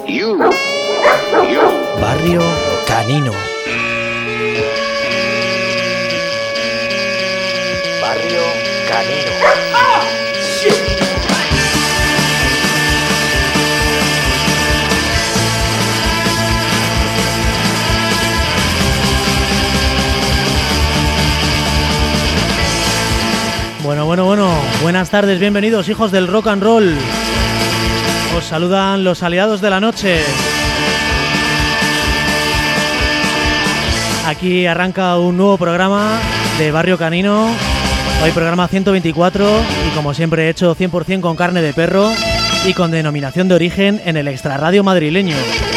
Barrio Canino. Barrio Canino. Bueno, buenas tardes, bienvenidos hijos del rock and roll. Os saludan los aliados de la noche. Aquí arranca un nuevo programa de Barrio Canino. Hoy programa 124 y como siempre he hecho 100% con carne de perro y con denominación de origen en el extrarradio madrileño.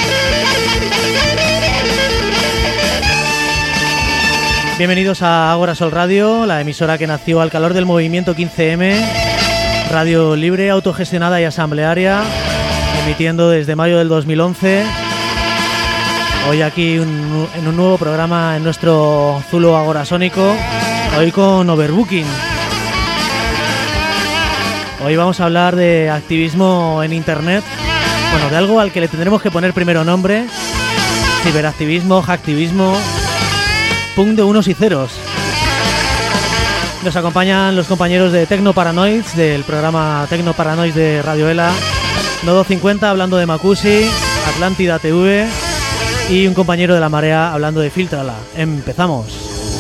Bienvenidos a Ágora Sol Radio, la emisora que nació al calor del movimiento 15M, radio libre, autogestionada y asamblearia, emitiendo desde mayo del 2011. Hoy aquí en un nuevo programa en nuestro Zulo agorasónico, hoy con Overbooking. Hoy vamos a hablar de activismo en internet, bueno, de algo al que le tendremos que poner primero nombre: ciberactivismo, hacktivismo, punk de unos y ceros. Nos acompañan los compañeros de Tecnoparanoids, del programa Tecnoparanoids de Radio Ela, Nodo 50 hablando de Macusi, Atlántida TV y un compañero de La Marea hablando de Filtrala. Empezamos.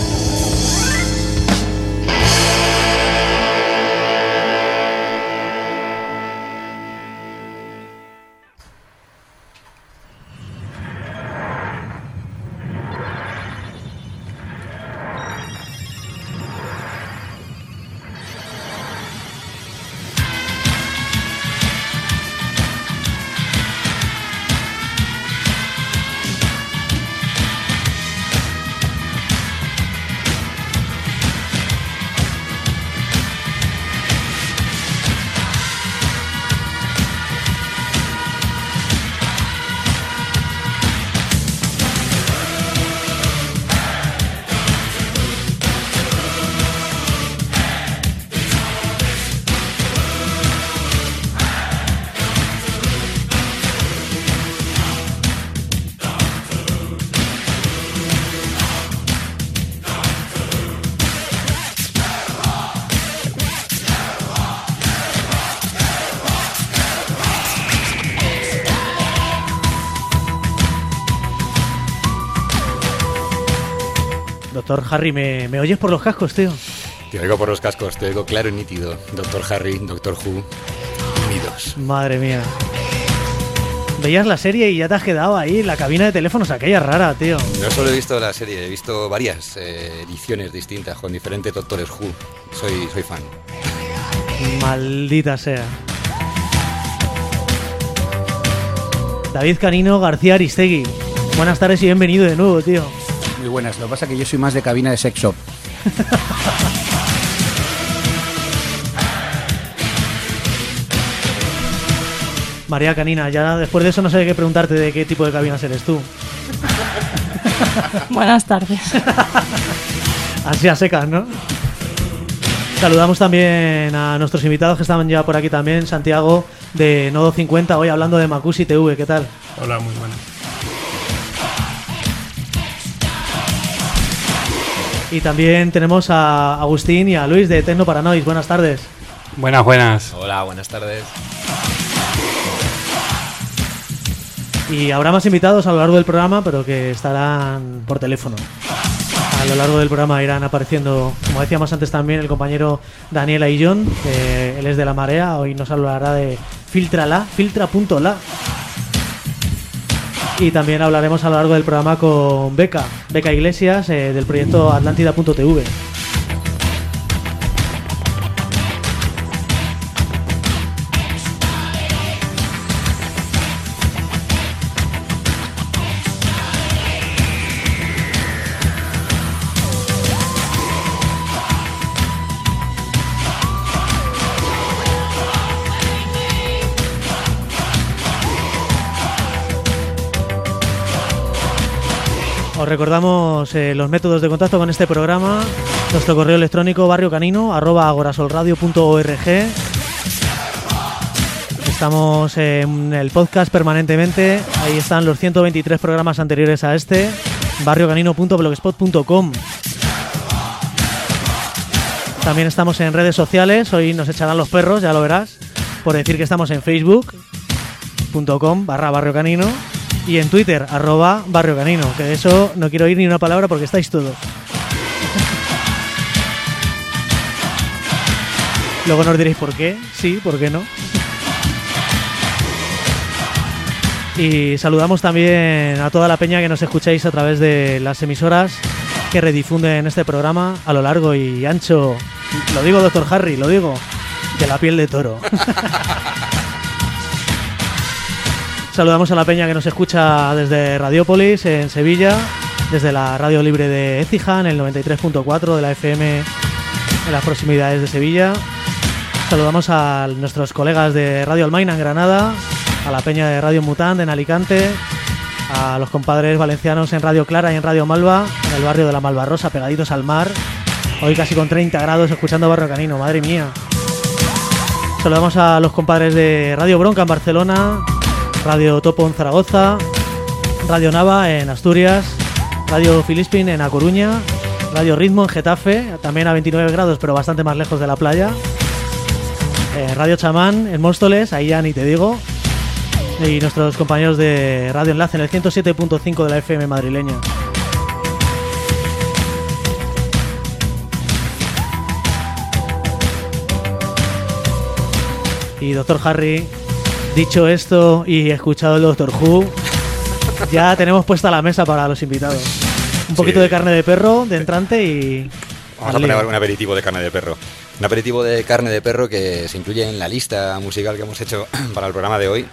Doctor Harry, ¿me oyes por los cascos, tío? Te oigo por los cascos, te oigo claro y nítido. Doctor Harry, Doctor Who, unidos. Madre mía. Veías la serie y ya te has quedado ahí en la cabina de teléfonos aquella rara, tío. No solo he visto la serie, he visto varias ediciones distintas con diferentes Doctores Who. Soy fan. Maldita sea. David Canino García Aristegui. Buenas tardes y bienvenido de nuevo, tío. Muy buenas, lo que pasa es que yo soy más de cabina de sex shop. María Canina, ya después de eso no sé qué preguntarte de qué tipo de cabinas eres tú. Buenas tardes. Así a secas, ¿no? Saludamos también a nuestros invitados que estaban ya por aquí también. Santiago de Nodo 50, hoy hablando de Macusi TV, ¿qué tal? Hola, muy buenas. Y también tenemos a Agustín y a Luis de Tecnoparanoids. Buenas tardes. Buenas. Hola, buenas tardes. Y habrá más invitados a lo largo del programa, pero que estarán por teléfono. A lo largo del programa irán apareciendo, como decíamos antes también, el compañero Daniel Aillón, él es de La Marea, hoy nos hablará de Filtrala, filtra.la. Y también hablaremos a lo largo del programa con Beca Iglesias, del proyecto Atlántida.tv. Os recordamos los métodos de contacto con este programa. Nuestro correo electrónico barriocanino@agorasolradio.org. Estamos en el podcast permanentemente. Ahí están los 123 programas anteriores a este. barriocanino.blogspot.com. También estamos en redes sociales. Hoy nos echarán los perros, ya lo verás, por decir que estamos en facebook.com/barriocanino y en Twitter @barriocanino, que de eso no quiero oír ni una palabra porque estáis todos. Luego nos diréis por qué, sí, por qué no. Y saludamos también a toda la peña que nos escucháis a través de las emisoras que redifunden este programa a lo largo y ancho, lo digo, Dr. Harry, lo digo, de la piel de toro. Saludamos a la peña que nos escucha desde Radiópolis, en Sevilla, desde la Radio Libre de Écija, en el 93.4 de la FM en las proximidades de Sevilla. Saludamos a nuestros colegas de Radio Almaina en Granada, a la peña de Radio Mutant en Alicante, a los compadres valencianos en Radio Clara y en Radio Malva, en el barrio de la Malvarrosa, pegaditos al mar. Hoy casi con 30 grados escuchando Barrio Canino, madre mía. Saludamos a los compadres de Radio Bronca en Barcelona, Radio Topo en Zaragoza, Radio Nava en Asturias, Radio Filispín en A Coruña, Radio Ritmo en Getafe, también a 29 grados pero bastante más lejos de la playa, Radio Chamán en Móstoles, ahí ya ni te digo, y nuestros compañeros de Radio Enlace en el 107.5 de la FM madrileña. Y Dr. Harry, dicho esto y escuchado el Doctor Who, ya tenemos puesta la mesa para los invitados. Un poquito de carne de perro de entrante y... Vamos a poner un aperitivo de carne de perro. Un aperitivo de carne de perro que se incluye en la lista musical que hemos hecho para el programa de hoy,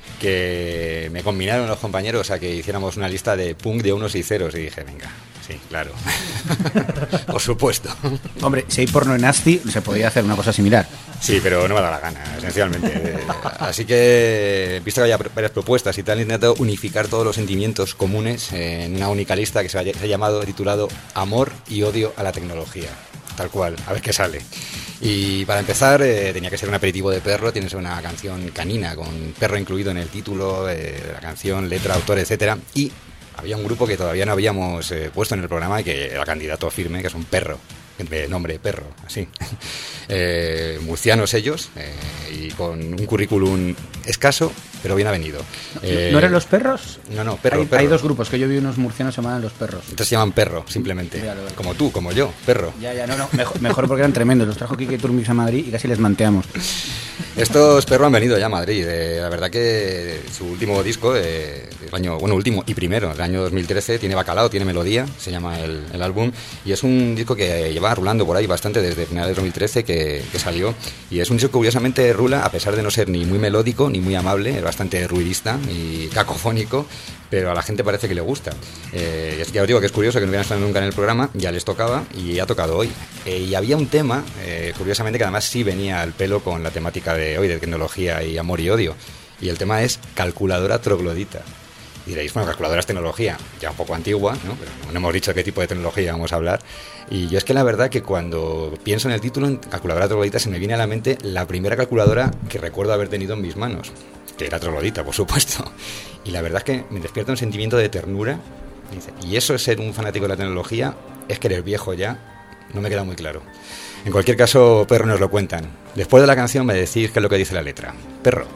que me combinaron los compañeros a que hiciéramos una lista de punk de unos y ceros y dije, venga, sí, claro. Por supuesto. Hombre, si hay porno en Asti, se podría hacer una cosa similar. Sí, pero no me da la gana, esencialmente. Así que, visto que hay varias propuestas y tal, he intentado unificar todos los sentimientos comunes en una única lista que se ha titulado Amor y Odio a la Tecnología. Tal cual, a ver qué sale. Y para empezar, tenía que ser un aperitivo de perro. Tienes una canción canina con perro incluido en el título de la canción, letra, autor, etcétera. Y había un grupo que todavía no habíamos puesto en el programa y que era candidato firme, que es un perro, de nombre perro, así. Murcianos ellos, y con un currículum escaso, pero bien avenido. ¿No eran los perros? No, perro. Hay dos grupos, que yo vi unos murcianos se llaman los perros. Entonces se llaman perro, simplemente. Vale. Como tú, como yo, perro. No, mejor porque eran tremendos. Los trajo Kike Turmix a Madrid y casi les manteamos. Estos perros han venido ya a Madrid. La verdad que su último disco, último y primero, del año 2013, tiene Bacalao, tiene Melodía, se llama el álbum, y es un disco que lleva rulando por ahí bastante desde finales de 2013 que salió, y es un disco que curiosamente rula, a pesar de no ser ni muy melódico ni muy amable, es bastante ruidista y cacofónico, pero a la gente parece que le gusta. Ya os digo que es curioso que no hubieran estado nunca en el programa, ya les tocaba y ha tocado hoy. Y había un tema, curiosamente, que además sí venía al pelo con la temática de hoy, de tecnología y amor y odio, y el tema es calculadora troglodita. Y diréis, bueno, calculadora es tecnología, ya un poco antigua, ¿no? Pero no hemos dicho qué tipo de tecnología vamos a hablar. Y yo es que la verdad que cuando pienso en el título, en calculadora troglodita, se me viene a la mente la primera calculadora que recuerdo haber tenido en mis manos, que era troglodita, por supuesto. Y la verdad es que me despierta un sentimiento de ternura. Y eso es ser un fanático de la tecnología, es querer viejo ya, no me queda muy claro. En cualquier caso, perro, nos lo cuentan. Después de la canción me decís qué es lo que dice la letra. Perro.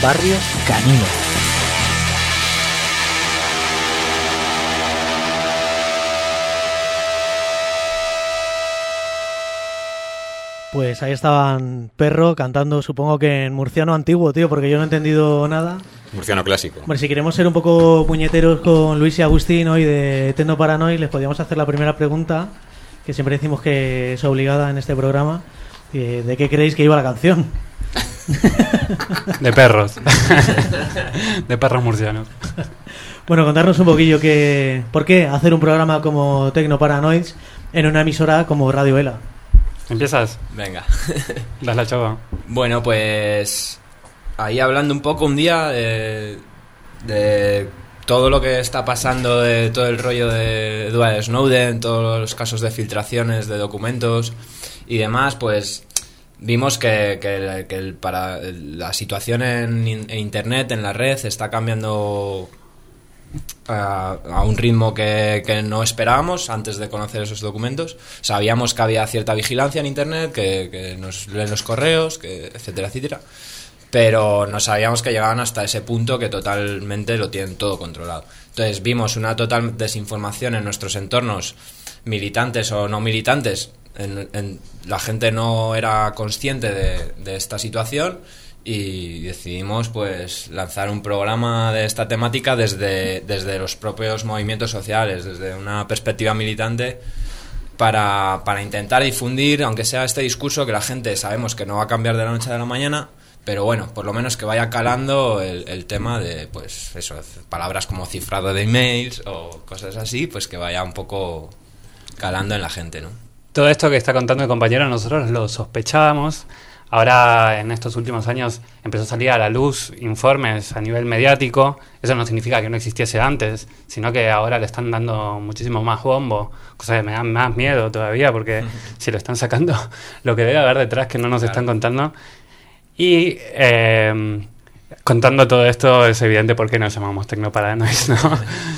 Barrio Canino. Pues ahí estaban Perro cantando, supongo que en murciano antiguo, tío, porque yo no he entendido nada. Murciano clásico. Hombre, si queremos ser un poco puñeteros con Luis y Agustín hoy de Tecno Paranoid, les podíamos hacer la primera pregunta, que siempre decimos que es obligada en este programa. ¿De qué creéis que iba la canción? De perros. De perros murcianos. Bueno, contarnos un poquillo ¿por qué hacer un programa como Tecno Paranoid en una emisora como Radio Ela? ¿Empiezas? Venga. Das la chava. Bueno, pues ahí hablando un poco un día de todo lo que está pasando, de todo el rollo de Edward Snowden, todos los casos de filtraciones de documentos y demás, pues vimos que la situación en Internet, en la red, está cambiando a un ritmo que no esperábamos antes de conocer esos documentos. Sabíamos que había cierta vigilancia en Internet, que nos leen los correos, etcétera, etcétera, pero no sabíamos que llegaban hasta ese punto que totalmente lo tienen todo controlado. Entonces vimos una total desinformación en nuestros entornos, militantes o no militantes. La gente no era consciente de esta situación y decidimos pues lanzar un programa de esta temática desde los propios movimientos sociales, desde una perspectiva militante, para intentar difundir, aunque sea este discurso que la gente sabemos que no va a cambiar de la noche a la mañana, pero bueno, por lo menos que vaya calando el tema de, pues eso, palabras como cifrado de emails o cosas así, pues que vaya un poco calando en la gente, ¿no? Todo esto que está contando el compañero nosotros lo sospechábamos. Ahora, en estos últimos años, empezó a salir a la luz informes a nivel mediático. Eso no significa que no existiese antes, sino que ahora le están dando muchísimo más bombo, cosa que me da más miedo todavía, porque si lo están sacando, lo que debe haber detrás que no nos están contando. Y contando todo esto, es evidente por qué nos llamamos Tecno Paranoid, ¿no?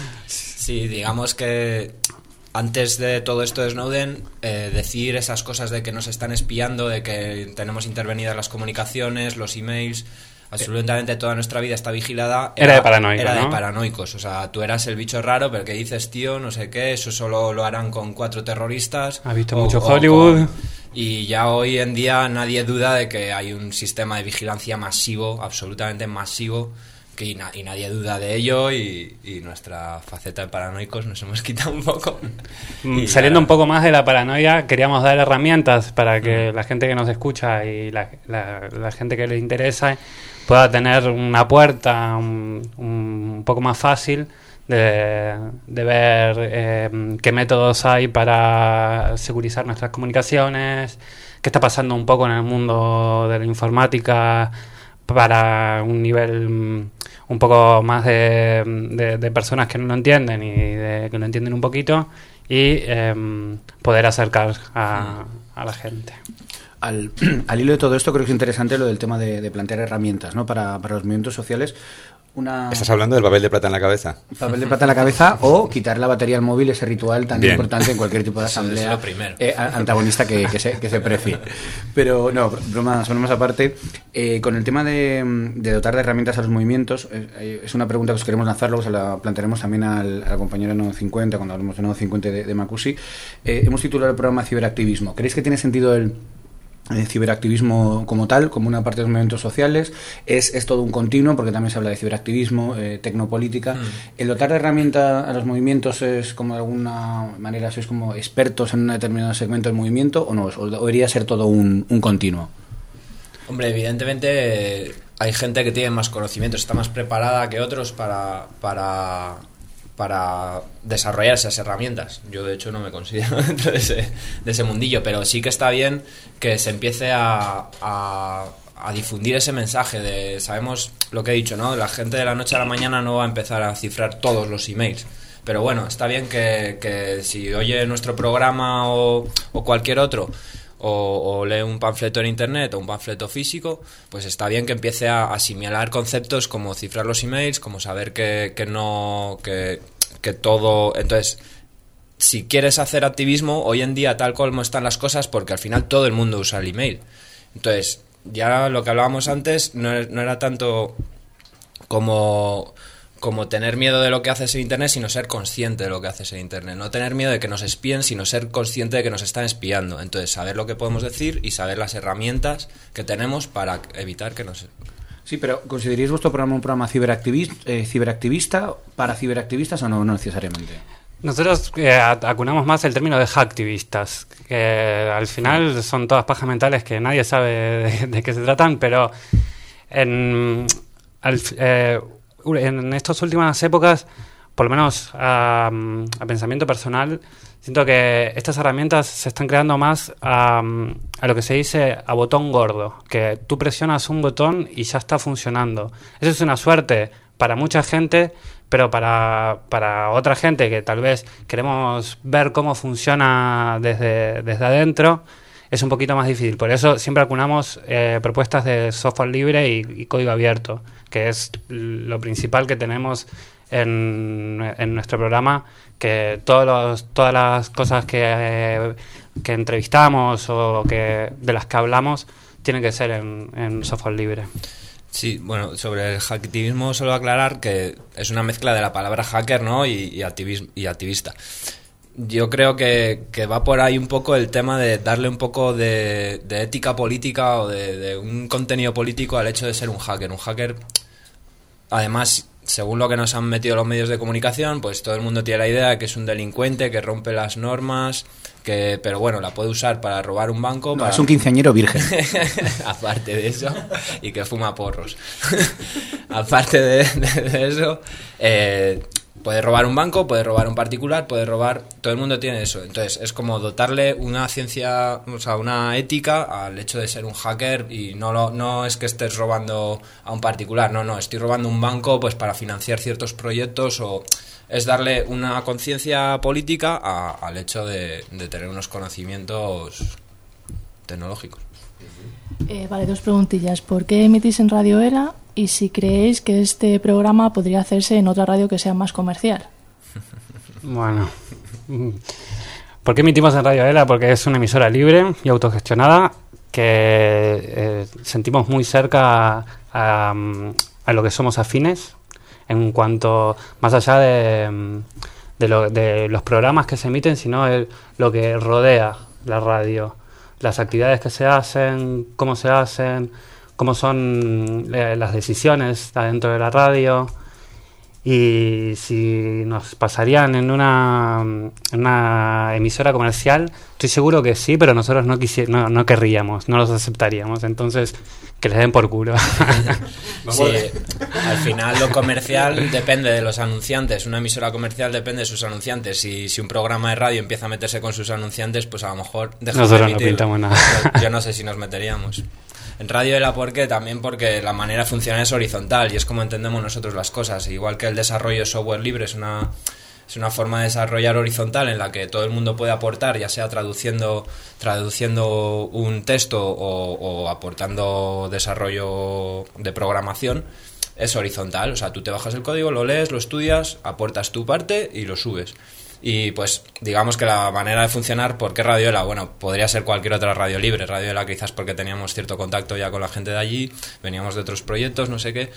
Sí, digamos que antes de todo esto de Snowden, decir esas cosas de que nos están espiando, de que tenemos intervenidas las comunicaciones, los emails, absolutamente toda nuestra vida está vigilada. Era de paranoicos, Era ¿no? de paranoicos. O sea, tú eras el bicho raro, pero que dices, tío, no sé qué, eso solo lo harán con 4 terroristas. Has visto mucho Hollywood. Y ya hoy en día nadie duda de que hay un sistema de vigilancia masivo, absolutamente masivo, y nadie duda de ello, y nuestra faceta de paranoicos nos hemos quitado un poco. Saliendo un poco más de la paranoia, queríamos dar herramientas para que la gente que nos escucha y la gente que le interesa pueda tener una puerta un poco más fácil de ver qué métodos hay para segurizar nuestras comunicaciones, qué está pasando un poco en el mundo de la informática para un nivel un poco más de personas que no lo entienden y que lo entienden un poquito, y poder acercar a la gente. Al hilo de todo esto, creo que es interesante lo del tema de plantear herramientas, ¿no? Para los movimientos sociales. ¿Estás hablando del papel de plata en la cabeza? Papel de plata en la cabeza, o quitar la batería al móvil, ese ritual tan importante en cualquier tipo de asamblea. Eso es lo primero. Antagonista que se precie. Pero no, bromas aparte, con el tema de dotar de herramientas a los movimientos, es una pregunta que os queremos lanzar, luego se la plantearemos también al compañero de Nodo 50, cuando hablemos de Nodo 50 de Macusi. Hemos titulado el programa Ciberactivismo. ¿Creéis que tiene sentido el ciberactivismo como tal, como una parte de los movimientos sociales? Es todo un continuo, porque también se habla de ciberactivismo, tecnopolítica. El dotar de herramienta a los movimientos es como de alguna manera, sois como expertos en un determinado segmento del movimiento, o no, o debería ser todo un continuo. Hombre, evidentemente hay gente que tiene más conocimientos, está más preparada que otros para desarrollar esas herramientas. Yo, de hecho, no me considero dentro de ese mundillo, pero sí que está bien que se empiece a difundir ese mensaje de, sabemos lo que he dicho, ¿no? La gente de la noche a la mañana no va a empezar a cifrar todos los emails, pero bueno, está bien que si oye nuestro programa o cualquier otro, o lee un panfleto en internet o un panfleto físico, pues está bien que empiece a asimilar conceptos como cifrar los emails, como saber que todo. Entonces, si quieres hacer activismo hoy en día, tal como están las cosas, porque al final todo el mundo usa el email, entonces ya lo que hablábamos antes no era tanto como tener miedo de lo que haces en Internet, sino ser consciente de lo que haces en Internet. No tener miedo de que nos espíen, sino ser consciente de que nos están espiando. Entonces, saber lo que podemos decir y saber las herramientas que tenemos para evitar que nos... Sí, pero ¿consideráis vuestro programa un programa ciberactivista para ciberactivistas o no necesariamente? Nosotros acunamos más el término de hacktivistas, que al final son todas pajas mentales que nadie sabe de qué se tratan, pero en estas últimas épocas, por lo menos a pensamiento personal, siento que estas herramientas se están creando más a lo que se dice a botón gordo, que tú presionas un botón y ya está funcionando. Eso es una suerte para mucha gente, pero para otra gente que tal vez queremos ver cómo funciona desde adentro, es un poquito más difícil. Por eso siempre acunamos propuestas de software libre y código abierto, que es lo principal que tenemos en nuestro programa, que todas las cosas que entrevistamos o de las que hablamos tienen que ser en software libre. Sí, bueno, sobre el hacktivismo solo aclarar que es una mezcla de la palabra hacker, ¿no? y activista. Yo creo que va por ahí un poco el tema de darle un poco de ética política o de un contenido político al hecho de ser un hacker. Un hacker, además, según lo que nos han metido los medios de comunicación, pues todo el mundo tiene la idea de que es un delincuente, que rompe las normas, pero bueno, la puede usar para robar un banco. No, es un quinceañero virgen. Aparte de eso, y que fuma porros. Aparte de eso, puede robar un banco, puede robar un particular, puede robar... Todo el mundo tiene eso. Entonces, es como dotarle una ciencia, o sea, una ética al hecho de ser un hacker, y no es que estés robando a un particular, no, estoy robando un banco pues para financiar ciertos proyectos, o es darle una conciencia política al hecho de tener unos conocimientos tecnológicos. Vale, 2 preguntillas. ¿Por qué emitís en Radio ELA? Y si creéis que este programa podría hacerse en otra radio que sea más comercial. Bueno, ¿por qué emitimos en Radio ELA? Porque es una emisora libre y autogestionada que sentimos muy cerca a lo que somos afines, en cuanto, más allá de los programas que se emiten, sino lo que rodea la radio, las actividades que se hacen, cómo se hacen, cómo son las decisiones dentro de la radio, y si nos pasarían en una emisora comercial, estoy seguro que sí, pero nosotros no querríamos, no los aceptaríamos. Entonces, que les den por culo. Sí, al final lo comercial depende de los anunciantes. Una emisora comercial depende de sus anunciantes. Si un programa de radio empieza a meterse con sus anunciantes, pues a lo mejor nosotros no pintamos nada. Yo no sé si nos meteríamos. En Radio ELA, ¿por qué? También porque la manera de funcionar es horizontal y es como entendemos nosotros las cosas. Igual que el desarrollo de software libre es una forma de desarrollar horizontal en la que todo el mundo puede aportar, ya sea traduciendo un texto o aportando desarrollo de programación. Es horizontal, o sea, tú te bajas el código, lo lees, lo estudias, aportas tu parte y lo subes. Y pues digamos que la manera de funcionar, ¿por qué Radio ELA? Bueno, podría ser cualquier otra radio libre. Radio ELA quizás porque teníamos cierto contacto ya con la gente de allí, veníamos de otros proyectos, no sé qué,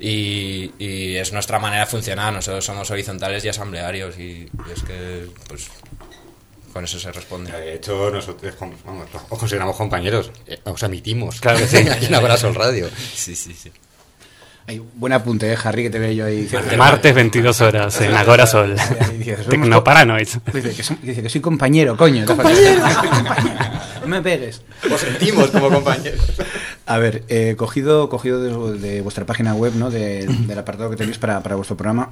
y es nuestra manera de funcionar. Nosotros somos horizontales y asamblearios, y es que pues con eso se responde. De hecho, nosotros os consideramos compañeros, os emitimos. Claro que sí. En Agora Sol Radio. Sí. Hay buen apunte, Harry, que te veo yo ahí. Martes 22 horas en Agora Sol. Tecnoparanoid. Dice que soy compañero, coño. ¡Compañero! No me pegues. Os sentimos como compañeros. A ver, cogido de vuestra página web, ¿no? Del apartado que tenéis para vuestro programa,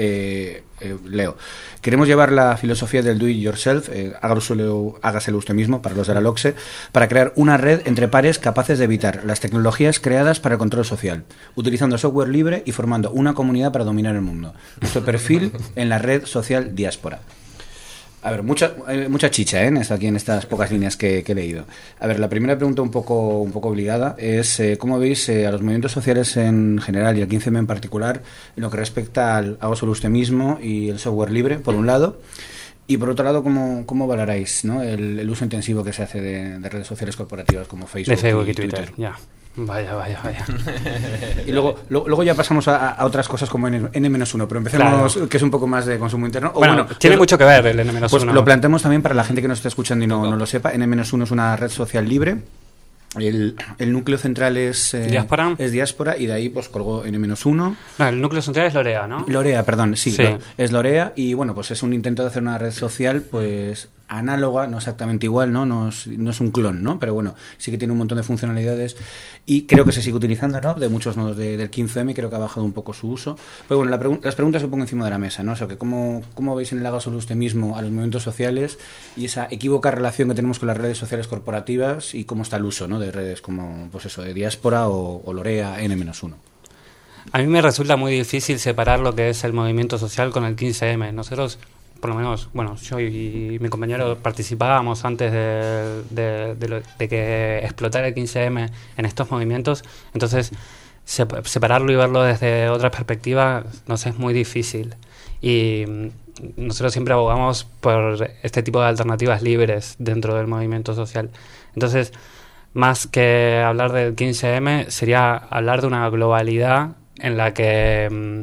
leo. Queremos llevar la filosofía del do it yourself, hágaselo usted mismo, para los de la LOCSE, para crear una red entre pares capaces de evitar las tecnologías creadas para el control social, utilizando software libre y formando una comunidad para dominar el mundo. Nuestro perfil en la red social Diáspora. A ver, mucha chicha, aquí en estas pocas líneas que he leído. A ver, la primera pregunta un poco obligada es ¿cómo veis a los movimientos sociales en general y al 15M en particular en lo que respecta al hágaselo usted mismo y el software libre, por un lado? Y por otro lado, ¿cómo valoráis, ¿no? el uso intensivo que se hace de redes sociales corporativas como Facebook, de Facebook y Twitter? Ya. Vaya. Y luego ya pasamos a otras cosas como N-1, pero empecemos, claro, que es un poco más de consumo interno. Bueno, tiene mucho que ver el N-1. Pues lo planteamos también para la gente que nos está escuchando y no lo sepa. N-1 es una red social libre. El núcleo central es Diáspora, y de ahí pues colgó N-1. No, el núcleo central es Lorea, ¿no? Lorea, perdón, sí. Es Lorea, y bueno, pues es un intento de hacer una red social pues análoga, no exactamente igual, no es un clon, ¿no? Pero bueno, sí que tiene un montón de funcionalidades y creo que se sigue utilizando, ¿no? De muchos nodos del 15M, creo que ha bajado un poco su uso. Pero bueno, las preguntas se pongo encima de la mesa, ¿no? O sea, que ¿cómo veis en el lago sobre usted mismo a los movimientos sociales y esa equívoca relación que tenemos con las redes sociales corporativas y cómo está el uso, ¿no? De redes como, pues eso, de Diáspora o Lorea, N-1. A mí me resulta muy difícil separar lo que es el movimiento social con el 15M. Nosotros, por lo menos, bueno, yo y mi compañero participábamos antes de que explotara el 15M en estos movimientos, entonces separarlo y verlo desde otra perspectiva nos es muy difícil. Y nosotros siempre abogamos por este tipo de alternativas libres dentro del movimiento social. Entonces, más que hablar del 15M, sería hablar de una globalidad en la que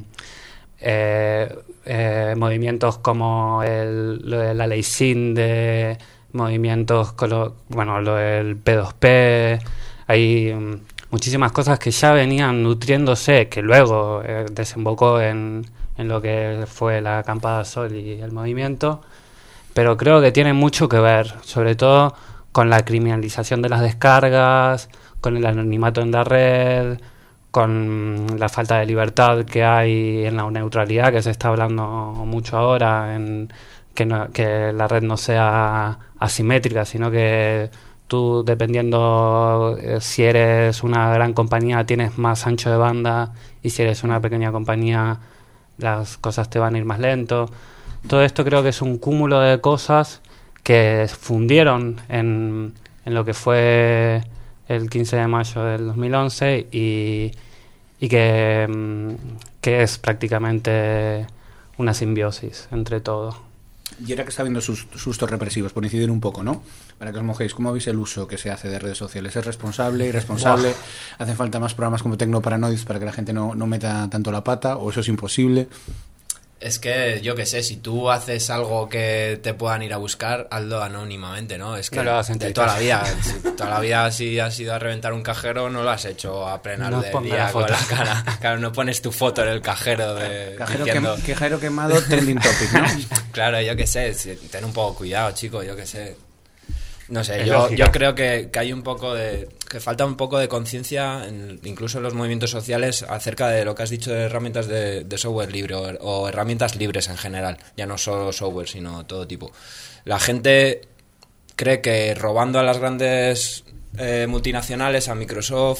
movimientos como lo de la ley SINDE, movimientos lo del P2P, hay muchísimas cosas que ya venían nutriéndose, que luego desembocó en lo que fue la Acampada Sol y el movimiento, pero creo que tiene mucho que ver, sobre todo con la criminalización de las descargas, con el anonimato en la red, con la falta de libertad que hay en la neutralidad, que se está hablando mucho ahora, en que la red no sea asimétrica, sino que tú, dependiendo si eres una gran compañía, tienes más ancho de banda, y si eres una pequeña compañía, las cosas te van a ir más lento. Todo esto creo que es un cúmulo de cosas que fundieron en lo que fue el 15 de mayo del 2011 y que es prácticamente una simbiosis entre todo. Y ahora que está viendo sus sustos represivos, por incidir un poco, ¿no? Para que os mojéis, ¿cómo veis el uso que se hace de redes sociales? ¿Es responsable, irresponsable? ¿Hacen falta más programas como Tecnoparanoids para que la gente no meta tanto la pata? ¿O eso es imposible? Es que, yo qué sé, si tú haces algo que te puedan ir a buscar, hazlo anónimamente, ¿no? Es que de toda la vida, si has ido a reventar un cajero, no lo has hecho a plenar de día con la cara. Claro, no pones tu foto en el cajero Cajero quemado, trending topic, ¿no? Claro, yo qué sé, ten un poco cuidado, chico, yo qué sé. No sé, yo creo que hay un poco que falta un poco de conciencia, incluso en los movimientos sociales, acerca de lo que has dicho de herramientas de software libre o herramientas libres en general, ya no solo software, sino todo tipo. La gente cree que robando a las grandes multinacionales, a Microsoft,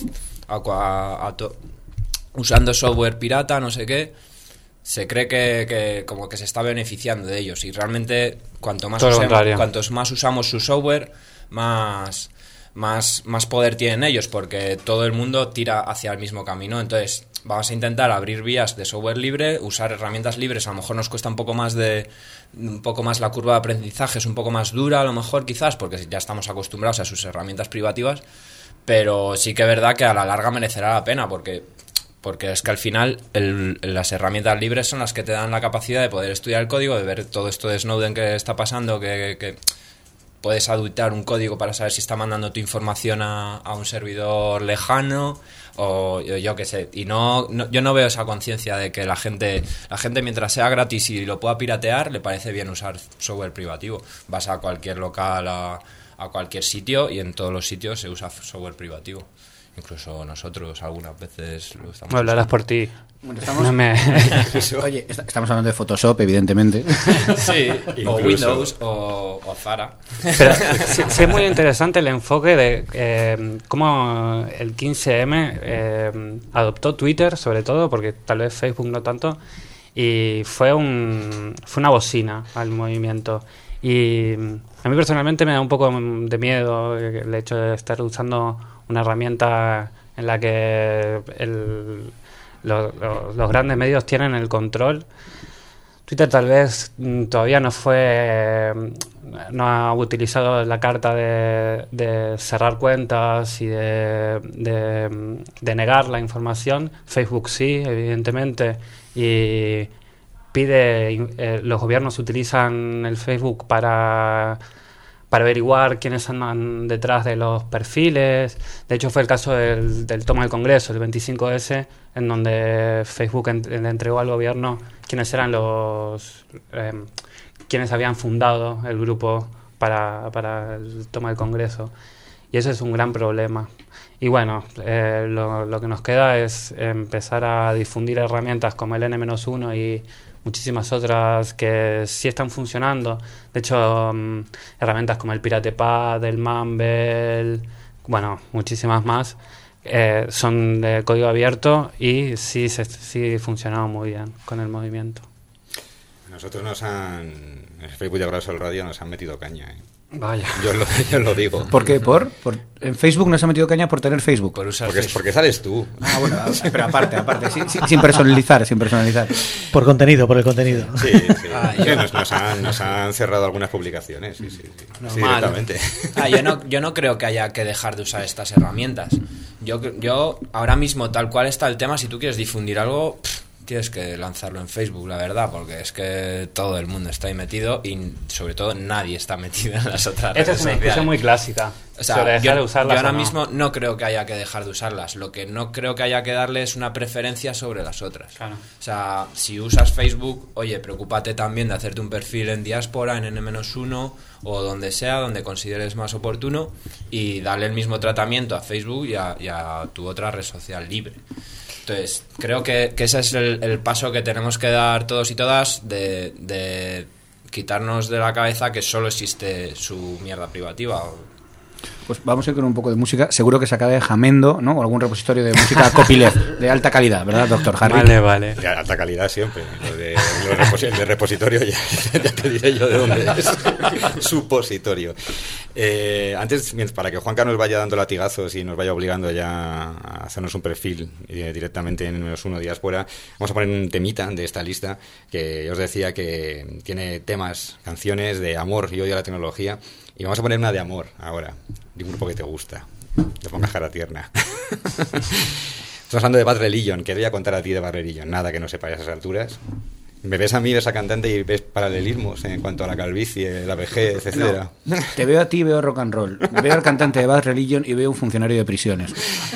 usando software pirata, no sé qué, se cree que como que se está beneficiando de ellos, y realmente cuantos más usamos su software, más poder tienen ellos, porque todo el mundo tira hacia el mismo camino. Entonces vamos a intentar abrir vías de software libre, usar herramientas libres. A lo mejor nos cuesta un poco más la curva de aprendizaje, es un poco más dura a lo mejor, quizás porque ya estamos acostumbrados a sus herramientas privativas, pero sí que es verdad que a la larga merecerá la pena, porque es que al final las herramientas libres son las que te dan la capacidad de poder estudiar el código, de ver todo esto de Snowden que está pasando, que puedes auditar un código para saber si está mandando tu información a un servidor lejano, o yo qué sé. Y yo no veo esa conciencia de que la gente mientras sea gratis y lo pueda piratear, le parece bien usar software privativo. Vas a cualquier local, a cualquier sitio, y en todos los sitios se usa software privativo. Incluso nosotros algunas veces lo estamos usando. Hablarás por ti. Bueno, Oye, estamos hablando de Photoshop, evidentemente. Sí, o Windows o Zara. Pero sí es muy interesante el enfoque de cómo el 15M adoptó Twitter, sobre todo, porque tal vez Facebook no tanto, y fue una bocina al movimiento. Y a mí personalmente me da un poco de miedo el hecho de estar usando una herramienta en la que los grandes medios tienen el control. Twitter tal vez todavía no ha utilizado la carta de cerrar cuentas y de negar la información. Facebook sí, evidentemente, y los gobiernos utilizan el Facebook para averiguar quiénes andan detrás de los perfiles. De hecho, fue el caso del toma del Congreso, el 25S, en donde Facebook le entregó al gobierno quiénes eran quienes habían fundado el grupo para el toma del Congreso. Y eso es un gran problema. Y bueno, lo que nos queda es empezar a difundir herramientas como el N-1 y muchísimas otras que sí están funcionando. De hecho, herramientas como el PiratePad, el Mumble, bueno, muchísimas más, son de código abierto y sí funcionado muy bien con el movimiento. Nosotros en el Facebook de Ahora Sol Radio nos han metido caña, ¿eh? Vaya. Yo lo digo. ¿Por qué? En Facebook nos ha metido caña por tener Facebook. Por usar porque sales tú. Ah, bueno, pero aparte, sin personalizar. Por el contenido. Sí. Nos han cerrado algunas publicaciones, sí, directamente. Yo no creo que haya que dejar de usar estas herramientas. Yo ahora mismo, tal cual está el tema, si tú quieres difundir algo, tienes que lanzarlo en Facebook, la verdad, porque es que todo el mundo está ahí metido y sobre todo nadie está metido en las otras redes sociales. Esta es una discusión muy clásica. O sea, yo ahora mismo no creo que haya que dejar de usarlas. Lo que no creo que haya que darle es una preferencia sobre las otras. Claro. O sea, si usas Facebook, oye, preocúpate también de hacerte un perfil en Diáspora, en N-1 o donde sea, donde consideres más oportuno, y darle el mismo tratamiento a Facebook y a tu otra red social libre. Entonces, creo que ese es el paso que tenemos que dar todos y todas de quitarnos de la cabeza que solo existe su mierda privativa. Pues vamos a ir con un poco de música. Seguro que se acabe Jamendo, ¿no? O algún repositorio de música copyleft de alta calidad, ¿verdad, doctor Harry? Vale. De alta calidad siempre. De repositorio ya te diré yo de dónde es. Supositorio. Antes, para que Juanca nos vaya dando latigazos y nos vaya obligando ya a hacernos un perfil directamente en N-1 Diáspora, vamos a poner un temita de esta lista que yo os decía que tiene temas, canciones de amor y odio a la tecnología. Y vamos a poner una de amor ahora, de un grupo que te gusta. Te pongas cara tierna. Estamos hablando de Bad Religion. ¿Qué te voy a contar a ti de Bad Religion? Nada que no sepa a esas alturas. Me ves a mí, ves a cantante y ves paralelismos en cuanto a la calvicie, la vejez, etcétera. No. Te veo a ti y veo rock and roll. Veo al cantante de Bad Religion y veo un funcionario de prisiones.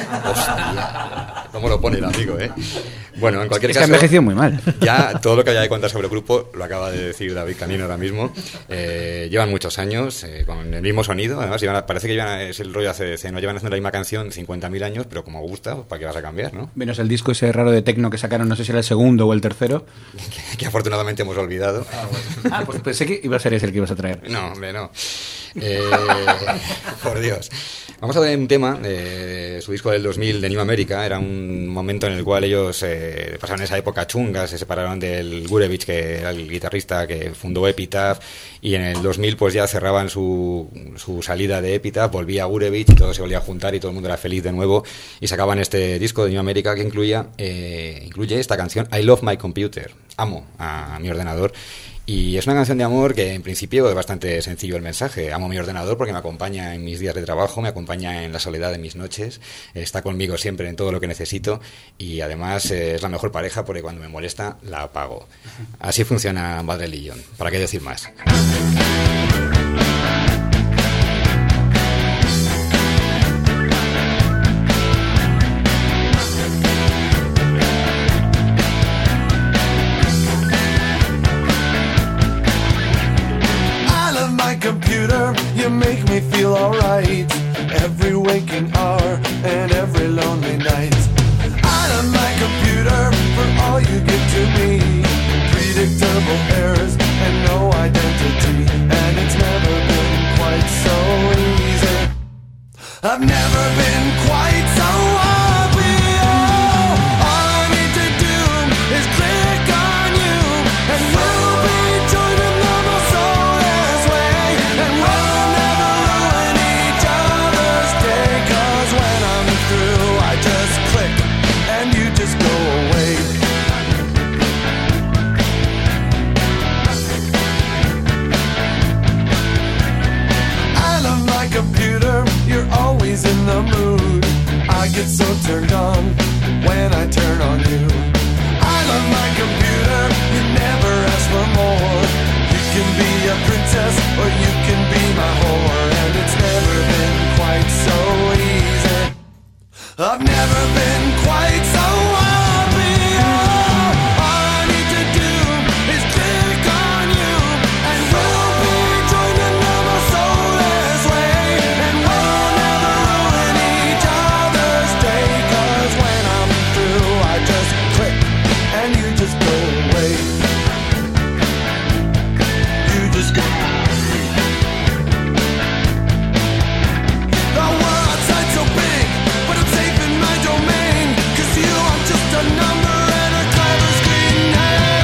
Hostia, ¿cómo lo pone el amigo, eh? Bueno, en cualquier caso... ha envejecido muy mal. Ya todo lo que haya de contar sobre el grupo lo acaba de decir David Canino ahora mismo. Llevan muchos años con el mismo sonido. Además, parece que es el rollo ACDC, ¿no? Llevan haciendo la misma canción 50.000 años, pero como gusta, pues, ¿para qué vas a cambiar, no? Menos el disco ese raro de techno que sacaron, no sé si era el segundo o el tercero. Que afortunadamente hemos olvidado. Pues pensé que iba a ser ese el que ibas a traer. No, hombre, no. Por Dios. Vamos a ver un tema de su disco del 2000 de New America. Era un momento en el cual ellos pasaron esa época chunga, se separaron del Gurevich, que era el guitarrista que fundó Epitaph, y en el 2000 pues ya cerraban su salida de Epitaph, volvía Gurevich y todo se volvía a juntar y todo el mundo era feliz de nuevo, y sacaban este disco de New America que incluye esta canción I Love My Computer, amo a mi ordenador. Y es una canción de amor que en principio es bastante sencillo el mensaje. Amo mi ordenador porque me acompaña en mis días de trabajo, me acompaña en la soledad de mis noches, está conmigo siempre en todo lo que necesito y además es la mejor pareja porque cuando me molesta la apago. Así funciona Bad Religion. ¿Para qué decir más? You make me feel alright every waking hour and every lonely night. I love my computer for all you give to me. Predictable errors and no identity, and it's never been quite so easy. I've never been quite so happy. Oh, all I need to do is click on you, and we'll be joining the most soulless way, and we'll get so turned on when I turn on you. I love my computer, you never ask for more. You can be a princess or you can be my whore, and it's never been quite so easy. I've never been quite so happy. All I need to do is click on you, and we'll be joining the soulless way, and we'll never ruin each other's day. 'Cause when I'm through, I just click, and you just go away. You just go. The world outside's so big, but I'm safe in my domain. 'Cause you, I'm just a number and a clever screen name.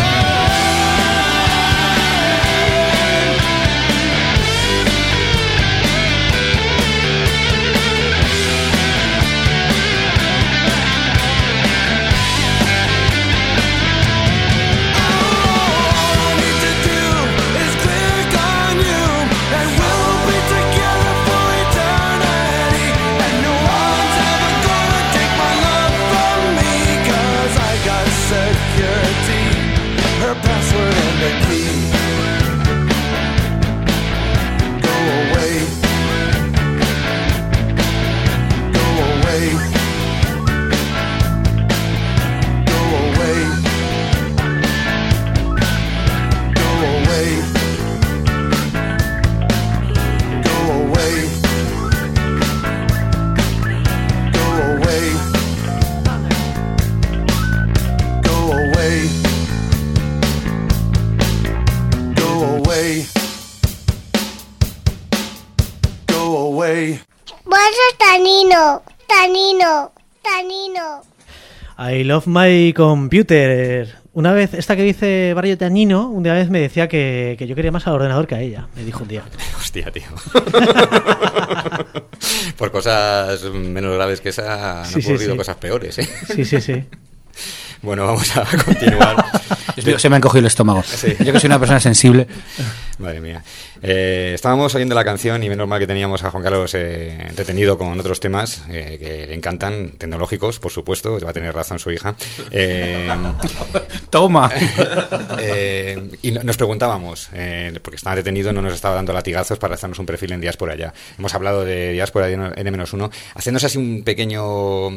All I need to do is click on you, and we'll be together for eternity. And no one's ever gonna take my love from me, 'cause I got security, her password and the key. Go away. Go away. Go away. Go away. Go away. Go away. Go away. Go away. Go away. Bolso tanino, tanino, tanino. I love my computer. Una vez, esta que dice Barrio Tanino, una vez me decía que yo quería más al ordenador que a ella. Me dijo un día. Hostia, tío. Por cosas menos graves que esa han Sí, sí, ocurrido sí. cosas peores, ¿eh? Sí, sí, sí. Bueno, vamos a continuar. Dios mío, se me ha encogido el estómago. Sí. Yo que soy una persona sensible. Madre mía. Estábamos oyendo la canción y menos mal que teníamos a Juan Carlos entretenido con otros temas que le encantan, tecnológicos, por supuesto, va a tener razón su hija. Toma. Y nos preguntábamos, porque estaba detenido, no nos estaba dando latigazos para hacernos un perfil en Diáspora ya. Hemos hablado de Diáspora N-1, haciéndonos así un pequeño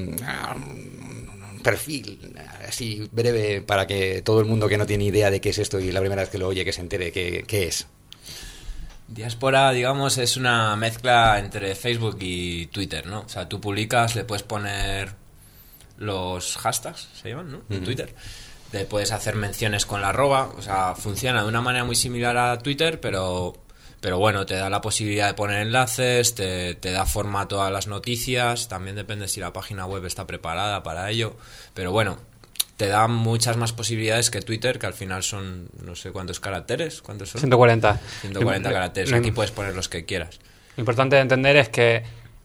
perfil así breve para que todo el mundo que no tiene idea de qué es esto y la primera vez que lo oye que se entere qué es. Diáspora, digamos, es una mezcla entre Facebook y Twitter, ¿no? O sea, tú publicas, le puedes poner los hashtags, se llaman, ¿no? En Twitter. Le puedes hacer menciones con la arroba, o sea, funciona de una manera muy similar a Twitter, pero bueno, te da la posibilidad de poner enlaces, te da formato a las noticias, también depende si la página web está preparada para ello, pero bueno, te da muchas más posibilidades que Twitter, que al final son, no sé cuántos caracteres, ¿cuántos son? 140. 140 caracteres, aquí puedes poner los que quieras. Lo importante de entender es que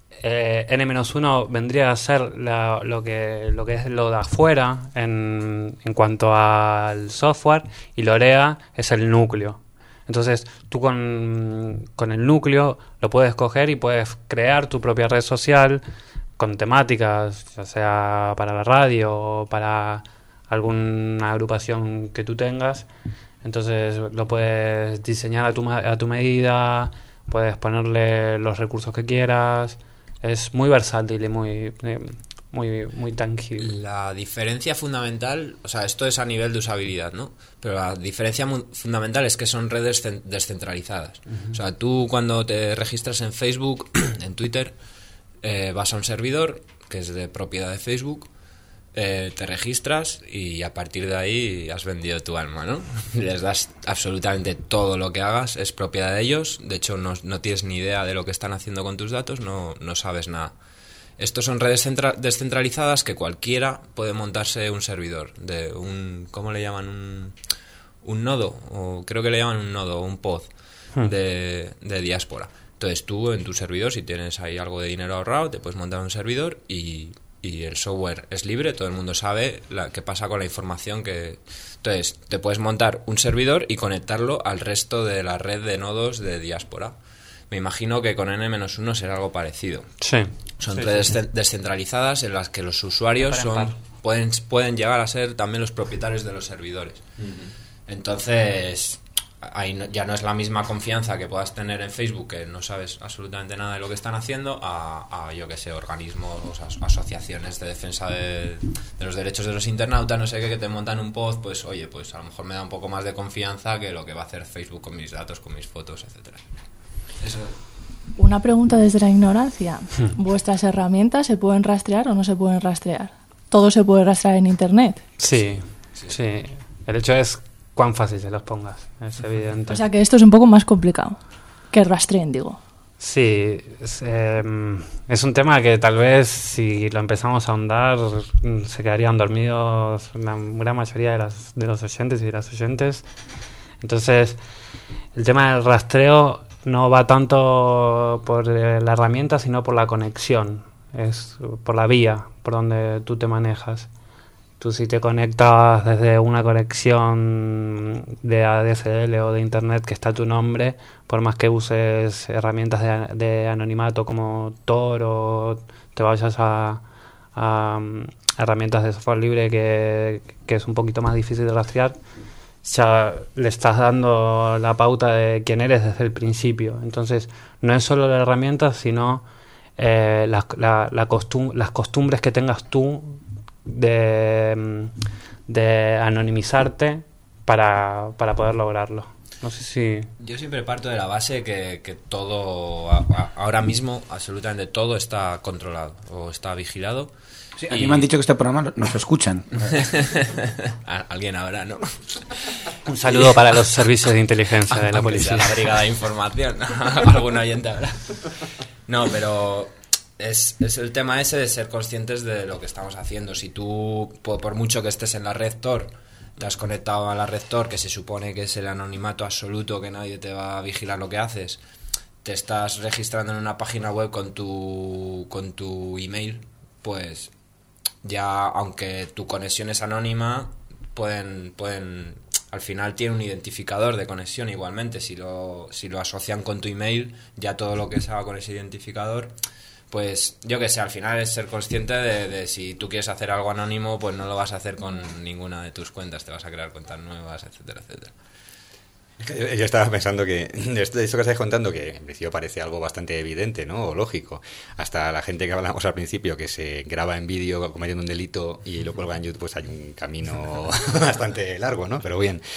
N-1 vendría a ser lo que es lo de afuera en cuanto al software, y Lorea es el núcleo. Entonces tú con el núcleo lo puedes coger y puedes crear tu propia red social con temáticas, ya sea para la radio o para alguna agrupación que tú tengas. Entonces lo puedes diseñar a tu medida, puedes ponerle los recursos que quieras. Es muy versátil y muy tangible. La diferencia fundamental, o sea, esto es a nivel de usabilidad, ¿no? Pero la diferencia fundamental es que son redes descentralizadas. O sea, tú cuando te registras en Facebook, en Twitter, vas a un servidor que es de propiedad de Facebook, te registras y a partir de ahí has vendido tu alma, ¿no? Les das absolutamente todo lo que hagas, es propiedad de ellos. De hecho, no tienes ni idea de lo que están haciendo con tus datos, no sabes nada. Estos son redes descentralizadas que cualquiera puede montarse un servidor de un, ¿cómo le llaman? Un nodo, o creo que le llaman un nodo o un pod de Diáspora. Entonces tú en tu servidor, si tienes ahí algo de dinero ahorrado, te puedes montar un servidor y el software es libre, todo el mundo sabe qué pasa con la información que... Entonces te puedes montar un servidor y conectarlo al resto de la red de nodos de Diáspora. me imagino que con N-1 será algo parecido. Sí. Son redes descentralizadas en las que los usuarios pueden llegar a ser también los propietarios de los servidores. Entonces, ahí ya no es la misma confianza que puedas tener en Facebook, que no sabes absolutamente nada de lo que están haciendo, a yo que sé, organismos, asociaciones de defensa de los derechos de los internautas, no sé qué, que te montan un post, pues oye, pues a lo mejor me da un poco más de confianza que lo que va a hacer Facebook con mis datos, con mis fotos, etcétera. Eso. Una pregunta desde la ignorancia. ¿Vuestras herramientas se pueden rastrear o no se pueden rastrear? ¿Todo se puede rastrear en Internet? Sí. El hecho es cuán fácil se los pongas, es evidente. O sea que esto es un poco más complicado. Que rastreen, digo. Sí, es un tema que tal vez si lo empezamos a ahondar se quedarían dormidos la gran mayoría de los oyentes y de las oyentes. Entonces, el tema del rastreo no va tanto por la herramienta, sino por la conexión, es por la vía por donde tú te manejas. Tú si te conectas desde una conexión de ADSL o de internet que está tu nombre, por más que uses herramientas de anonimato como Tor o te vayas a herramientas de software libre que es un poquito más difícil de rastrear, ya le estás dando la pauta de quién eres desde el principio. Entonces no es solo la herramienta, sino las costumbres que tengas tú de anonimizarte para poder lograrlo. No sé si... Yo siempre parto de la base que todo, ahora mismo, absolutamente todo está controlado o está vigilado. Sí, a mí me han dicho que este programa nos escuchan. Alguien ahora, ¿no? Un saludo para los servicios de inteligencia de la policía. La brigada de información. Algún oyente habrá. No, pero es el tema ese de ser conscientes de lo que estamos haciendo. Si tú, por mucho que estés en la red Tor, te has conectado a la red Tor, que se supone que es el anonimato absoluto, que nadie te va a vigilar lo que haces, te estás registrando en una página web con tu email, pues ya, aunque tu conexión es anónima, pueden al final tiene un identificador de conexión igualmente. Si lo asocian con tu email, ya todo lo que se haga con ese identificador, pues yo que sé, al final es ser consciente de si tú quieres hacer algo anónimo, pues no lo vas a hacer con ninguna de tus cuentas, te vas a crear cuentas nuevas, etcétera, etcétera. Yo estaba pensando que esto que estáis contando, que en principio parece algo bastante evidente, ¿no? O lógico. Hasta la gente que hablamos al principio, que se graba en vídeo cometiendo un delito y lo cuelga en YouTube, pues hay un camino bastante largo, ¿no? Pero bien.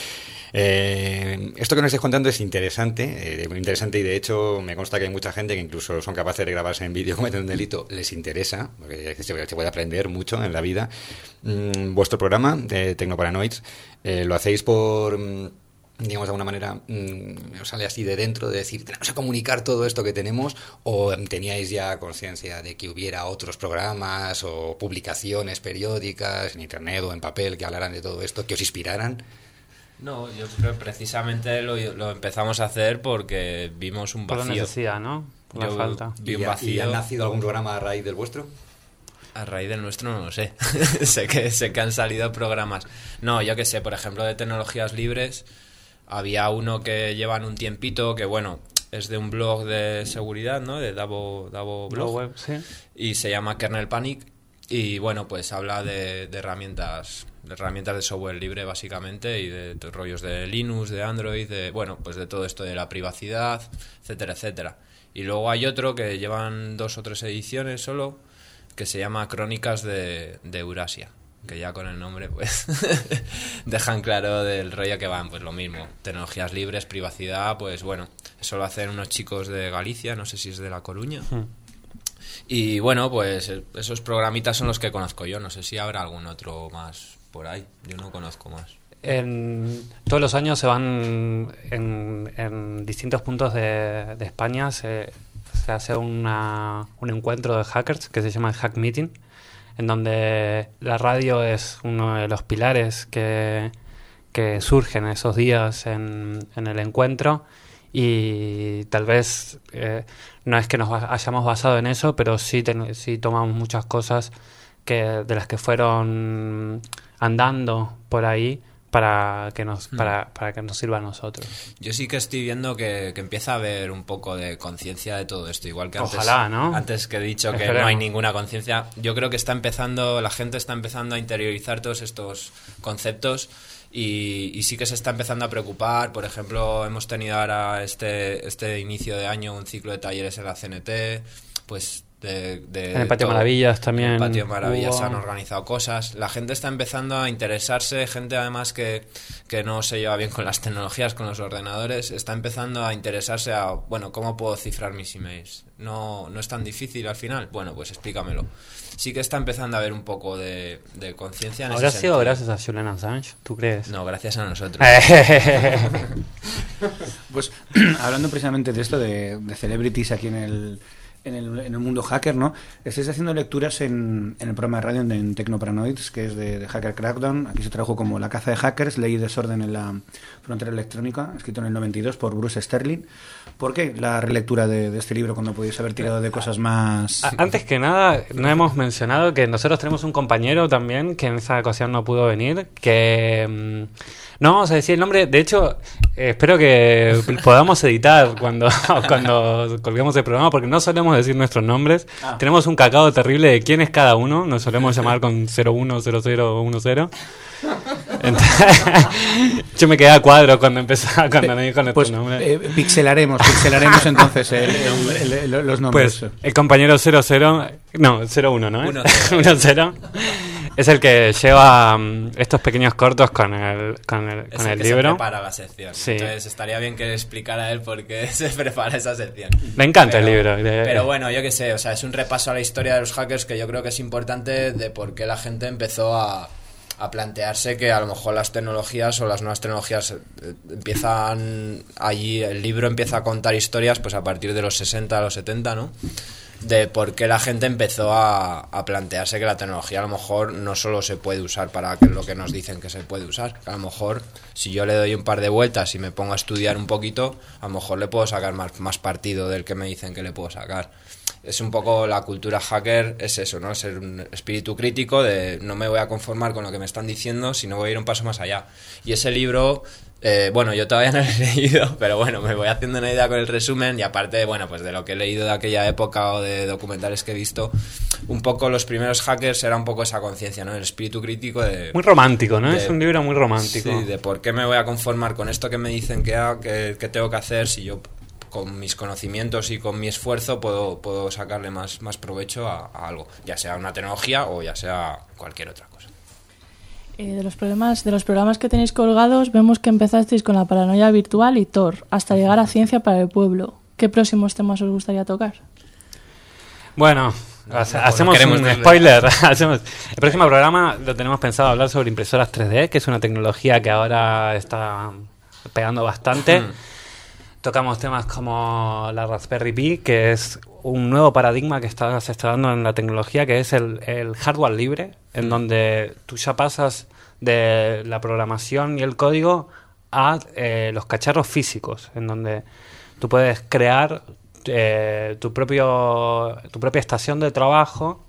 Esto que nos estáis contando es interesante, muy interesante, y de hecho me consta que hay mucha gente que incluso son capaces de grabarse en vídeo cometiendo un delito, les interesa, porque se puede aprender mucho en la vida. Vuestro programa de Tecnoparanoids lo hacéis por... digamos de alguna manera, os sale así de dentro de decir, tenemos que comunicar todo esto que tenemos, o teníais ya conciencia de que hubiera otros programas o publicaciones periódicas en internet o en papel que hablaran de todo esto, que os inspiraran? No, yo creo que precisamente lo empezamos a hacer porque vimos un vacío. Por la necesidad, ¿no? Por la falta. Vi un vacío. ¿Y ha nacido algún programa a raíz del vuestro? A raíz del nuestro no lo sé. sé que han salido programas. No, yo que sé, por ejemplo, de tecnologías libres, había uno que llevan un tiempito, que bueno, es de un blog de seguridad, ¿no? De Davo Blog. Web, sí. Y se llama Kernel Panic. Y bueno, pues habla de herramientas de software libre básicamente, y de rollos de Linux, de Android, pues de todo esto de la privacidad, etcétera, etcétera. Y luego hay otro que llevan 2 o 3 ediciones solo, que se llama Crónicas de Eurasia, que ya con el nombre pues dejan claro del rollo que van, pues lo mismo, tecnologías libres, privacidad, pues bueno, eso lo hacen unos chicos de Galicia, no sé si es de La Coruña. Y bueno, pues esos programitas son los que conozco yo. No sé si habrá algún otro más por ahí. Yo no conozco más. Todos los años se van en distintos puntos de España. Se hace un encuentro de hackers que se llama Hack Meeting, en donde la radio es uno de los pilares que surgen esos días en el encuentro. Y tal vez no es que nos hayamos basado en eso, pero sí tomamos muchas cosas de las que fueron andando por ahí para que nos sirva a nosotros. Yo sí que estoy viendo que empieza a haber un poco de conciencia de todo esto, igual que antes, ojalá, ¿no? Antes que he dicho que Esperemos. no hay ninguna conciencia. Yo creo que la gente está empezando a interiorizar todos estos conceptos y sí que se está empezando a preocupar. Por ejemplo, hemos tenido ahora este inicio de año un ciclo de talleres en la CNT, pues en el Patio Maravillas también. En el Patio Maravillas hubo... se han organizado cosas. La gente está empezando a interesarse, gente además que no se lleva bien con las tecnologías, con los ordenadores, está empezando a interesarse a, bueno, ¿cómo puedo cifrar mis emails? No es tan difícil al final. Bueno, pues explícamelo. Sí que está empezando a haber un poco de conciencia en ese ¿Habrá sentido. sido gracias a Julian Assange? ¿Tú crees? No, gracias a nosotros. Pues hablando precisamente de esto, de celebrities aquí en el mundo hacker, ¿no? Estáis haciendo lecturas en el programa de radio en Tecnoparanoids, que es de Hacker Crackdown. Aquí se tradujo como La caza de hackers, ley y desorden en la frontera electrónica, escrito en el 92 por Bruce Sterling. ¿Por qué la relectura de este libro cuando podéis haber tirado de cosas más...? Antes que nada, no hemos mencionado que nosotros tenemos un compañero también que en esa ocasión no pudo venir, que... no vamos a decir el nombre, de hecho, espero que podamos editar cuando colguemos el programa, porque no solemos decir nuestros nombres. Tenemos un cacao terrible de quién es cada uno, nos solemos llamar con 010010. Entonces, yo me quedé a cuadro cuando me dijo nuestro pues, nombre. Pixelaremos entonces los nombres. Pues el compañero 01, ¿no? 10 es el que lleva estos pequeños cortos con el libro. Se prepara la sección. Sí. Entonces estaría bien que explicara él por qué se prepara esa sección. Me encanta el libro. Pero bueno, yo qué sé, o sea, es un repaso a la historia de los hackers que yo creo que es importante, de por qué la gente empezó a plantearse que a lo mejor las tecnologías o las nuevas tecnologías empiezan allí, el libro empieza a contar historias pues a partir de los 60 a los 70, ¿no? De por qué la gente empezó a plantearse que la tecnología a lo mejor no solo se puede usar para lo que nos dicen que se puede usar, que a lo mejor si yo le doy un par de vueltas y me pongo a estudiar un poquito, a lo mejor le puedo sacar más partido del que me dicen que le puedo sacar. Es un poco la cultura hacker, es eso, ¿no? Ser un espíritu crítico de no me voy a conformar con lo que me están diciendo, sino voy a ir un paso más allá. Y ese libro, bueno, yo todavía no lo he leído, pero bueno, me voy haciendo una idea con el resumen y aparte, bueno, pues de lo que he leído de aquella época o de documentales que he visto, un poco los primeros hackers era un poco esa conciencia, ¿no? El espíritu crítico de... Muy romántico, ¿no? Es un libro muy romántico. Sí, de por qué me voy a conformar con esto que me dicen que tengo que hacer si yo... con mis conocimientos y con mi esfuerzo puedo sacarle más provecho a algo, ya sea una tecnología o ya sea cualquier otra cosa. De los programas que tenéis colgados, vemos que empezasteis con la paranoia virtual y Tor, hasta llegar a Ciencia para el Pueblo. ¿Qué próximos temas os gustaría tocar? Bueno, hacemos un spoiler. El próximo programa lo tenemos pensado hablar sobre impresoras 3D, que es una tecnología que ahora está pegando bastante. Tocamos temas como la Raspberry Pi, que es un nuevo paradigma que se está dando en la tecnología, que es el hardware libre, en donde tú ya pasas de la programación y el código a los cacharros físicos, en donde tú puedes crear tu propia estación de trabajo.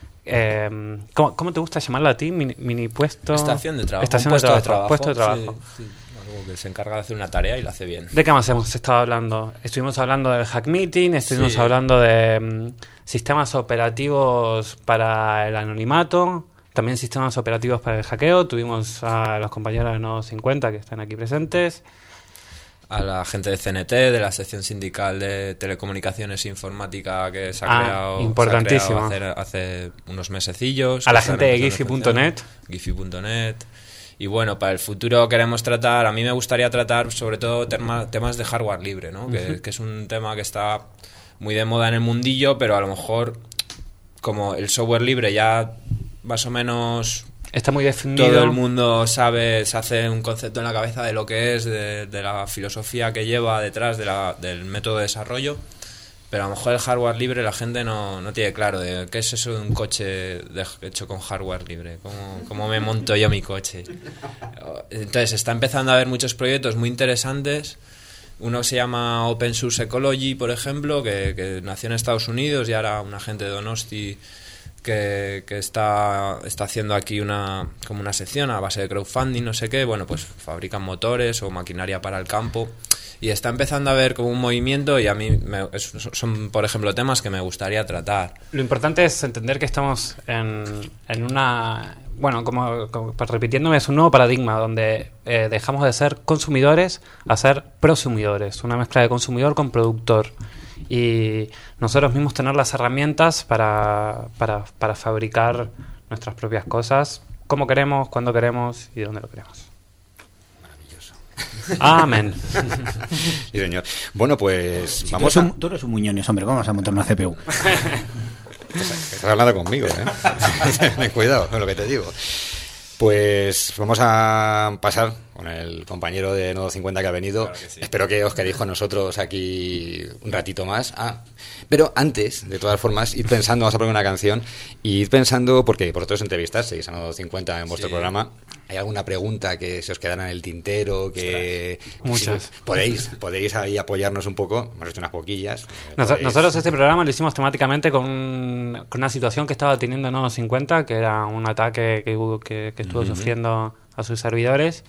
¿Cómo te gusta llamarla a ti? Mini puesto... Estación de trabajo. Puesto de trabajo. Sí. Que se encarga de hacer una tarea y la hace bien. ¿De qué más hemos estado hablando? Estuvimos hablando del hack meeting, estuvimos hablando de sistemas operativos para el anonimato, también sistemas operativos para el hackeo. Tuvimos a los compañeros de Nodo 50 que están aquí presentes. A la gente de CNT, de la sección sindical de telecomunicaciones e informática que se ha creado, importantísimo. Hace unos mesecillos. A la gente de Giphy.net. Giphy.net. Y bueno, para el futuro queremos tratar, a mí me gustaría tratar sobre todo temas de hardware libre, ¿no? Que es un tema que está muy de moda en el mundillo, pero a lo mejor como el software libre ya más o menos está muy definido. Todo el mundo sabe, se hace un concepto en la cabeza de lo que es, de la filosofía que lleva detrás del método de desarrollo. Pero a lo mejor el hardware libre la gente no tiene claro de qué es eso de un coche hecho con hardware libre, cómo me monto yo mi coche. Entonces está empezando a haber muchos proyectos muy interesantes. Uno se llama Open Source Ecology, por ejemplo, que nació en Estados Unidos y ahora una gente de Donosti que está haciendo aquí como una sección a base de crowdfunding, no sé qué. Bueno, pues fabrican motores o maquinaria para el campo y está empezando a haber como un movimiento, y a mí son, por ejemplo, temas que me gustaría tratar. Lo importante es entender que estamos en una... Bueno, como repitiéndome, es un nuevo paradigma donde dejamos de ser consumidores a ser prosumidores, una mezcla de consumidor con productor. Y nosotros mismos tener las herramientas para fabricar nuestras propias cosas, como queremos, cuando queremos y dónde lo queremos. Maravilloso. Amén. Sí, señor. Bueno, pues Si vamos tú eres un muñones, hombre, ¿cómo vas a montar una CPU? Estás hablando conmigo, ¿eh? Ten cuidado con lo que te digo. Pues vamos a pasar con el compañero de Nodo 50 que ha venido. Claro que sí. Espero que os quedéis con nosotros aquí un ratito más. Pero antes, de todas formas, id pensando, vamos a poner una canción, y id pensando, porque vosotros entrevistasteis a Nodo 50 en vuestro programa. ¿Hay alguna pregunta que se os quedara en el tintero? Que Muchas. Si podéis ahí apoyarnos un poco. Hemos hecho unas poquillas. Nosotros este programa lo hicimos temáticamente con una situación que estaba teniendo Nodo 50, que era un ataque que estuvo sufriendo a sus servidores.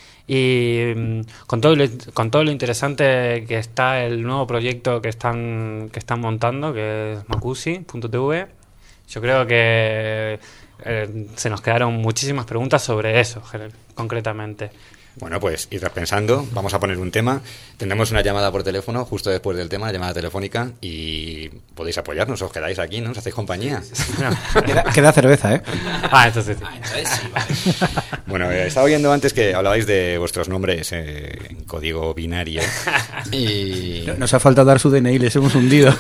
Y con todo lo interesante que está el nuevo proyecto que están montando, que es Macusi.tv, yo creo que se nos quedaron muchísimas preguntas sobre eso, concretamente. Bueno, pues id pensando, vamos a poner un tema. Tendremos una llamada por teléfono justo después del tema, la llamada telefónica, y podéis apoyarnos, os quedáis aquí, ¿no? Os hacéis compañía. Queda cerveza, ¿eh? Entonces sí. Entonces sí, vale. Bueno, estaba oyendo antes que hablabais de vuestros nombres en código binario. Y... Nos ha faltado dar su DNI, les hemos hundido.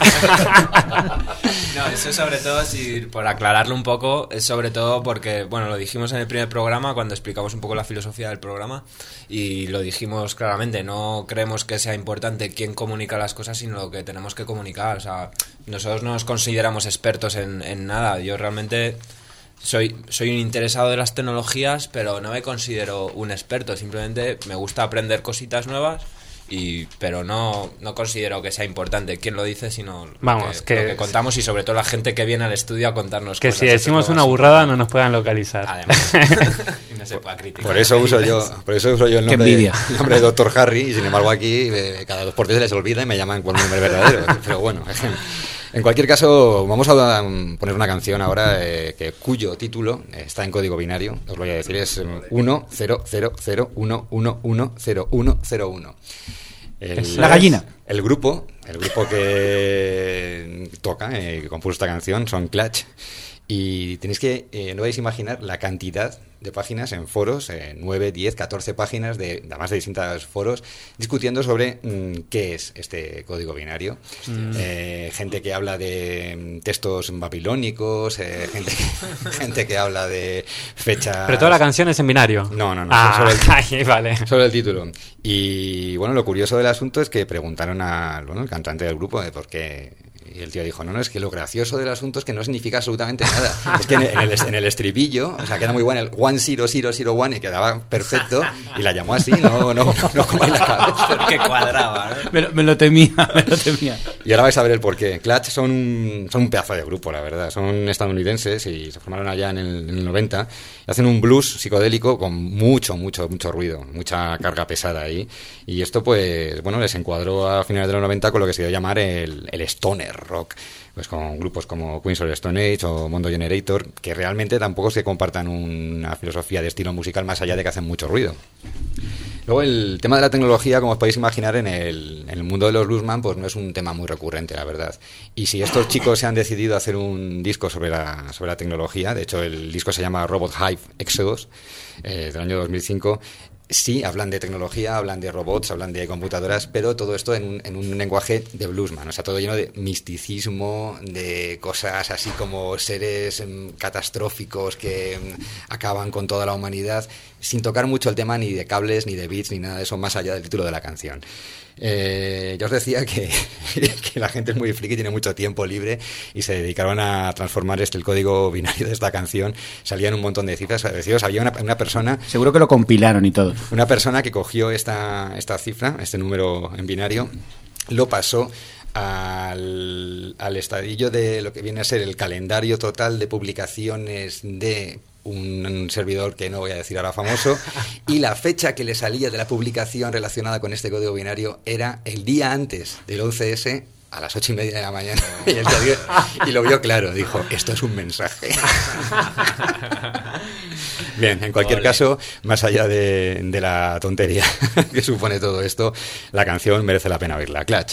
No, eso sobre todo, por aclararlo un poco, es sobre todo porque, bueno, lo dijimos en el primer programa cuando explicamos un poco la filosofía del programa, y lo dijimos claramente, no creemos que sea importante quién comunica las cosas, sino lo que tenemos que comunicar. O sea, nosotros no nos consideramos expertos en nada. Yo realmente soy un interesado de las tecnologías, pero no me considero un experto. Simplemente me gusta aprender cositas nuevas, pero no considero que sea importante quién lo dice, sino lo que contamos, y sobre todo la gente que viene al estudio a contarnos que cosas. Si decimos una burrada no nos puedan localizar. Además, y no se pueda criticar. Por eso uso yo el nombre de Dr. Harry, y sin embargo aquí cada 2 por 3 se les olvida y me llaman con un nombre verdadero. Pero bueno, en cualquier caso, vamos a poner una canción ahora cuyo título está en código binario. Os lo voy a decir, es 10001110101. La gallina. El grupo que toca, que compuso esta canción, son Clutch. Y tenéis que, no vais a imaginar la cantidad de páginas en foros, 9, 10, 14 páginas además de distintos foros, discutiendo sobre qué es este código binario. Gente que habla de textos babilónicos, gente que habla de fechas... Pero toda la canción es en binario. No. Vale. Solo el título. Y bueno, lo curioso del asunto es que preguntaron al cantante del grupo de por qué... Y el tío dijo, no, es que lo gracioso del asunto es que no significa absolutamente nada. Es que en el estribillo, o sea, queda muy bueno el 1001 y quedaba perfecto, y la llamó así, no como en la cabeza. Porque cuadraba, ¿no? Me lo temía. Y ahora vais a ver el porqué. Clutch son un pedazo de grupo, la verdad. Son estadounidenses y se formaron allá en el 90. Y hacen un blues psicodélico con mucho ruido, mucha carga pesada ahí. Y esto, pues, bueno, les encuadró a finales de los 90 con lo que se dio a llamar el stoner rock, pues con grupos como Queens of the Stone Age o Mondo Generator, que realmente tampoco se compartan una filosofía de estilo musical más allá de que hacen mucho ruido. Luego el tema de la tecnología, como os podéis imaginar, en el mundo de los bluesman, pues no es un tema muy recurrente, la verdad. Y si estos chicos se han decidido a hacer un disco sobre la tecnología, de hecho el disco se llama Robot Hive Exodus, del año 2005, sí, hablan de tecnología, hablan de robots, hablan de computadoras, pero todo esto en un lenguaje de bluesman, o sea, todo lleno de misticismo, de cosas así como seres catastróficos que acaban con toda la humanidad, sin tocar mucho el tema ni de cables, ni de beats, ni nada de eso, más allá del título de la canción. Ya os decía que la gente es muy friki, tiene mucho tiempo libre, y se dedicaron a transformar el código binario de esta canción. Salían un montón de cifras. Había una persona... Seguro que lo compilaron y todo. Una persona que cogió esta cifra, este número en binario, lo pasó al estadillo de lo que viene a ser el calendario total de publicaciones de un servidor que no voy a decir ahora famoso, y la fecha que le salía de la publicación relacionada con este código binario era el día antes del 11S a las 8:30 de la mañana. Y lo vio claro, dijo, esto es un mensaje. Bien, en cualquier caso, más allá de la tontería que supone todo esto, la canción merece la pena oírla. Clutch.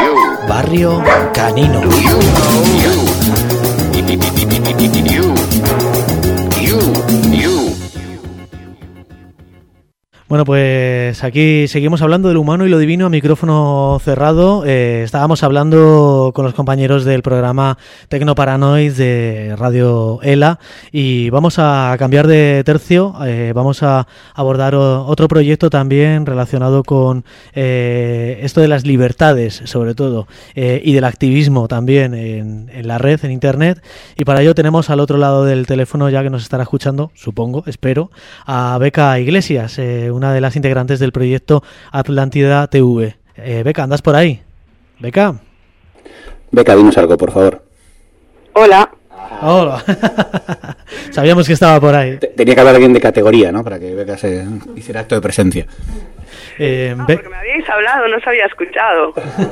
Barrio Canino. Bueno, pues aquí seguimos hablando del humano y lo divino a micrófono cerrado. Estábamos hablando con los compañeros del programa Tecnoparanoid de Radio ELA y vamos a cambiar de tercio. Vamos a abordar otro proyecto también relacionado con esto de las libertades, sobre todo, y del activismo también en la red, en Internet. Y para ello tenemos al otro lado del teléfono, ya que nos estará escuchando, supongo, espero, a Beca Iglesias, una de las integrantes del proyecto Atlántida TV. Beca, ¿andas por ahí? Beca, dinos algo, por favor. Hola. Hola. Sabíamos que estaba por ahí. Tenía que hablar alguien de categoría, ¿no? Para que Beca se hiciera acto de presencia. Porque me habíais hablado, no os había escuchado.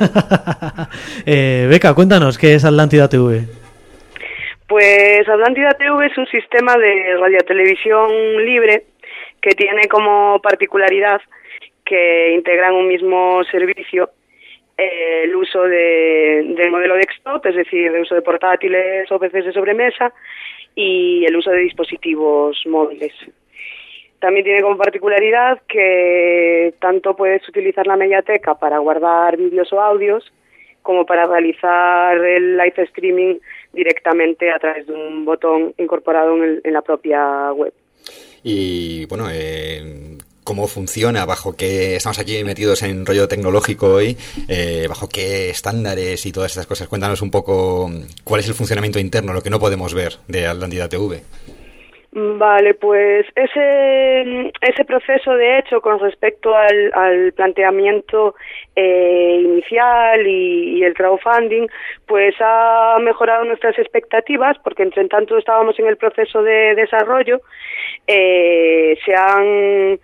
Beca, cuéntanos, ¿qué es Atlántida TV? Pues Atlántida TV es un sistema de radiotelevisión libre que tiene como particularidad que integra en un mismo servicio el uso del modelo desktop, es decir, el uso de portátiles o PCs de sobremesa y el uso de dispositivos móviles. También tiene como particularidad que tanto puedes utilizar la mediateca para guardar vídeos o audios como para realizar el live streaming directamente a través de un botón incorporado en la propia web. Y bueno, ¿cómo funciona? ¿Bajo qué? Estamos aquí metidos en rollo tecnológico hoy. ¿Bajo qué estándares y todas estas cosas? Cuéntanos un poco cuál es el funcionamiento interno, lo que no podemos ver de Atlántida TV. Vale, pues ese proceso, de hecho, con respecto al planteamiento inicial y el crowdfunding, pues ha mejorado nuestras expectativas, porque entre tanto estábamos en el proceso de desarrollo. Se han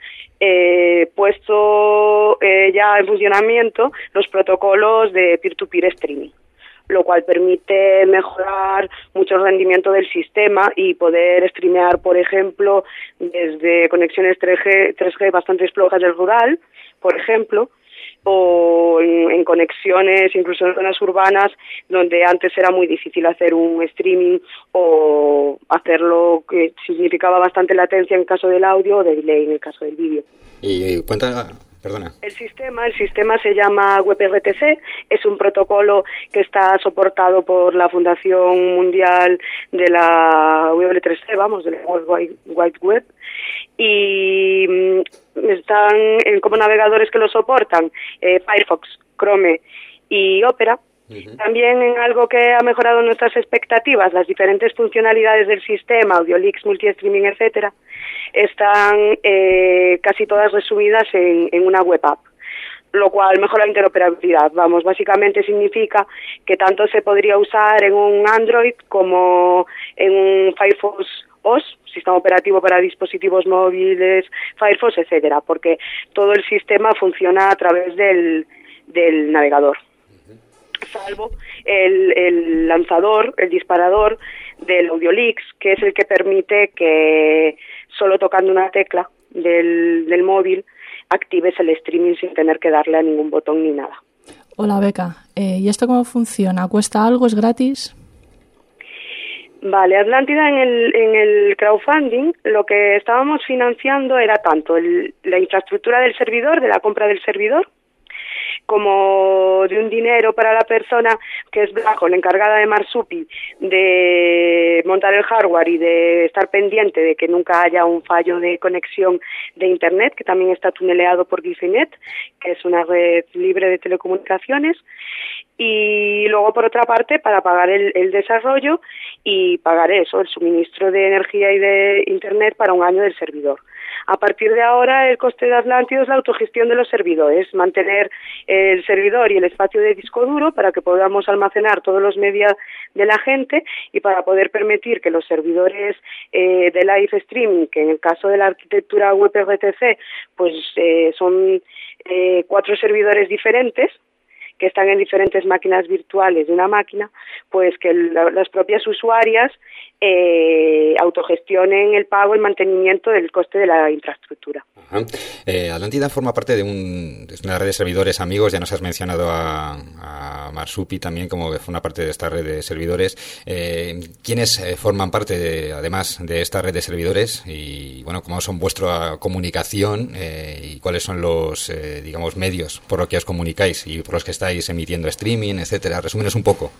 puesto ya en funcionamiento los protocolos de peer-to-peer streaming, lo cual permite mejorar mucho el rendimiento del sistema y poder streamear, por ejemplo, desde conexiones 3G bastante flojas del rural, por ejemplo, o en conexiones incluso en zonas urbanas donde antes era muy difícil hacer un streaming o hacerlo, que significaba bastante latencia en el caso del audio o de delay en el caso del vídeo. Y cuenta... Perdona. El sistema se llama WebRTC, es un protocolo que está soportado por la Fundación Mundial de la W3C, de la World Wide Web, y están como navegadores que lo soportan, Firefox, Chrome y Opera. También en algo que ha mejorado nuestras expectativas, las diferentes funcionalidades del sistema, Audiolix, multi-streaming, etcétera, están casi todas resumidas en una web app, lo cual mejora la interoperabilidad. Básicamente significa que tanto se podría usar en un Android como en un Firefox OS, sistema operativo para dispositivos móviles, Firefox, etcétera, porque todo el sistema funciona a través del navegador, salvo el lanzador, el disparador del Audiolix, que es el que permite que solo tocando una tecla del móvil actives el streaming sin tener que darle a ningún botón ni nada. Hola, Beca. ¿Y esto cómo funciona? ¿Cuesta algo? ¿Es gratis? Vale, Atlántida en el crowdfunding lo que estábamos financiando era tanto la infraestructura del servidor, de la compra del servidor, como de un dinero para la persona que es Blajo, la encargada de Marsupi, de montar el hardware y de estar pendiente de que nunca haya un fallo de conexión de Internet, que también está tuneleado por Gifinet, que es una red libre de telecomunicaciones, y luego, por otra parte, para pagar el desarrollo y pagar el suministro de energía y de Internet para un año del servidor. A partir de ahora, el coste de Atlántida es la autogestión de los servidores, mantener el servidor y el espacio de disco duro para que podamos almacenar todos los medios de la gente y para poder permitir que los servidores de live streaming, que en el caso de la arquitectura WebRTC, pues son 4 servidores diferentes, que están en diferentes máquinas virtuales de una máquina, pues que las propias usuarias autogestionen el pago y mantenimiento del coste de la infraestructura. Atlántida forma parte de una red de servidores amigos. Ya nos has mencionado a Marsupi también, como que forma parte de esta red de servidores. ¿Quiénes forman parte, además de esta red de servidores? Y bueno, ¿cómo son vuestra comunicación y cuáles son los, digamos, medios por los que os comunicáis y por los que estáis emitiendo streaming, etcétera? Resúmenos un poco.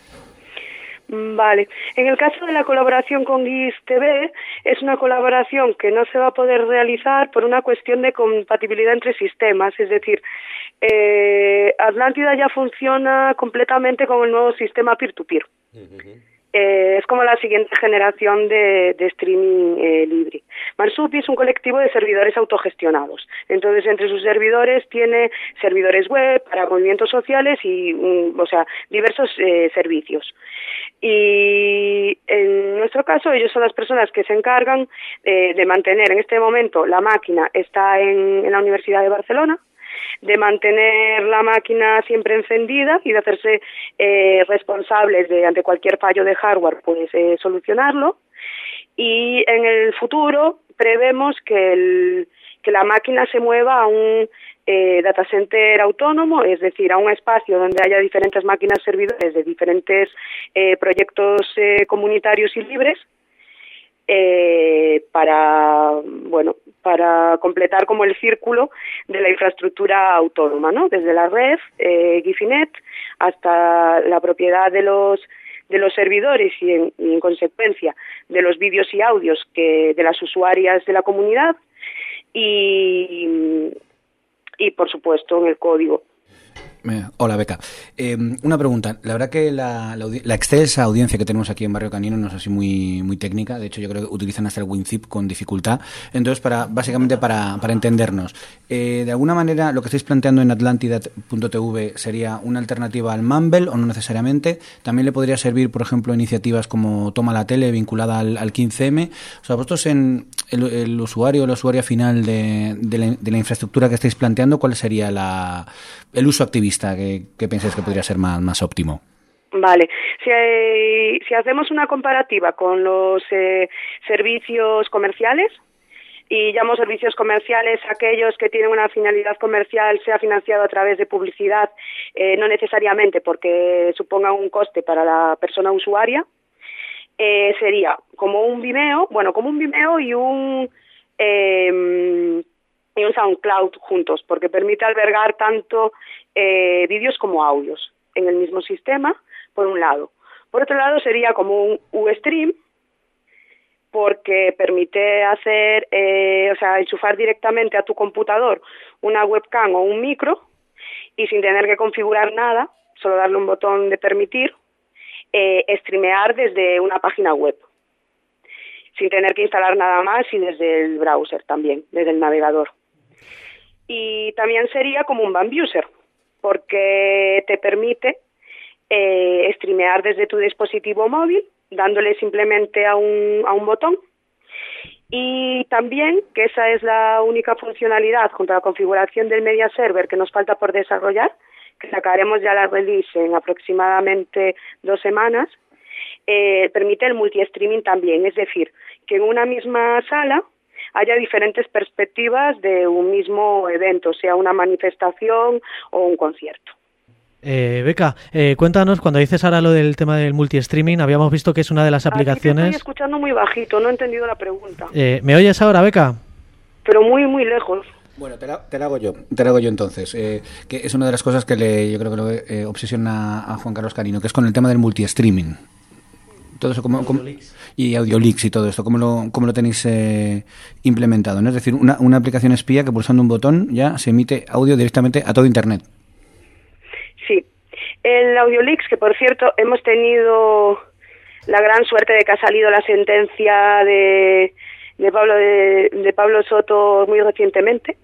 Vale. En el caso de la colaboración con GIS TV, es una colaboración que no se va a poder realizar por una cuestión de compatibilidad entre sistemas. Es decir, Atlántida ya funciona completamente con el nuevo sistema peer-to-peer. Es como la siguiente generación de streaming libre. Marsupi es un colectivo de servidores autogestionados. Entonces, entre sus servidores tiene servidores web para movimientos sociales y, diversos servicios. Y en nuestro caso, ellos son las personas que se encargan de mantener, en este momento, la máquina está en la Universidad de Barcelona, de mantener la máquina siempre encendida y de hacerse responsables de, ante cualquier fallo de hardware, pues solucionarlo. Y en el futuro prevemos que la máquina se mueva a un data center autónomo, es decir, a un espacio donde haya diferentes máquinas servidores de diferentes proyectos comunitarios y libres, para completar como el círculo de la infraestructura autónoma, ¿no? Desde la red, Gifinet, hasta la propiedad de los servidores y en consecuencia de los vídeos y audios de las usuarias de la comunidad y por supuesto en el código. Hola, Beca. Una pregunta. La verdad que la excelsa audiencia que tenemos aquí en Barrio Canino no es así muy técnica. De hecho, yo creo que utilizan hasta el WinZip con dificultad. Entonces, básicamente para entendernos, de alguna manera lo que estáis planteando en Atlántida.tv sería una alternativa al Mumble o no necesariamente. También le podría servir, por ejemplo, iniciativas como Toma la Tele vinculada al 15M. O sea, vosotros en el usuario o la usuaria final de la infraestructura que estáis planteando, ¿cuál sería el uso activista que pensáis que podría ser más óptimo? Vale, si hacemos una comparativa con los servicios comerciales, y llamo servicios comerciales aquellos que tienen una finalidad comercial, sea financiado a través de publicidad, no necesariamente porque suponga un coste para la persona usuaria, sería como un Vimeo y un SoundCloud juntos, porque permite albergar tanto vídeos como audios en el mismo sistema, por un lado. Por otro lado, sería como un Ustream, porque permite hacer, enchufar directamente a tu computador una webcam o un micro y sin tener que configurar nada, solo darle un botón de permitir, streamear desde una página web, sin tener que instalar nada más y desde el browser también, desde el navegador. Y también sería como un Bambuser, porque te permite streamear desde tu dispositivo móvil, dándole simplemente a un botón. Y también, que esa es la única funcionalidad junto a la configuración del media server que nos falta por desarrollar, que sacaremos ya la release en aproximadamente 2 semanas, permite el multi-streaming también, es decir, que en una misma sala haya diferentes perspectivas de un mismo evento, sea una manifestación o un concierto. Beca, cuéntanos, cuando dices ahora lo del tema del multi-streaming, habíamos visto que es una de las aplicaciones... Aquí te estoy escuchando muy bajito, no he entendido la pregunta. ¿Me oyes ahora, Beca? Pero muy, muy lejos. Bueno, te la hago yo entonces, que es una de las cosas que yo creo que lo obsesiona a Juan Carlos Canino, que es con el tema del multi-streaming. Todo eso y Audiolix y todo esto, ¿cómo lo tenéis implementado, ¿no? Es decir, una aplicación espía que pulsando un botón ya se emite audio directamente a todo Internet. Sí, el Audiolix, que por cierto hemos tenido la gran suerte de que ha salido la sentencia de Pablo Soto muy recientemente,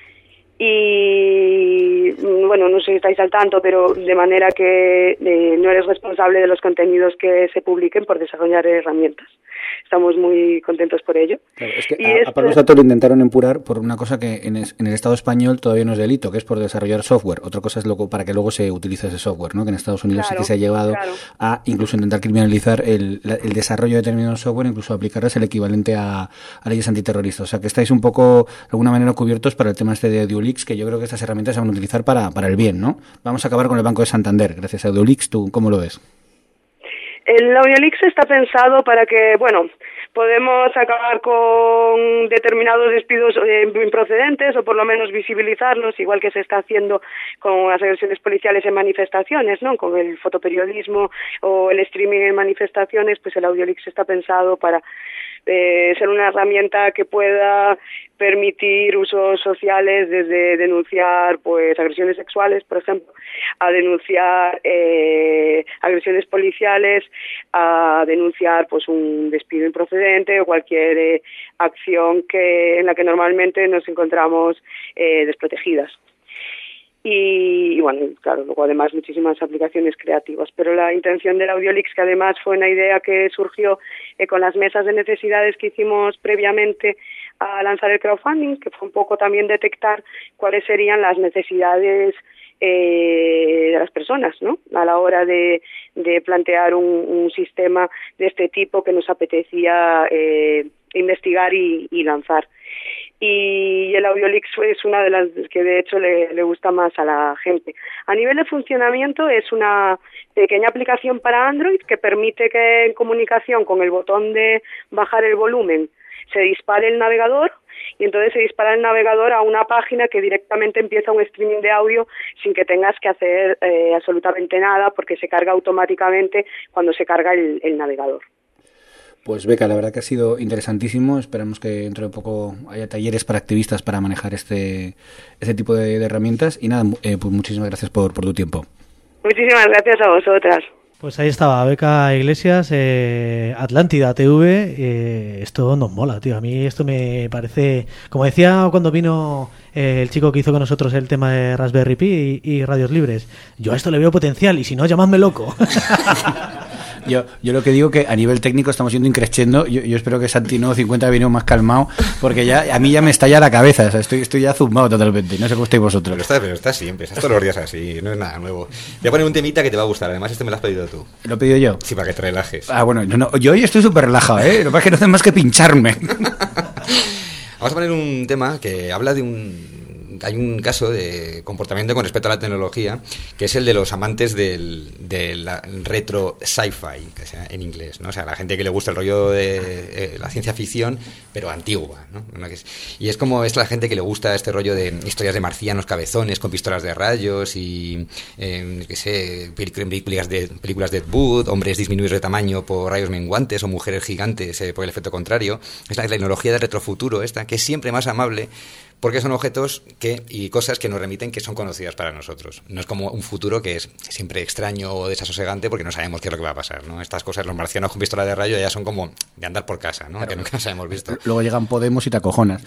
y bueno, no sé si estáis al tanto, pero de manera que no eres responsable de los contenidos que se publiquen por desarrollar herramientas. estamos muy contentos por ello. Claro, es que Y a Pablo Sato lo intentaron empurar por una cosa que en el Estado español todavía no es delito, que es por desarrollar software. Otra cosa es para que luego se utilice ese software, ¿no? Que en Estados Unidos sí que se ha llevado a incluso intentar criminalizar el desarrollo de determinados software, incluso aplicarles el equivalente a leyes antiterroristas. O sea, que estáis un poco, de alguna manera, cubiertos para el tema este de AudioLeaks, que yo creo que estas herramientas se van a utilizar para el bien, ¿no? Vamos a acabar con el Banco de Santander, gracias a AudioLeaks. ¿Tú cómo lo ves? El AudioLeaks está pensado para que, bueno, podemos acabar con determinados despidos improcedentes o por lo menos visibilizarlos, igual que se está haciendo con las agresiones policiales en manifestaciones, ¿no? Con el fotoperiodismo o el streaming en manifestaciones, pues el AudioLeaks está pensado para ser una herramienta que pueda permitir usos sociales, desde denunciar pues agresiones sexuales, por ejemplo, a denunciar agresiones policiales, a denunciar pues un despido improcedente o cualquier acción en la que normalmente nos encontramos desprotegidas. Y bueno, claro, luego además muchísimas aplicaciones creativas, pero la intención del AudioLeaks, que además fue una idea que surgió con las mesas de necesidades que hicimos previamente a lanzar el crowdfunding, que fue un poco también detectar cuáles serían las necesidades de las personas, ¿no? A la hora de plantear un sistema de este tipo que nos apetecía investigar y lanzar. Y el AudioLeaks es una de las que de hecho le gusta más a la gente. A nivel de funcionamiento es una pequeña aplicación para Android que permite que en comunicación con el botón de bajar el volumen se dispare el navegador, y entonces se dispara el navegador a una página que directamente empieza un streaming de audio sin que tengas que hacer absolutamente nada, porque se carga automáticamente cuando se carga el navegador. Pues Beca, la verdad que ha sido interesantísimo. Esperamos que dentro de poco haya talleres para activistas para manejar este tipo de herramientas. Y nada, pues muchísimas gracias por tu tiempo. Muchísimas gracias a vosotras. Pues ahí estaba Beca Iglesias, Atlántida TV. Esto nos mola, tío. A mí esto me parece, como decía cuando vino el chico que hizo con nosotros el tema de Raspberry Pi y radios libres, yo a esto le veo potencial y si no, llamadme loco. Yo lo que digo que a nivel técnico estamos yendo increciendo. Yo espero que Santino 50 viene más calmado, porque ya a mí ya me estalla la cabeza. O sea, estoy ya zumbado totalmente. No sé cómo estáis vosotros. Pero está siempre, estás todos los días así, no es nada nuevo. Voy a poner un temita que te va a gustar. Además, este me lo has pedido tú. ¿Lo he pedido yo? Sí, para que te relajes. Ah, bueno, yo hoy estoy súper relajado, ¿eh? Lo que pasa es que no hacen más que pincharme. Vamos a poner un tema que habla de hay un caso de comportamiento con respecto a la tecnología, que es el de los amantes del retro sci-fi, que sea en inglés, ¿no? O sea, la gente que le gusta el rollo de la ciencia ficción, pero antigua, ¿no? Y es la gente que le gusta este rollo de historias de marcianos cabezones con pistolas de rayos y, películas de Ed Wood, hombres disminuidos de tamaño por rayos menguantes o mujeres gigantes por el efecto contrario. Es la tecnología del retrofuturo esta, que es siempre más amable, porque son objetos y cosas que nos remiten que son conocidas para nosotros. No es como un futuro que es siempre extraño o desasosegante porque no sabemos qué es lo que va a pasar, ¿no? Estas cosas, los marcianos con pistola de rayo ya son como de andar por casa, ¿no? Claro. Que nunca nos hemos visto. Luego llegan Podemos y te acojonas.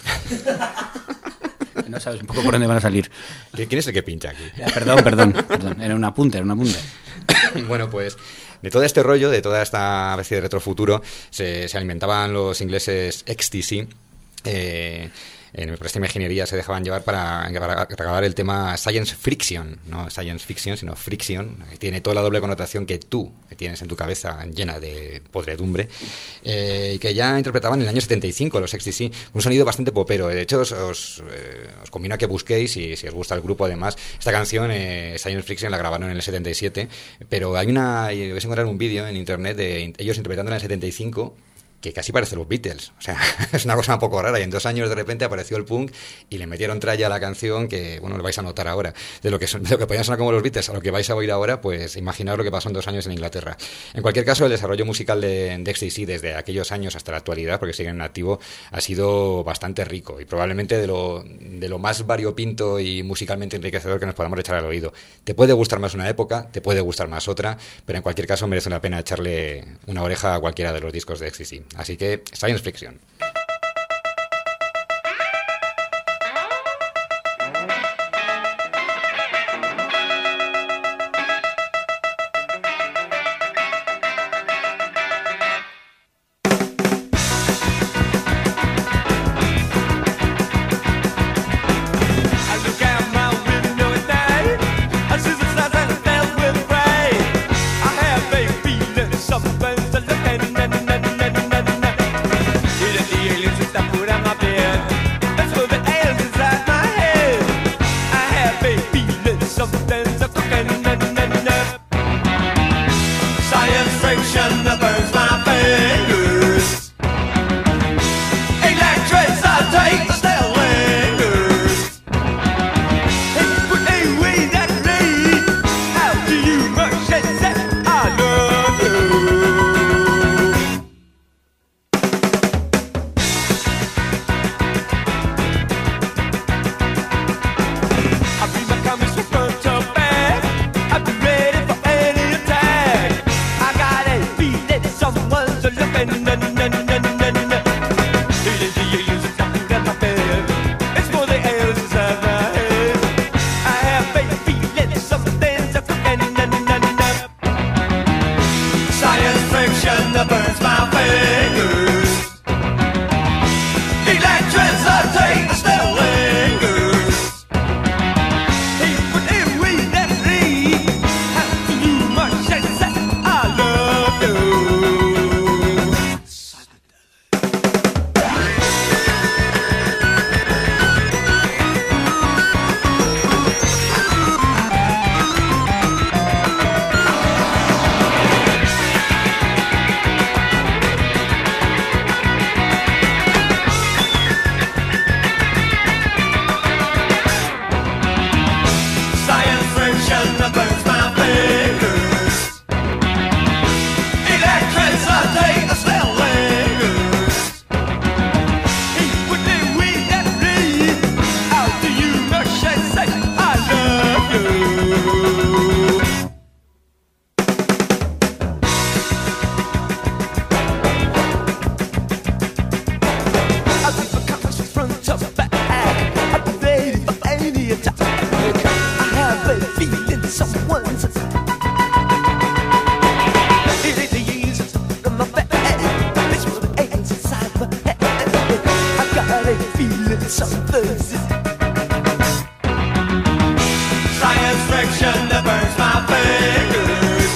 No sabes un poco por dónde van a salir. ¿Quién es el que pincha aquí? Perdón. Era un apunte. Bueno, pues de todo este rollo, de toda esta especie de retrofuturo, se alimentaban los ingleses XTC. En el programa de ingeniería se dejaban llevar para acabar el tema science friction, no science fiction, sino friction, que tiene toda la doble connotación que tienes en tu cabeza llena de podredumbre, y que ya interpretaban en el año 75 los XTC, un sonido bastante popero. De hecho, os convino a que busquéis, y si os gusta el grupo además, esta canción, Science Friction, la grabaron en el 77, pero vais a encontrar un vídeo en internet de ellos interpretándola en el 75, que casi parece los Beatles. O sea, es una cosa un poco rara, y en 2 años de repente apareció el punk y le metieron tralla a la canción que, bueno, lo vais a notar ahora. De lo que podían sonar como los Beatles a lo que vais a oír ahora, pues imaginaos lo que pasó en 2 años en Inglaterra. En cualquier caso, el desarrollo musical de XTC desde aquellos años hasta la actualidad, porque siguen en activo, ha sido bastante rico y probablemente de lo más variopinto y musicalmente enriquecedor que nos podamos echar al oído. Te puede gustar más una época, te puede gustar más otra, pero en cualquier caso merece la pena echarle una oreja a cualquiera de los discos de XTC. Así que, Science Friction. friction that burns my fingers. Electricity still lingers. But anyway that lead, how do you rush and say I love you? I'll be my comments from front to back. I'll be ready for any attack. I got a feeling someone's looking. It's for the airs inside my head. I have a feeling something's cooking. Science fiction that burns my fingers. Electricity still lingers. Hey, but if we let me, how do you much and say I love you? Science friction that burns my fingers. Electricity still lingers. Hey, but then we get me. How do you rush and say I love you? I'll be the comments from front to back. I'll be ready for any attack. I have a feeling someone's. It ain't the ease in my back. It's for the aches inside my head. I got a feeling something's. Science fiction that burns my fingers.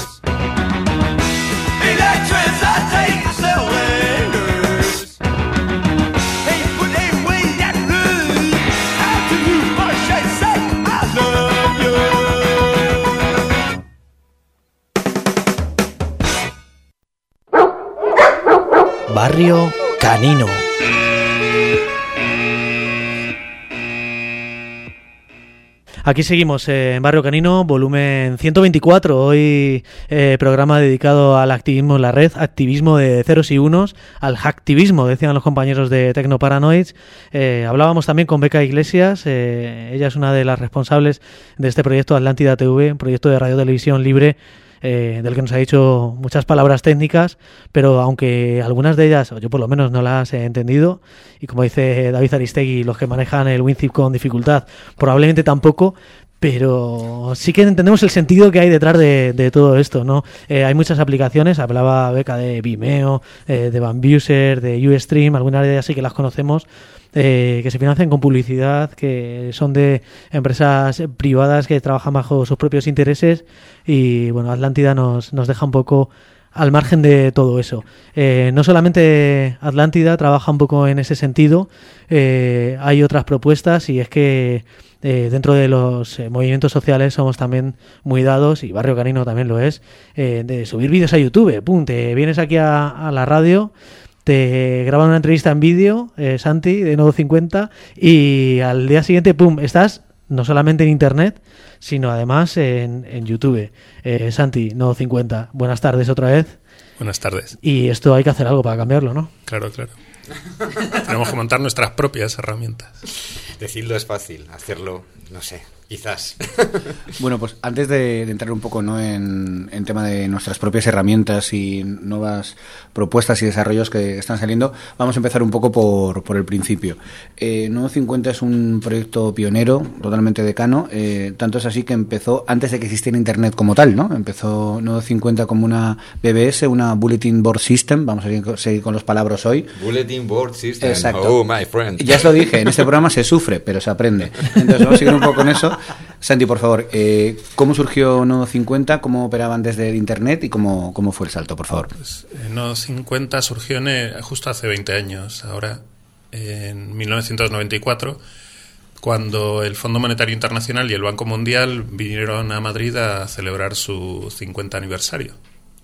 Electricity still lingers. Hey, but anyway that rude. How do you rush and say I love you? Barrio Canino. Aquí seguimos en Barrio Canino, volumen 124. Hoy programa dedicado al activismo en la red, activismo de ceros y unos, al hacktivismo, decían los compañeros de Tecnoparanoids. Hablábamos también con Beca Iglesias, ella es una de las responsables de este proyecto Atlántida TV, un proyecto de radio televisión libre, del que nos ha dicho muchas palabras técnicas, pero aunque algunas de ellas, o yo por lo menos no las he entendido, y como dice David Aristegui, los que manejan el WinZip con dificultad, probablemente tampoco, pero sí que entendemos el sentido que hay detrás de todo esto, ¿no? Hay muchas aplicaciones, hablaba Beca de Vimeo, de Bambuser, de Ustream, algunas de ellas sí que las conocemos, que se financian con publicidad, que son de empresas privadas que trabajan bajo sus propios intereses, y bueno, Atlántida nos deja un poco al margen de todo eso. No solamente Atlántida trabaja un poco en ese sentido, hay otras propuestas, y es que dentro de los movimientos sociales somos también muy dados, y Barrio Canino también lo es, de subir vídeos a YouTube. Pum, te vienes aquí a la radio, te graban una entrevista en vídeo, Santi, de Nodo 50, y al día siguiente, pum, estás no solamente en Internet, sino además en YouTube. Santi, Nodo 50, buenas tardes otra vez. Buenas tardes. Y esto hay que hacer algo para cambiarlo, ¿no? Claro, claro. Tenemos que montar nuestras propias herramientas. Decirlo es fácil, hacerlo, no sé, quizás. Bueno, pues antes de entrar un poco, ¿no?, en tema de nuestras propias herramientas y nuevas propuestas y desarrollos que están saliendo, vamos a empezar un poco por el principio. Nodo 50 es un proyecto pionero, totalmente decano, tanto es así que empezó antes de que existiera Internet como tal, ¿no? Empezó Nodo 50 como una BBS, una Bulletin Board System, vamos a seguir con los palabras hoy. Bulletin Board System, exacto. Oh my friend. Ya os lo dije, en este programa se sufre, pero se aprende. Entonces vamos a seguir un poco con eso. Santi, por favor, ¿cómo surgió Nodo 50? ¿Cómo operaban desde el Internet? ¿Y cómo fue el salto, por favor? Pues, Nodo 50 surgió justo hace 20 años, ahora, en 1994, cuando el Fondo Monetario Internacional y el Banco Mundial vinieron a Madrid a celebrar su 50 aniversario.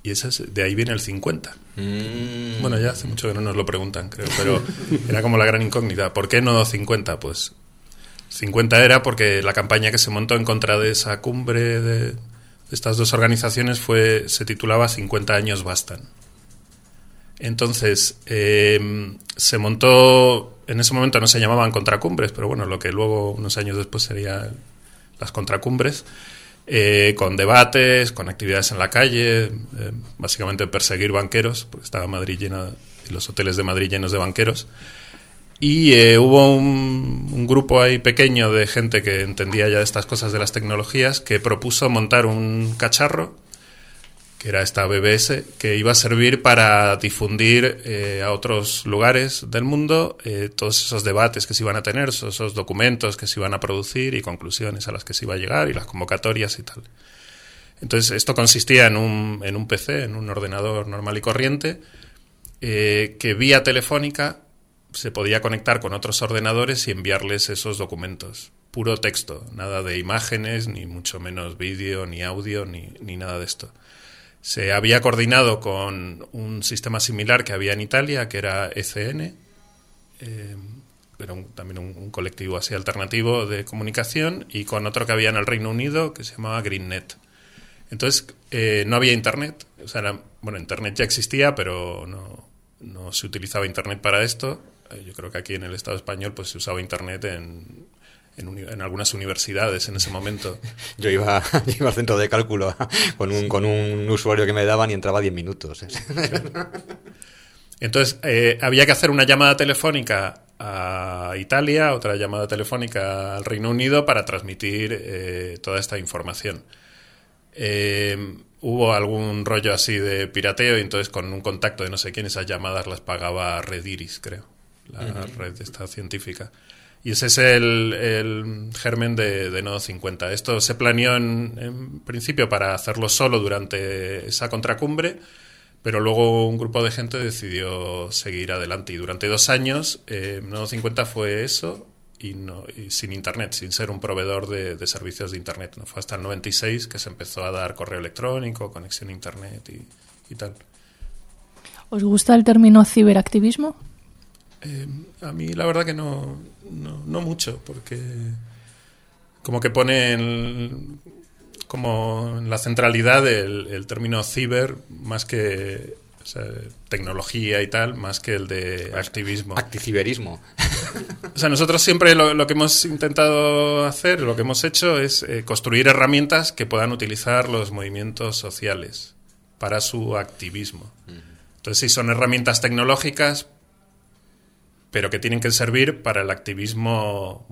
Y de ahí viene el 50. Bueno, ya hace mucho que no nos lo preguntan, creo, pero era como la gran incógnita. ¿Por qué no 50? Pues 50 era porque la campaña que se montó en contra de esa cumbre de estas dos organizaciones se titulaba 50 años bastan. Entonces, se montó, en ese momento no se llamaban contracumbres, pero bueno, lo que luego, unos años después, serían las contracumbres, con debates, con actividades en la calle, básicamente perseguir banqueros, porque estaba Madrid llena, y los hoteles de Madrid llenos de banqueros. Y hubo un grupo ahí pequeño de gente que entendía ya estas cosas de las tecnologías, que propuso montar un cacharro, que era esta BBS, que iba a servir para difundir a otros lugares del mundo todos esos debates que se iban a tener, esos documentos que se iban a producir y conclusiones a las que se iba a llegar y las convocatorias y tal. Entonces, esto consistía en un PC, en un ordenador normal y corriente, que vía telefónica se podía conectar con otros ordenadores y enviarles esos documentos. Puro texto, nada de imágenes, ni mucho menos vídeo, ni audio, ni nada de esto. Se había coordinado con un sistema similar que había en Italia, que era ECN, era también un colectivo así alternativo de comunicación, y con otro que había en el Reino Unido, que se llamaba GreenNet. Entonces, no había Internet. O sea, Internet ya existía, pero no se utilizaba Internet para esto. Yo creo que aquí en el Estado español pues se usaba Internet en algunas universidades en ese momento. Yo iba al centro de cálculo con un usuario que me daban y entraba 10 minutos. Entonces, había que hacer una llamada telefónica a Italia, otra llamada telefónica al Reino Unido para transmitir toda esta información. Hubo algún rollo así de pirateo, y entonces con un contacto de no sé quién, esas llamadas las pagaba Red Iris, creo, la red esta científica. Y ese es el germen de Nodo 50. Esto se planeó en principio para hacerlo solo durante esa contracumbre, pero luego un grupo de gente decidió seguir adelante. Y durante 2 años, Nodo 50 fue eso, y sin Internet, sin ser un proveedor de servicios de Internet. No fue hasta el 96 que se empezó a dar correo electrónico, conexión a Internet y tal. ¿Os gusta el término ciberactivismo? A mí la verdad que no mucho, porque como que pone como en la centralidad el término ciber, más que tecnología y tal, más que el de activismo. Acticiberismo. O sea, nosotros siempre lo que hemos intentado hacer, lo que hemos hecho es construir herramientas que puedan utilizar los movimientos sociales para su activismo. Entonces, sí, son herramientas tecnológicas, pero que tienen que servir para el activismo,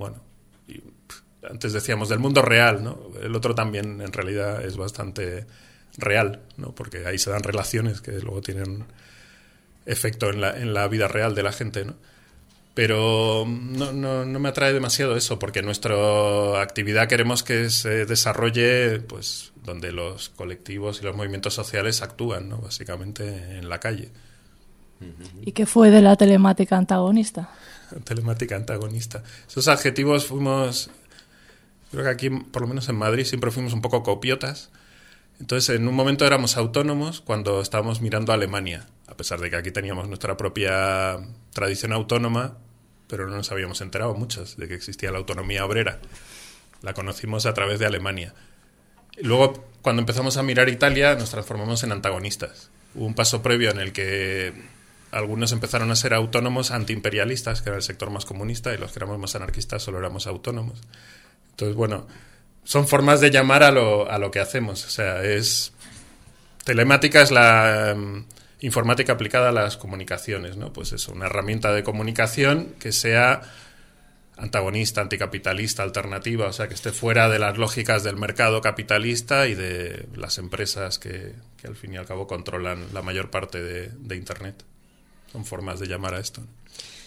antes decíamos del mundo real, ¿no? El otro también en realidad es bastante real, ¿no? Porque ahí se dan relaciones que luego tienen efecto en la vida real de la gente, ¿no? Pero no me atrae demasiado eso, porque nuestra actividad queremos que se desarrolle pues donde los colectivos y los movimientos sociales actúan, ¿no? Básicamente en la calle. ¿Y qué fue de la telemática antagonista? Telemática antagonista. Esos adjetivos creo que aquí, por lo menos en Madrid, siempre fuimos un poco copiotas. Entonces, en un momento éramos autónomos cuando estábamos mirando a Alemania, a pesar de que aquí teníamos nuestra propia tradición autónoma, pero no nos habíamos enterado muchos de que existía la autonomía obrera. La conocimos a través de Alemania. Luego, cuando empezamos a mirar Italia, nos transformamos en antagonistas. Hubo un paso previo en el que algunos empezaron a ser autónomos antiimperialistas, que era el sector más comunista, y los que éramos más anarquistas solo éramos autónomos. Entonces, son formas de llamar a lo que hacemos. O sea, telemática es la informática aplicada a las comunicaciones, ¿no? Pues eso, una herramienta de comunicación que sea antagonista, anticapitalista, alternativa, o sea, que esté fuera de las lógicas del mercado capitalista y de las empresas que al fin y al cabo controlan la mayor parte de Internet. Son formas de llamar a esto.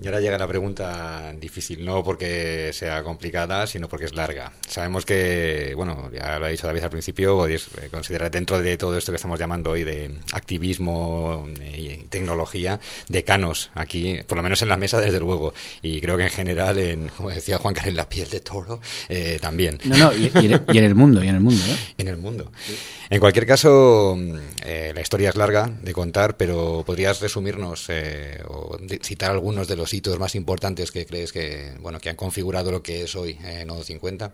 Y ahora llega la pregunta difícil, no porque sea complicada, sino porque es larga. Sabemos que, bueno, ya lo ha dicho David al principio, podéis considerar dentro de todo esto que estamos llamando hoy de activismo y tecnología, decanos aquí, por lo menos en la mesa desde luego, y creo que en general, como decía Juan Carlos, en la piel de toro también. No, y en el mundo, ¿eh? En el mundo. Sí. En cualquier caso, la historia es larga de contar, pero ¿podrías resumirnos o citar algunos de los hitos más importantes que crees que han configurado lo que es hoy Nodo 50?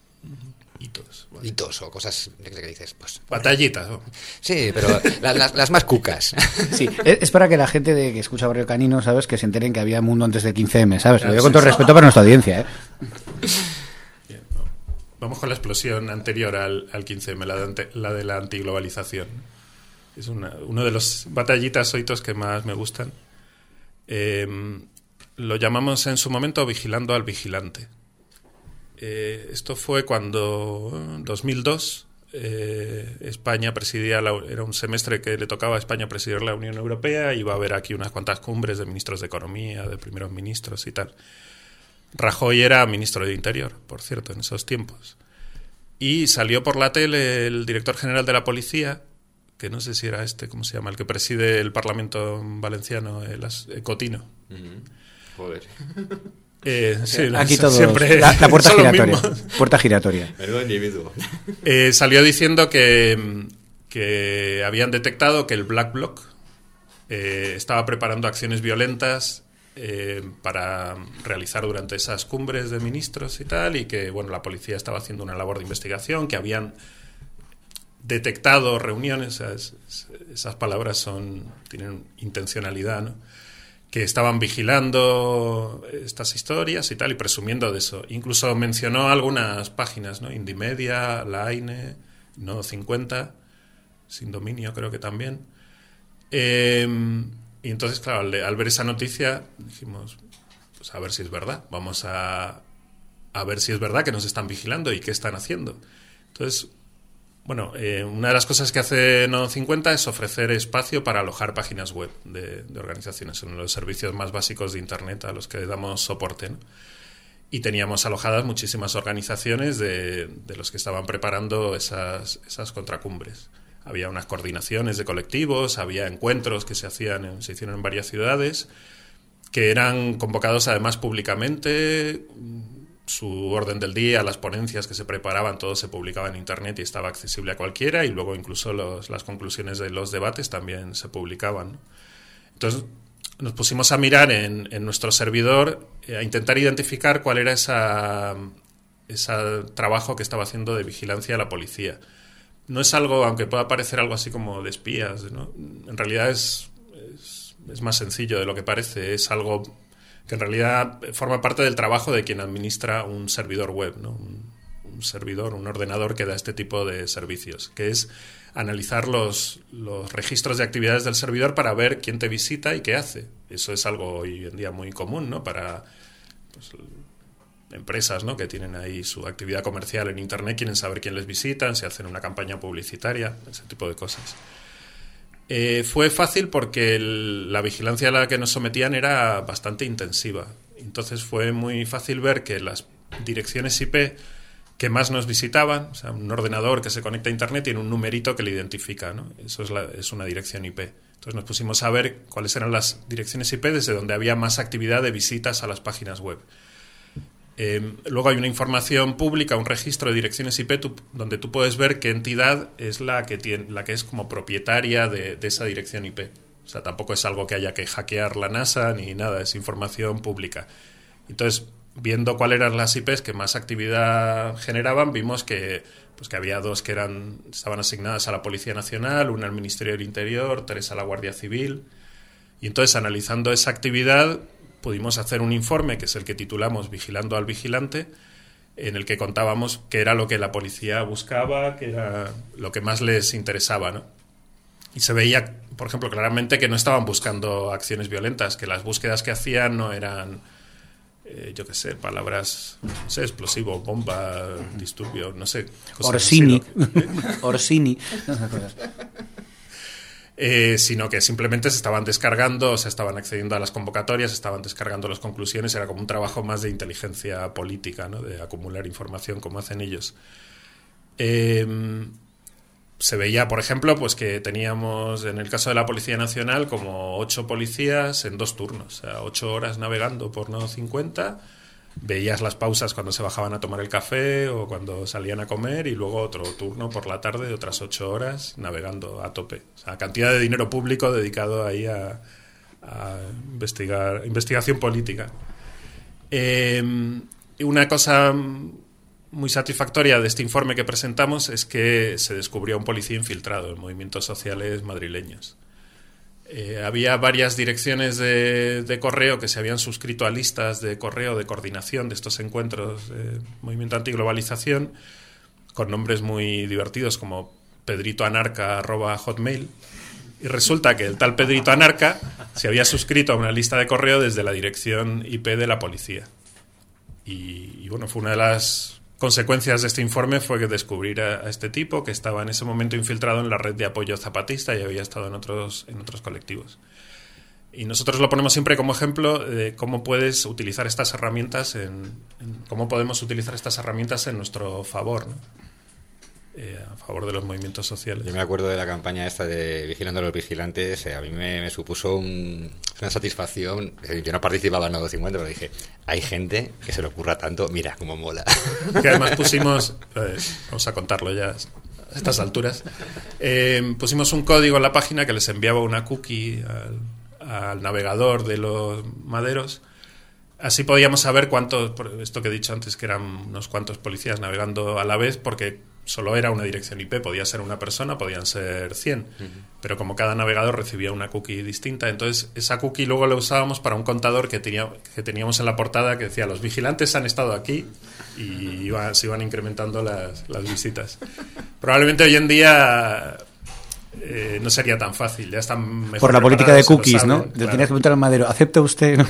Hitos o cosas que dices, pues batallitas, ¿no? Sí, pero las más cucas. Sí, es para que la gente que escucha Barrio Canino, ¿sabes?, que se enteren que había mundo antes del 15M, ¿sabes? Lo digo con todo respeto para nuestra audiencia, ¿eh? Bien, no. Vamos con la explosión anterior al 15M, la de la antiglobalización. Es uno de los batallitas o hitos que más me gustan. Lo llamamos en su momento vigilando al vigilante. Esto fue cuando en 2002 España presidía, era un semestre que le tocaba a España presidir la Unión Europea, iba a haber aquí unas cuantas cumbres de ministros de Economía, de primeros ministros y tal. Rajoy era ministro de Interior, por cierto, en esos tiempos. Y salió por la tele el director general de la policía, que no sé si era ¿cómo se llama? El que preside el Parlamento valenciano, Cotino. Joder. Sí, aquí todos, siempre la puerta giratoria. Puerta giratoria. Menudo individuo. Salió diciendo que habían detectado que el Black Bloc estaba preparando acciones violentas para realizar durante esas cumbres de ministros y tal, y que la policía estaba haciendo una labor de investigación, que habían detectado reuniones, esas palabras tienen intencionalidad, ¿no?, que estaban vigilando estas historias y tal, y presumiendo de eso. Incluso mencionó algunas páginas, ¿no?, Indymedia, La AINE, Nodo 50, Sin Dominio creo que también. Y entonces, claro, al ver esa noticia dijimos, pues a ver si es verdad, vamos a ver si es verdad que nos están vigilando y qué están haciendo. Entonces, una de las cosas que hace Nodo 50 es ofrecer espacio para alojar páginas web de organizaciones, uno de los servicios más básicos de Internet a los que damos soporte, ¿no? Y teníamos alojadas muchísimas organizaciones de los que estaban preparando esas contracumbres. Había unas coordinaciones de colectivos, había encuentros que se hicieron en varias ciudades, que eran convocados además públicamente. Su orden del día, las ponencias que se preparaban, todo se publicaba en Internet y estaba accesible a cualquiera, y luego incluso las conclusiones de los debates también se publicaban, ¿no? Entonces nos pusimos a mirar en nuestro servidor, a intentar identificar cuál era ese trabajo que estaba haciendo de vigilancia a la policía. No es algo, aunque pueda parecer algo así como de espías, ¿no? En realidad es más sencillo de lo que parece, es algo que en realidad forma parte del trabajo de quien administra un servidor web, ¿no? Un servidor, un ordenador que da este tipo de servicios, que es analizar los registros de actividades del servidor para ver quién te visita y qué hace. Eso es algo hoy en día muy común, ¿no?, para empresas, ¿no?, que tienen ahí su actividad comercial en Internet, quieren saber quién les visita, si hacen una campaña publicitaria, ese tipo de cosas. Fue fácil porque la vigilancia a la que nos sometían era bastante intensiva. Entonces fue muy fácil ver que las direcciones IP que más nos visitaban, o sea, un ordenador que se conecta a Internet tiene un numerito que le identifica, ¿no? Eso es una dirección IP. Entonces nos pusimos a ver cuáles eran las direcciones IP desde donde había más actividad de visitas a las páginas web. Luego hay una información pública, un registro de direcciones IP donde tú puedes ver qué entidad es la que es como propietaria de esa dirección IP. O sea, tampoco es algo que haya que hackear la NASA ni nada, es información pública. Entonces, viendo cuáles eran las IPs que más actividad generaban, vimos que había dos que estaban asignadas a la Policía Nacional, una al Ministerio del Interior, 3 a la Guardia Civil. Y entonces, analizando esa actividad, pudimos hacer un informe, que es el que titulamos Vigilando al Vigilante, en el que contábamos qué era lo que la policía buscaba, qué era lo que más les interesaba, ¿no? Y se veía, por ejemplo, claramente que no estaban buscando acciones violentas, que las búsquedas que hacían no eran, palabras, no sé, explosivo, bomba, disturbio, no sé. Orsini. Orsini. sino que simplemente se estaban descargando, se estaban accediendo a las convocatorias, se estaban descargando las conclusiones, era como un trabajo más de inteligencia política, ¿no? De acumular información como hacen ellos. Se veía, por ejemplo, pues que teníamos, en el caso de la Policía Nacional, como 8 policías en 2 turnos, o sea, 8 horas navegando por Nodo 50, veías las pausas cuando se bajaban a tomar el café o cuando salían a comer, y luego otro turno por la tarde de otras 8 horas navegando a tope. O sea, cantidad de dinero público dedicado ahí a investigación política. Y una cosa muy satisfactoria de este informe que presentamos es que se descubrió un policía infiltrado en movimientos sociales madrileños. Había varias direcciones de correo que se habían suscrito a listas de correo de coordinación de estos encuentros de movimiento antiglobalización, con nombres muy divertidos como pedritoanarca@hotmail, y resulta que el tal Pedrito Anarca se había suscrito a una lista de correo desde la dirección IP de la policía. Y bueno, fue una de las consecuencias de este informe fue que descubrir a este tipo que estaba en ese momento infiltrado en la red de apoyo zapatista y había estado en otros colectivos. Y nosotros lo ponemos siempre como ejemplo de cómo puedes utilizar estas herramientas cómo podemos utilizar estas herramientas en nuestro favor, ¿no? A favor de los movimientos sociales. Yo me acuerdo de la campaña esta de Vigilando a los Vigilantes, a mí me supuso una satisfacción. Yo no participaba en Nodo 50, pero dije, hay gente que se le ocurra tanto, mira cómo mola. Que además pusimos, vamos a contarlo ya a estas alturas, pusimos un código en la página que les enviaba una cookie al navegador de los maderos. Así podíamos saber cuántos, esto que he dicho antes, que eran unos cuantos policías navegando a la vez, porque solo era una dirección IP, podía ser una persona, podían ser 100, pero como cada navegador recibía una cookie distinta, entonces esa cookie luego la usábamos para un contador que teníamos en la portada que decía, los vigilantes han estado aquí, y se iban incrementando las visitas. Probablemente hoy en día no sería tan fácil, ya están mejor por la política de cookies, saben, ¿no? claro. Le tenías que preguntar al madero, ¿acepta usted?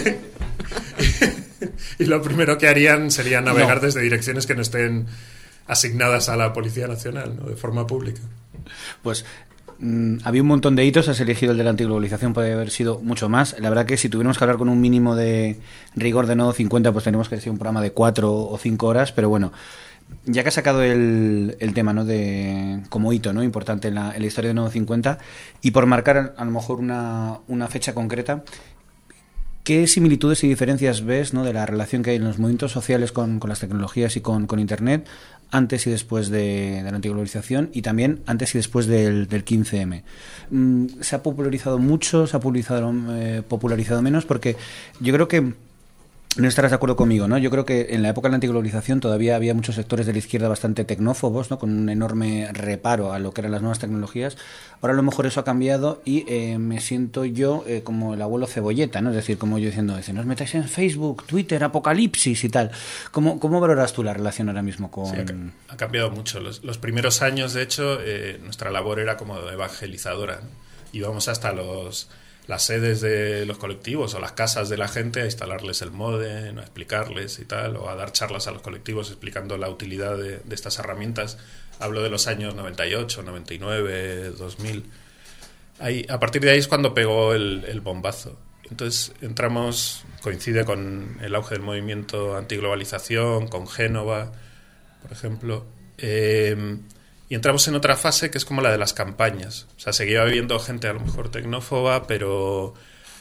Y lo primero que harían sería navegar desde direcciones que no estén asignadas a la Policía Nacional, ¿no? De forma pública. Pues había un montón de hitos, has elegido el de la antiglobalización, puede haber sido mucho más. La verdad que si tuviéramos que hablar con un mínimo de rigor de Nodo 50, pues tenemos que decir un programa de 4 o 5 horas, pero bueno, ya que has sacado el tema, ¿no? Como hito, ¿no? Importante en la historia de Nodo 50, y por marcar a lo mejor una fecha concreta, ¿qué similitudes y diferencias ves, ¿no? De la relación que hay en los movimientos sociales con las tecnologías y con Internet antes y después de la antiglobalización, y también antes y después del 15M? ¿Se ha popularizado mucho? ¿Se ha popularizado menos? Porque yo creo que no estarás de acuerdo conmigo, ¿no? Yo creo que en la época de la antiglobalización todavía había muchos sectores de la izquierda bastante tecnófobos, ¿no? Con un enorme reparo a lo que eran las nuevas tecnologías. Ahora a lo mejor eso ha cambiado y me siento yo como el abuelo cebolleta, ¿no? Es decir, como yo diciendo, no os metáis en Facebook, Twitter, apocalipsis y tal. ¿Cómo valoras tú la relación ahora mismo con...? Sí, ha cambiado mucho. Los primeros años, de hecho, nuestra labor era como evangelizadora, ¿no? Íbamos hasta las sedes de los colectivos o las casas de la gente a instalarles el módem, a explicarles y tal, o a dar charlas a los colectivos explicando la utilidad de estas herramientas. Hablo de los años 98, 99, 2000. A partir de ahí es cuando pegó el bombazo. Entonces coincide con el auge del movimiento antiglobalización, con Génova, por ejemplo. Y entramos en otra fase que es como la de las campañas. O sea, seguía habiendo gente a lo mejor tecnófoba, pero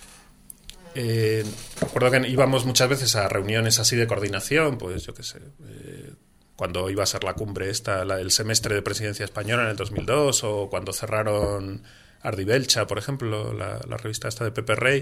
recuerdo que íbamos muchas veces a reuniones así de coordinación, pues yo qué sé, cuando iba a ser la cumbre el semestre de presidencia española en el 2002, o cuando cerraron Ardibelcha, por ejemplo, la revista esta de Pepe Rey.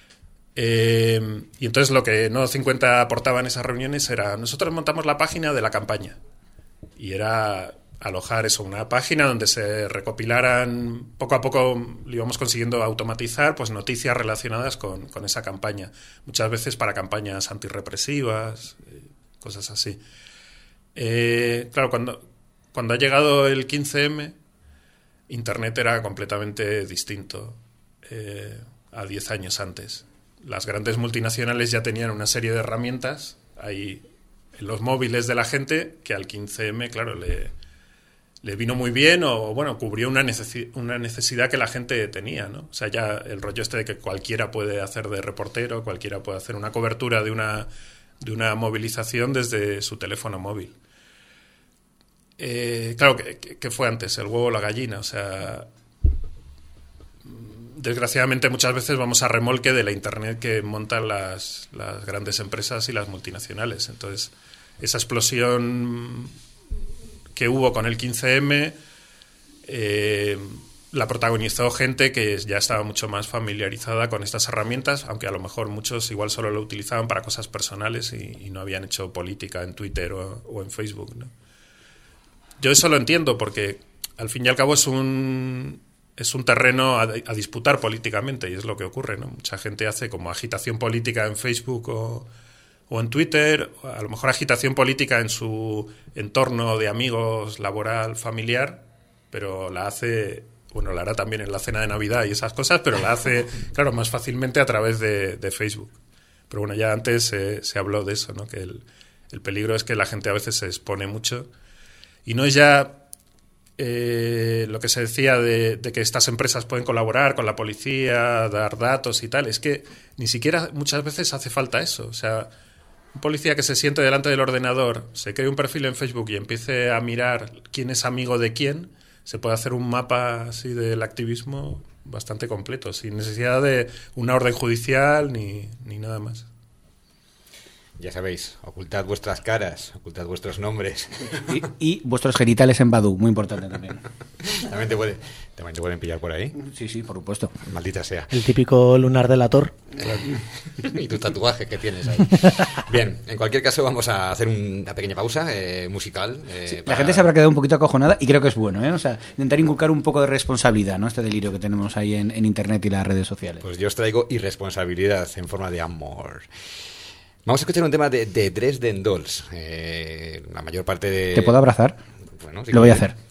Y entonces lo que Nodo 50 aportaba en esas reuniones era, nosotros montamos la página de la campaña. Y era alojar una página donde se recopilaran, poco a poco lo íbamos consiguiendo automatizar, pues noticias relacionadas con esa campaña, muchas veces para campañas antirrepresivas, cosas así. Claro, cuando ha llegado el 15M, Internet era completamente distinto a 10 años antes. Las grandes multinacionales ya tenían una serie de herramientas ahí en los móviles de la gente que al 15M, claro, le vino muy bien o, bueno, cubrió una necesidad que la gente tenía, ¿no? O sea, ya el rollo este de que cualquiera puede hacer de reportero, cualquiera puede hacer una cobertura de una movilización desde su teléfono móvil. Claro, ¿qué fue antes? ¿El huevo o la gallina? O sea, desgraciadamente muchas veces vamos a remolque de la Internet que montan las grandes empresas y las multinacionales. Entonces, esa explosión que hubo con el 15M la protagonizó gente que ya estaba mucho más familiarizada con estas herramientas, aunque a lo mejor muchos igual solo lo utilizaban para cosas personales y no habían hecho política en Twitter o en Facebook, ¿no? Yo eso lo entiendo porque al fin y al cabo es un terreno a disputar políticamente y es lo que ocurre, ¿no? Mucha gente hace como agitación política en Facebook o en Twitter, a lo mejor agitación política en su entorno de amigos, laboral, familiar, pero la hace, bueno, la hará también en la cena de Navidad y esas cosas, pero la hace, claro, más fácilmente a través de Facebook. Pero bueno, ya antes se habló de eso, ¿no? Que el peligro es que la gente a veces se expone mucho y no es ya lo que se decía de que estas empresas pueden colaborar con la policía, dar datos y tal, es que ni siquiera muchas veces hace falta eso. O sea, un policía que se siente delante del ordenador, se cree un perfil en Facebook y empiece a mirar quién es amigo de quién, se puede hacer un mapa así del activismo bastante completo, sin necesidad de una orden judicial ni nada más. Ya sabéis, ocultad vuestras caras, ocultad vuestros nombres. Y vuestros genitales en Badoo, muy importante también. ¿También te pueden pillar por ahí? Sí, por supuesto. Maldita sea. El típico lunar delator. Y tu tatuaje que tienes ahí. Bien, en cualquier caso vamos a hacer una pequeña pausa musical. Sí, la gente se habrá quedado un poquito acojonada y creo que es bueno, ¿eh? O sea, intentar inculcar un poco de responsabilidad, ¿no? Este delirio que tenemos ahí en Internet y las redes sociales. Pues yo os traigo irresponsabilidad en forma de amor. Vamos a escuchar un tema de Dresden Dolls. La mayor parte de... ¿Te puedo abrazar? Bueno, sí, lo voy a hacer.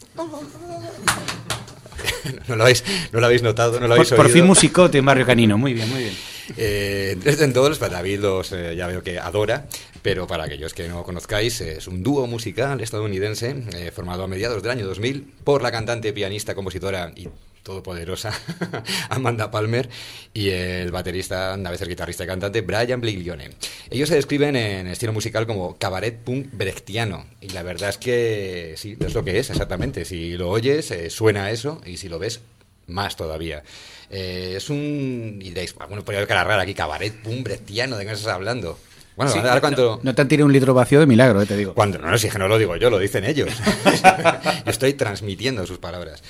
No lo habéis notado, no lo habéis oído. Por fin musicote en Barrio Canino. Muy bien, muy bien. Dresden Dolls, para David ya veo que adora, pero para aquellos que no conozcáis, es un dúo musical estadounidense formado a mediados del año 2000 por la cantante, pianista, compositora y todopoderosa Amanda Palmer y el baterista, a veces guitarrista y cantante, Brian Bliglione. Ellos se describen en estilo musical como cabaret punk brechtiano y la verdad es que sí, es lo que es exactamente. Si lo oyes, suena a eso y si lo ves, más todavía. Es un... Y diréis, bueno, podría haber cara rara aquí, cabaret punk brechtiano, ¿de qué estás hablando? Bueno, sí, ahora cuánto... No te han tirado un litro vacío de milagro, te digo. Cuando no, si es que no lo digo yo, lo dicen ellos. Yo estoy transmitiendo sus palabras.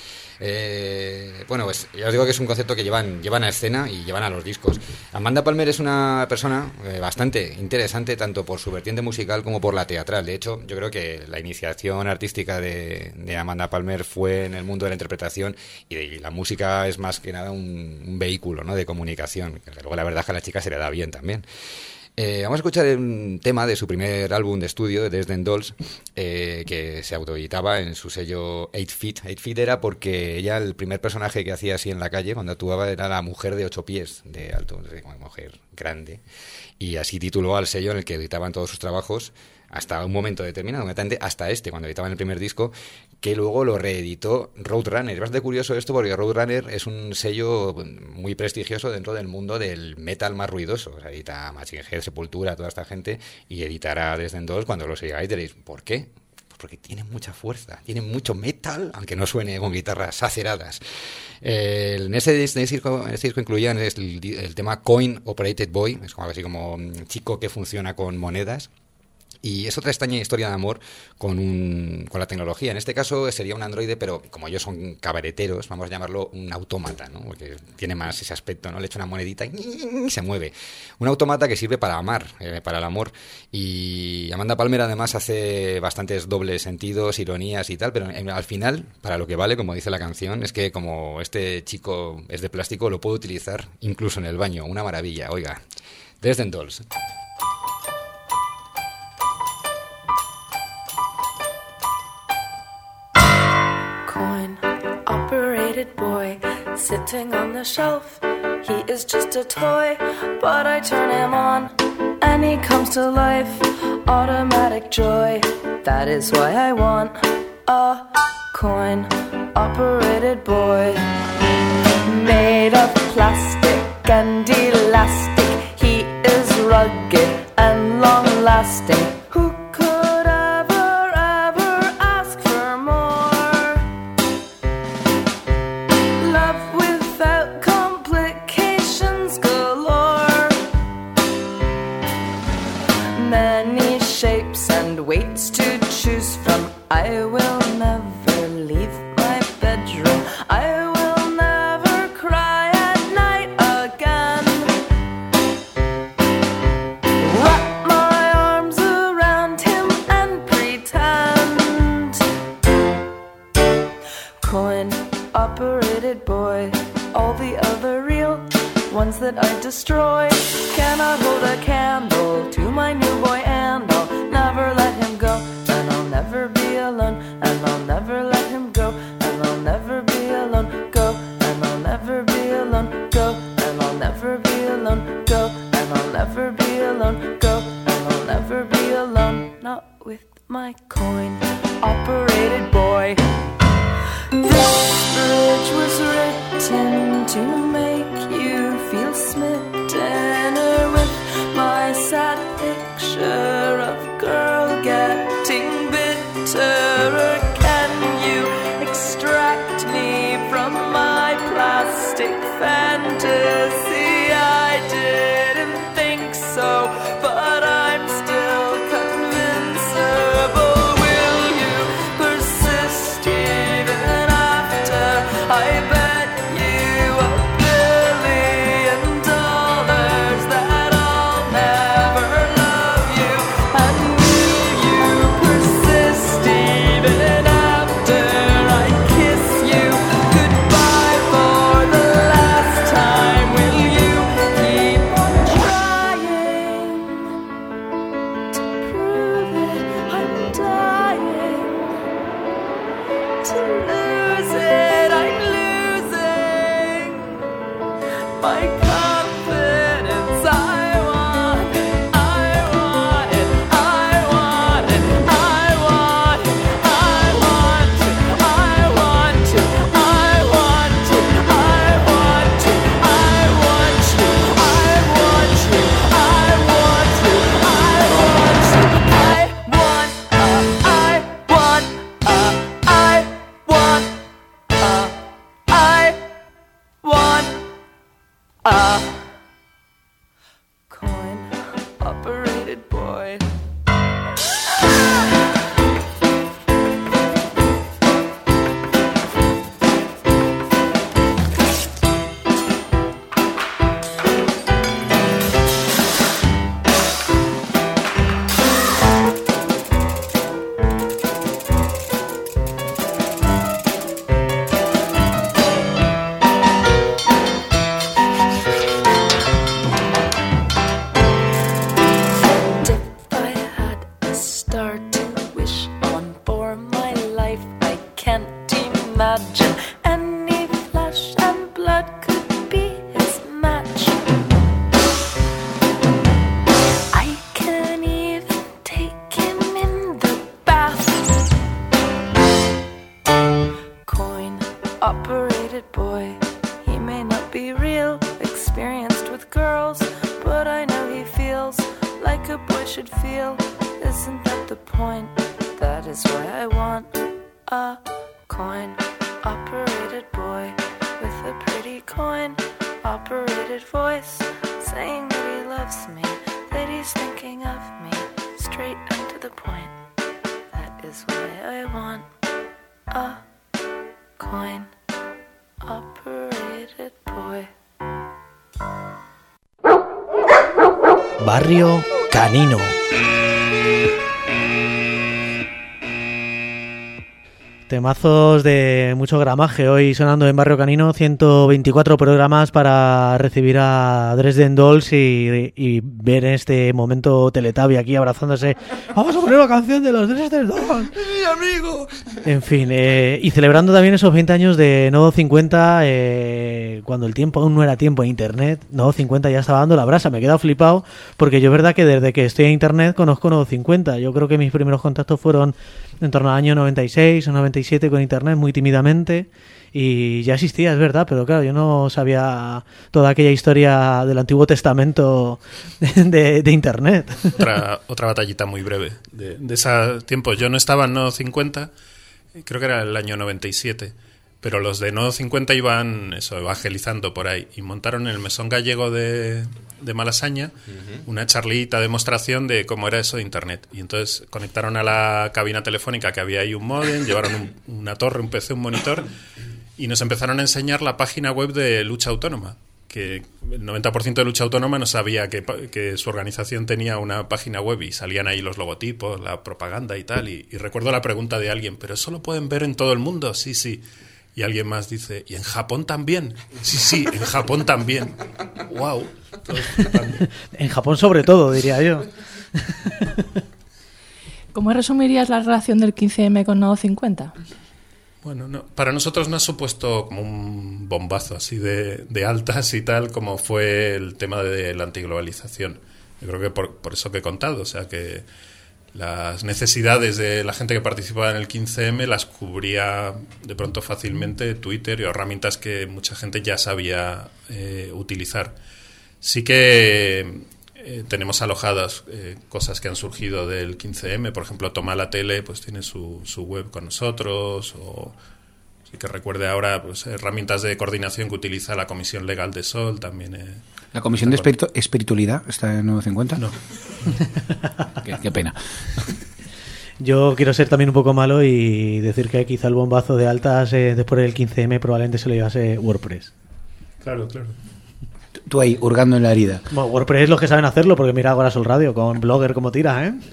Bueno, pues ya os digo que es un concepto que llevan a escena y llevan a los discos. Amanda Palmer es una persona bastante interesante, tanto por su vertiente musical como por la teatral. De hecho, yo creo que la iniciación artística de Amanda Palmer fue en el mundo de la interpretación y la música es más que nada un vehículo, ¿no?, de comunicación. Luego la verdad es que a la chica se le da bien también. Vamos a escuchar un tema de su primer álbum de estudio, de Dresden Dolls, que se autoeditaba en su sello 8 Feet. 8 Feet era porque ella, el primer personaje que hacía así en la calle, cuando actuaba, era la mujer de 8 pies de alto, una mujer grande. Y así tituló al sello en el que editaban todos sus trabajos hasta un momento determinado, hasta cuando editaban el primer disco, que luego lo reeditó Roadrunner. Es bastante curioso esto porque Roadrunner es un sello muy prestigioso dentro del mundo del metal más ruidoso. O sea, edita Machine Head, Sepultura, toda esta gente, y editará Dresden Dolls. Cuando lo sigáis diréis, ¿por qué? Pues porque tiene mucha fuerza, tiene mucho metal, aunque no suene con guitarras aceradas. En ese disco incluían el tema Coin Operated Boy, es como así como chico que funciona con monedas. Y es otra extraña historia de amor con la tecnología. En este caso sería un androide, pero como ellos son cabareteros, vamos a llamarlo un autómata, ¿no? Porque tiene más ese aspecto, ¿no? Le echa una monedita y se mueve. Un autómata que sirve para amar, para el amor. Y Amanda Palmer además hace bastantes dobles sentidos, ironías y tal, pero al final, para lo que vale, como dice la canción, es que como este chico es de plástico, lo puedo utilizar incluso en el baño. Una maravilla, oiga. Dresden Dolls. Boy sitting on the shelf, he is just a toy, but I turn him on and he comes to life. Automatic joy, that is why I want a coin-operated boy. Made of plastic and elastic, he is rugged and long-lasting. Who could ever ask for more? Love without complications galore. Many shapes and weights to choose from. I will never leave my bedroom. I will never cry at night again. Wrap my arms around him and pretend. Coin-operated boy. All the other real ones that I destroy cannot hold a candle to my new boy, and I'll never let him go. And I'll never be alone, and I'll never let him go, and I'll never be alone, go, and I'll never be alone, go, and I'll never be alone, go, and I'll never be alone, go, and I'll never be alone, not with my coin-operated boy. This bridge was written to make you feel smitten, or with my sad picture of girl getting bitter. Can you extract me from my plastic fantasy? I didn't think so, but I'm still convincible. Will you persist even after I bet you $1 billion that I'll never love you? And will you persist even after I kiss you goodbye for the last time? Will you keep on trying to prove it? I'm dying to lose it. I'm losing my confidence. I want it. I want it. I want it. I want it. I want it. I want it. I want it. I want it. I want you. I want you. I want you. I want you. I want coin-operated boy. If I had a star to wish on for my life, I can't imagine any flesh and blood could be his match. I can even take him in the bath. Coin-operated boy. He may not be real, experienced with girls, but I know he feels like a boy should feel. Isn't that the point? That is why I want a coin-operated boy with a pretty coin-operated voice, saying that he loves me, that he's thinking of me, straight and to the point. That is why I want a coin-operated boy. Barrio Canino. Temazos de mucho gramaje hoy sonando en Barrio Canino, 124 programas para recibir a Dresden Dolls y ver en este momento Teletubby aquí abrazándose. Vamos a poner una canción de los Dresden Dolls. ¡Mi amigo! En fin, y celebrando también esos 20 años de Nodo 50, cuando el tiempo aún no era tiempo en Internet. Nodo 50 ya estaba dando la brasa, me he quedado flipado porque yo es verdad que desde que estoy en Internet conozco Nodo 50. Yo creo que mis primeros contactos fueron en torno al año 96 o 97. 97 con internet muy tímidamente y ya existía, es verdad, pero claro, yo no sabía toda aquella historia del Antiguo Testamento de internet. Otra batallita muy breve de ese tiempo. Yo no estaba en Nodo 50, creo que era el año 97, pero los de Nodo 50 iban evangelizando por ahí y montaron en el Mesón Gallego de Malasaña una charlita, demostración de cómo era eso de internet. Y entonces conectaron a la cabina telefónica que había ahí un módem, llevaron una torre, un PC, un monitor y nos empezaron a enseñar la página web de Lucha Autónoma, que el 90% de Lucha Autónoma no sabía que su organización tenía una página web y salían ahí los logotipos, la propaganda y tal. Y recuerdo la pregunta de alguien, ¿pero eso lo pueden ver en todo el mundo? Sí, sí. Y alguien más dice, ¿y en Japón también? Sí, sí, en Japón también. ¡Wow! En Japón sobre todo, diría yo. ¿Cómo resumirías la relación del 15M con Nodo 50? Bueno, no, para nosotros no ha supuesto como un bombazo así de altas y tal como fue el tema de la antiglobalización. Yo creo que por eso que he contado, o sea que las necesidades de la gente que participaba en el 15M las cubría de pronto fácilmente Twitter y herramientas que mucha gente ya sabía utilizar. Sí que tenemos alojadas cosas que han surgido del 15M, por ejemplo, Toma la Tele pues tiene su web con nosotros, o sí que recuerde ahora pues, herramientas de coordinación que utiliza la Comisión Legal de Sol también. ¿La Comisión de Espiritualidad está en 950? No. Qué pena. Yo quiero ser también un poco malo y decir que quizá el bombazo de altas después del 15M probablemente se lo llevase WordPress. Claro, claro. Tú ahí, hurgando en la herida. Bueno, WordPress es los que saben hacerlo, porque mira Agora Sol Radio, con Blogger como tira, ¿eh?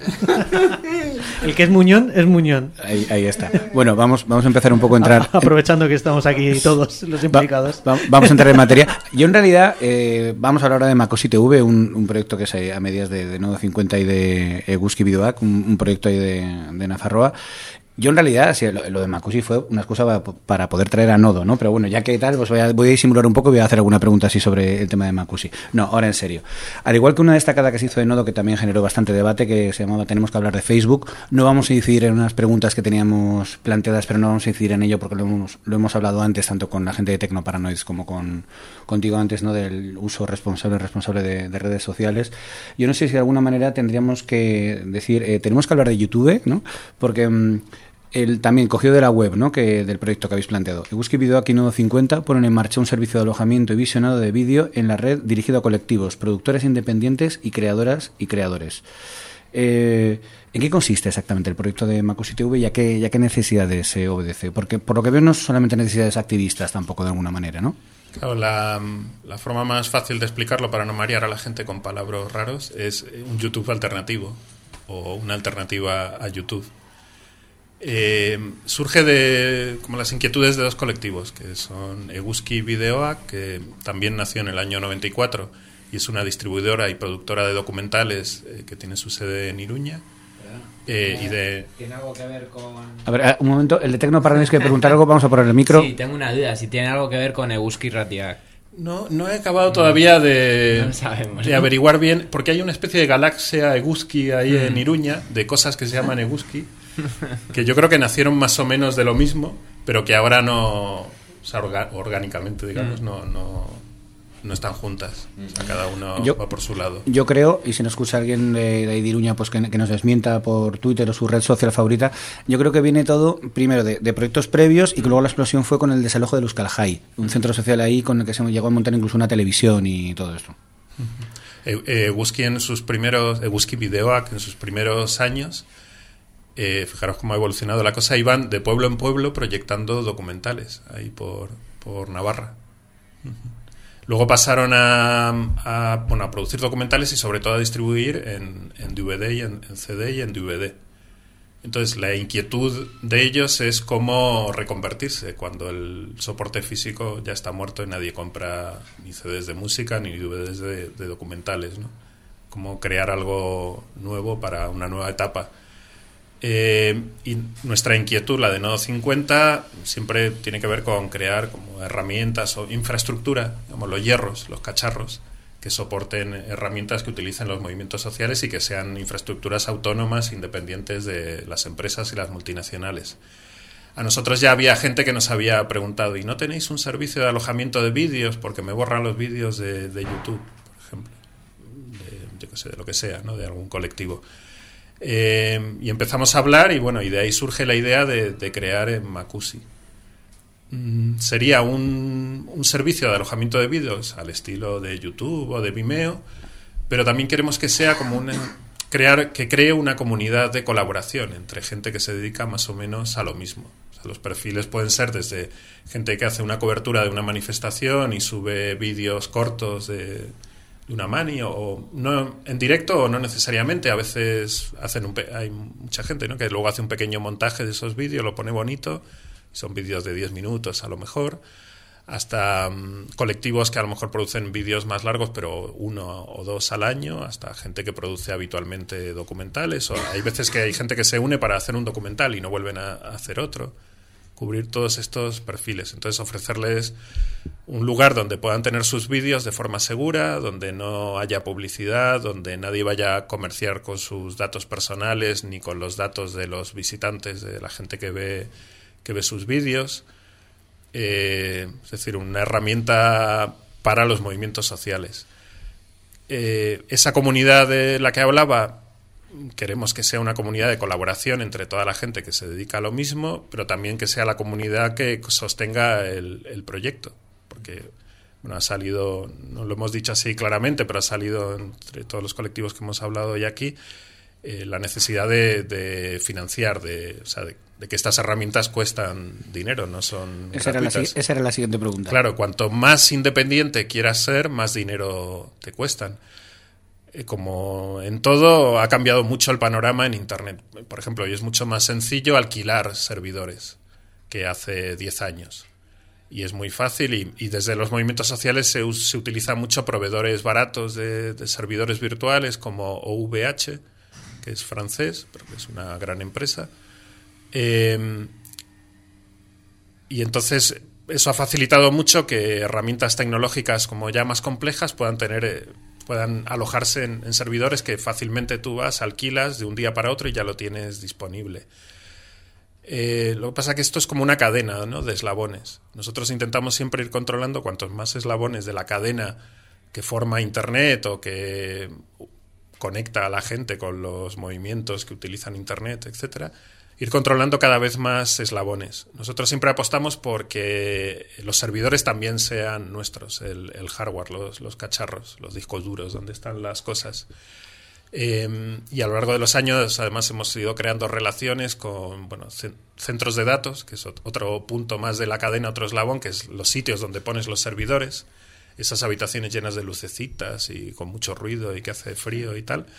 El que es Muñón, es Muñón. Ahí está. Bueno, vamos a empezar un poco a entrar... Aprovechando que estamos aquí todos los implicados. Vamos a entrar en materia. Yo en realidad, vamos a hablar ahora de Macosi TV, un proyecto que es a medias de Nodo 50 y de Eguski Bideoak, un proyecto ahí de Nafarroa. Yo en realidad, sí, lo de Macusi fue una excusa para poder traer a Nodo, ¿no? Pero bueno, ya que tal, pues voy a disimular un poco y voy a hacer alguna pregunta así sobre el tema de Macusi. No, ahora en serio. Al igual que una destacada que se hizo de Nodo, que también generó bastante debate, que se llamaba Tenemos que hablar de Facebook, no vamos a incidir en unas preguntas que teníamos planteadas, pero no vamos a incidir en ello porque lo hemos hablado antes, tanto con la gente de Tecnoparanoids como contigo antes, ¿no? Del uso responsable de redes sociales. Yo no sé si de alguna manera tendríamos que decir, tenemos que hablar de YouTube, ¿no? Porque... él también cogió de la web, ¿no? Del proyecto que habéis planteado. Eguski Bideoak y Nodo 50 ponen en marcha un servicio de alojamiento y visionado de vídeo en la red dirigido a colectivos, productores independientes y creadoras y creadores. ¿En qué consiste exactamente el proyecto de Macusi TV y a qué necesidades se obedece? Porque por lo que veo no es solamente necesidades activistas tampoco de alguna manera, ¿no? Claro, la forma más fácil de explicarlo para no marear a la gente con palabras raros es un YouTube alternativo o una alternativa a YouTube. Surge de como las inquietudes de dos colectivos, que son Eguski Bideoak, que también nació en el año 94 y es una distribuidora y productora de documentales que tiene su sede en Iruña. ¿Tiene algo que ver con...? A ver, un momento, el de Tecnoparanoids que preguntar algo, vamos a poner el micro. Sí, tengo una duda, si tiene algo que ver con Eguski Ratiak. No he acabado todavía de averiguar bien, porque hay una especie de galaxia Eguski ahí en Iruña, de cosas que se llaman Eguski, que yo creo que nacieron más o menos de lo mismo, pero que ahora no, o sea, orgánicamente, digamos, no están juntas. O sea, cada uno va por su lado. Yo creo, y si nos escucha alguien de Iruña, pues que nos desmienta por Twitter o su red social favorita, yo creo que viene todo, primero, de proyectos previos, y que luego la explosión fue con el desalojo de Euskal Jai, un centro social ahí con el que se llegó a montar incluso una televisión y todo esto. Eguski Bideoak en sus primeros años, fijaros cómo ha evolucionado la cosa, iban de pueblo en pueblo proyectando documentales ahí por Navarra. Luego pasaron a producir documentales y sobre todo a distribuir en DVD y en CD y en DVD. Entonces la inquietud de ellos es cómo reconvertirse cuando el soporte físico ya está muerto y nadie compra ni CDs de música ni DVDs de documentales, ¿no? Cómo crear algo nuevo para una nueva etapa. Y nuestra inquietud, la de Nodo 50, siempre tiene que ver con crear como herramientas o infraestructura, como los hierros, los cacharros, que soporten herramientas que utilicen los movimientos sociales y que sean infraestructuras autónomas, independientes de las empresas y las multinacionales. a nosotros ya había gente que nos había preguntado, ¿y no tenéis un servicio de alojamiento de vídeos? Porque me borran los vídeos de YouTube, por ejemplo, de lo que sea, ¿no? De algún colectivo. Y empezamos a hablar y bueno, y de ahí surge la idea de crear en Macusi. Sería un servicio de alojamiento de vídeos al estilo de YouTube o de Vimeo, pero también queremos que sea como que cree una comunidad de colaboración entre gente que se dedica más o menos a lo mismo. O sea, los perfiles pueden ser desde gente que hace una cobertura de una manifestación y sube vídeos cortos de una mani, o no en directo o no necesariamente. A veces hay mucha gente, ¿no?, que luego hace un pequeño montaje de esos vídeos, lo pone bonito, son vídeos de 10 minutos a lo mejor, hasta colectivos que a lo mejor producen vídeos más largos, pero 1 o 2 al año, hasta gente que produce habitualmente documentales, o hay veces que hay gente que se une para hacer un documental y no vuelven a hacer otro. Cubrir todos estos perfiles. Entonces, ofrecerles un lugar donde puedan tener sus vídeos de forma segura, donde no haya publicidad, donde nadie vaya a comerciar con sus datos personales ni con los datos de los visitantes, de la gente que ve sus vídeos. Es decir, una herramienta para los movimientos sociales. Esa comunidad de la que hablaba, queremos que sea una comunidad de colaboración entre toda la gente que se dedica a lo mismo, pero también que sea la comunidad que sostenga el proyecto. Porque bueno, ha salido, no lo hemos dicho así claramente, pero ha salido entre todos los colectivos que hemos hablado hoy aquí, la necesidad de financiar, de que estas herramientas cuestan dinero, no son gratuitas. Esa era la siguiente pregunta. Claro, cuanto más independiente quieras ser, más dinero te cuestan. Como en todo, ha cambiado mucho el panorama en Internet. Por ejemplo, hoy es mucho más sencillo alquilar servidores que hace 10 años. Y es muy fácil, y desde los movimientos sociales se utilizan mucho proveedores baratos de servidores virtuales como OVH, que es francés, pero que es una gran empresa. Y entonces eso ha facilitado mucho que herramientas tecnológicas como ya más complejas puedan alojarse en servidores que fácilmente tú vas, alquilas de un día para otro y ya lo tienes disponible. Lo que pasa es que esto es como una cadena, ¿no?, de eslabones. Nosotros intentamos siempre ir controlando cuantos más eslabones de la cadena que forma Internet o que conecta a la gente con los movimientos que utilizan Internet, etcétera, ir controlando cada vez más eslabones. Nosotros siempre apostamos porque los servidores también sean nuestros, el hardware, los cacharros, los discos duros, donde están las cosas. Y a lo largo de los años, además, hemos ido creando relaciones con centros de datos, que es otro punto más de la cadena, otro eslabón, que es los sitios donde pones los servidores, esas habitaciones llenas de lucecitas y con mucho ruido y que hace frío y tal.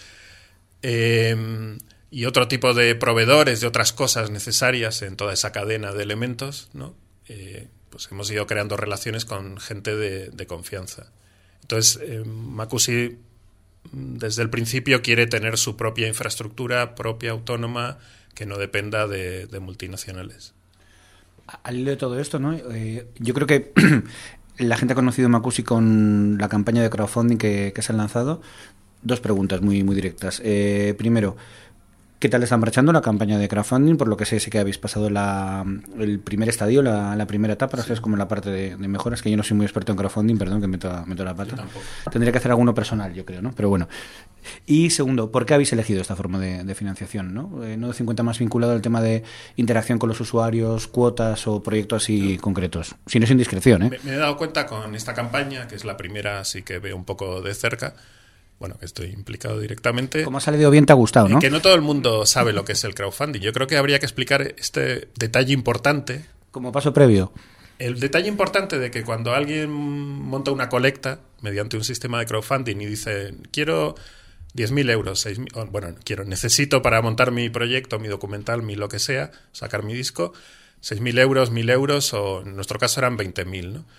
Y otro tipo de proveedores de otras cosas necesarias en toda esa cadena de elementos, ¿no? Pues hemos ido creando relaciones con gente de confianza. Entonces, Macusi desde el principio quiere tener su propia infraestructura, propia, autónoma, que no dependa de multinacionales. Al hilo de todo esto, ¿no? Yo creo que la gente ha conocido Macusi con la campaña de crowdfunding que se han lanzado. 2 preguntas muy, muy directas. Primero, ¿qué tal está marchando la campaña de crowdfunding? Por lo que sé que habéis pasado el primer estadio, la primera etapa, ahora es como la parte de mejoras, que yo no soy muy experto en crowdfunding, perdón, que meto la pata. Tendría que hacer alguno personal, yo creo, ¿no? Pero bueno. Y segundo, ¿por qué habéis elegido esta forma de financiación, ¿no? No de 50 más vinculado al tema de interacción con los usuarios, cuotas o proyectos así concretos. Si no es indiscreción, ¿eh? Me he dado cuenta con esta campaña, que es la primera, así que veo un poco de cerca, bueno, que estoy implicado directamente. Como ha salido bien, te ha gustado, ¿no? Que no todo el mundo sabe lo que es el crowdfunding. Yo creo que habría que explicar este detalle importante. Como paso previo. El detalle importante de que cuando alguien monta una colecta mediante un sistema de crowdfunding y dice, quiero 10.000 euros, 6.000, bueno, necesito para montar mi proyecto, mi documental, mi lo que sea, sacar mi disco, 6.000 euros, 1.000 euros, o en nuestro caso eran 20.000, ¿no?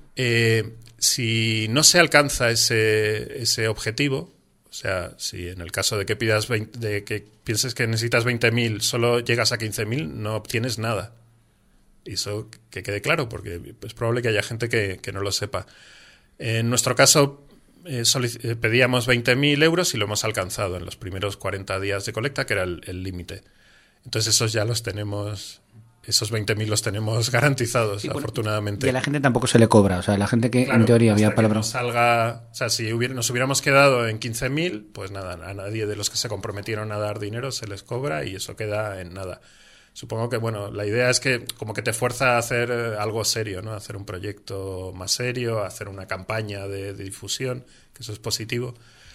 Si no se alcanza ese objetivo, o sea, si en el caso de que que pienses que necesitas 20.000, solo llegas a 15.000, no obtienes nada. Y eso que quede claro, porque es probable que haya gente que no lo sepa. En nuestro caso, pedíamos 20.000 euros y lo hemos alcanzado en los primeros 40 días de colecta, que era el límite. Entonces esos ya los tenemos esos 20.000 los tenemos garantizados, afortunadamente. Y a la gente tampoco se le cobra, o sea, la gente que en teoría había palabra. Salga, o sea, si nos hubiéramos quedado en 15.000, pues nada, a nadie de los que se comprometieron a dar dinero se les cobra y eso queda en nada. Supongo que, bueno, la idea es que como que te fuerza a hacer algo serio, ¿no? A hacer un proyecto más serio, a hacer una campaña de difusión, que eso es positivo.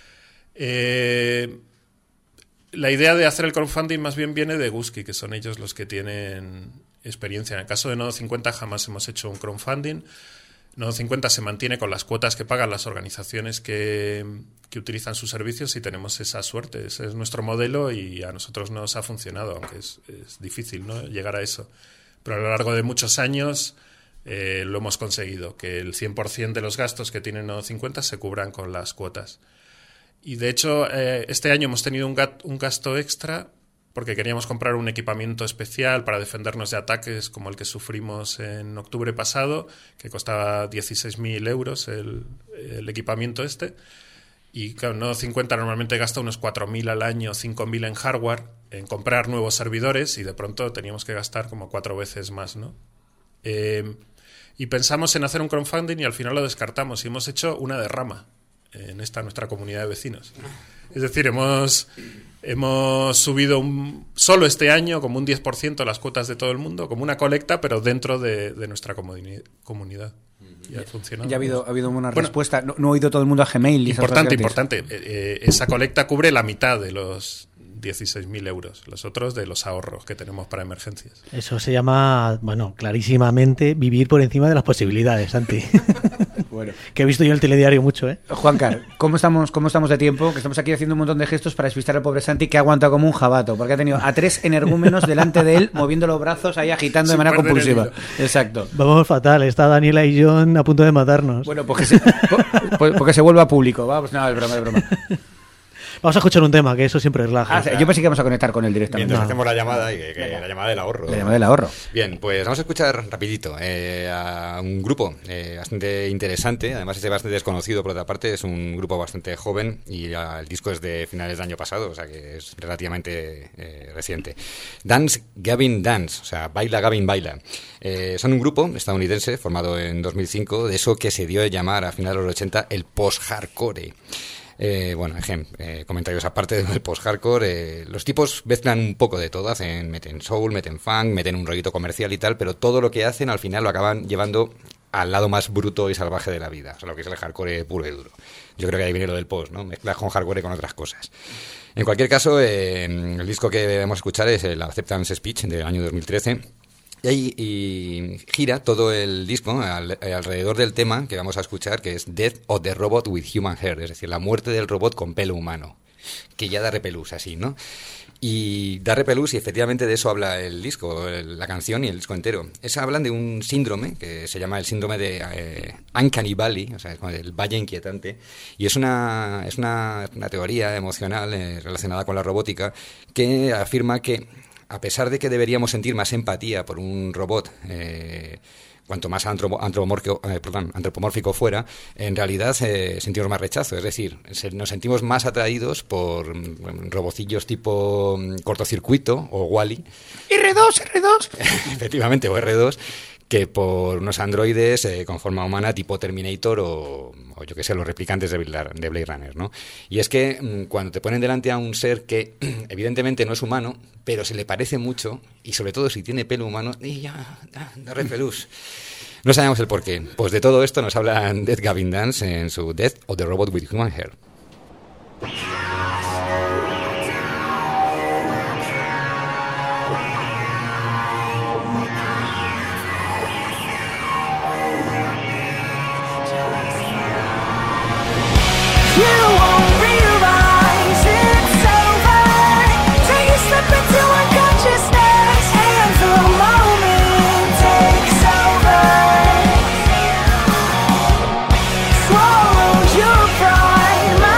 La idea de hacer el crowdfunding más bien viene de Gusky, que son ellos los que tienen experiencia. En el caso de Nodo 50 jamás hemos hecho un crowdfunding. Nodo 50 se mantiene con las cuotas que pagan las organizaciones que utilizan sus servicios y tenemos esa suerte. Ese es nuestro modelo y a nosotros nos ha funcionado, aunque es difícil, ¿no?, llegar a eso. Pero a lo largo de muchos años lo hemos conseguido, que el 100% de los gastos que tiene Nodo 50 se cubran con las cuotas. Y de hecho, este año hemos tenido un gasto extra porque queríamos comprar un equipamiento especial para defendernos de ataques como el que sufrimos en octubre pasado, que costaba 16.000 euros el equipamiento este. Y claro, Nodo 50 normalmente gasta unos 4.000 al año, 5.000 en hardware, en comprar nuevos servidores, y de pronto teníamos que gastar como 4 veces más, ¿no? Y pensamos en hacer un crowdfunding y al final lo descartamos y hemos hecho una derrama en nuestra comunidad de vecinos. Es decir, hemos subido solo este año como un 10% las cuotas de todo el mundo, como una colecta, pero dentro de nuestra comunidad. Y ha funcionado. Ya ha habido una respuesta. No ha oído todo el mundo a Gmail. Y importante. Esa colecta cubre la mitad de los 16.000 euros, los otros de los ahorros que tenemos para emergencias. Eso se llama, bueno, clarísimamente vivir por encima de las posibilidades, Santi. Bueno. Que he visto yo el telediario mucho, ¿eh? Juancar, ¿cómo estamos de tiempo? Que estamos aquí haciendo un montón de gestos para despistar al pobre Santi, que ha aguantado como un jabato, porque ha tenido a 3 energúmenos delante de él, moviendo los brazos ahí, agitando de manera compulsiva. Exacto. Vamos fatal, está Daniela y John a punto de matarnos. Bueno, porque se vuelva público, vamos, no, es broma. Vamos a escuchar un tema, que eso siempre relaja. Yo pensé que íbamos a conectar con él directamente. Mientras hacemos la llamada, la llamada del ahorro. La llamada del ahorro. Bien, pues vamos a escuchar rapidito a un grupo bastante interesante. Además es bastante desconocido, por otra parte. Es un grupo bastante joven y el disco es de finales del año pasado, o sea que es relativamente reciente. Dance Gavin Dance, o sea, Baila Gavin Baila. Son un grupo estadounidense formado en 2005, de eso que se dio a llamar a finales de los 80 el post-hardcore. Comentarios aparte del post-hardcore, los tipos mezclan un poco de todo, meten soul, meten funk, meten un rollito comercial y tal, pero todo lo que hacen al final lo acaban llevando al lado más bruto y salvaje de la vida, o sea, lo que es el hardcore puro y duro. Yo creo que ahí viene lo del post, ¿no? Mezclas con hardcore y con otras cosas. En cualquier caso, el disco que debemos escuchar es el Acceptance Speech del año 2013. Y gira todo el disco alrededor del tema que vamos a escuchar, que es Death of the Robot with Human Hair, es decir, la muerte del robot con pelo humano, que ya da repelús así, ¿no? Y da repelús, y efectivamente de eso habla el disco, la canción y el disco entero. Hablan de un síndrome que se llama el síndrome de Uncanny Valley, o sea, es como el valle inquietante, y es una teoría emocional relacionada con la robótica que afirma que a pesar de que deberíamos sentir más empatía por un robot, cuanto más antropomórfico fuera, en realidad sentimos más rechazo. Es decir, nos sentimos más atraídos por robocillos tipo cortocircuito o Wall-E. R2. Efectivamente, o R2, que por unos androides con forma humana tipo Terminator o yo que sé, los replicantes de Blade Runner, ¿no? Y es que cuando te ponen delante a un ser que evidentemente no es humano, pero se le parece mucho, y sobre todo si tiene pelo humano, y ya da repelús. No sabemos el porqué. Pues de todo esto nos habla Death Gavin Dance en su Death of the Robot with Human Hair. Swallow your pride.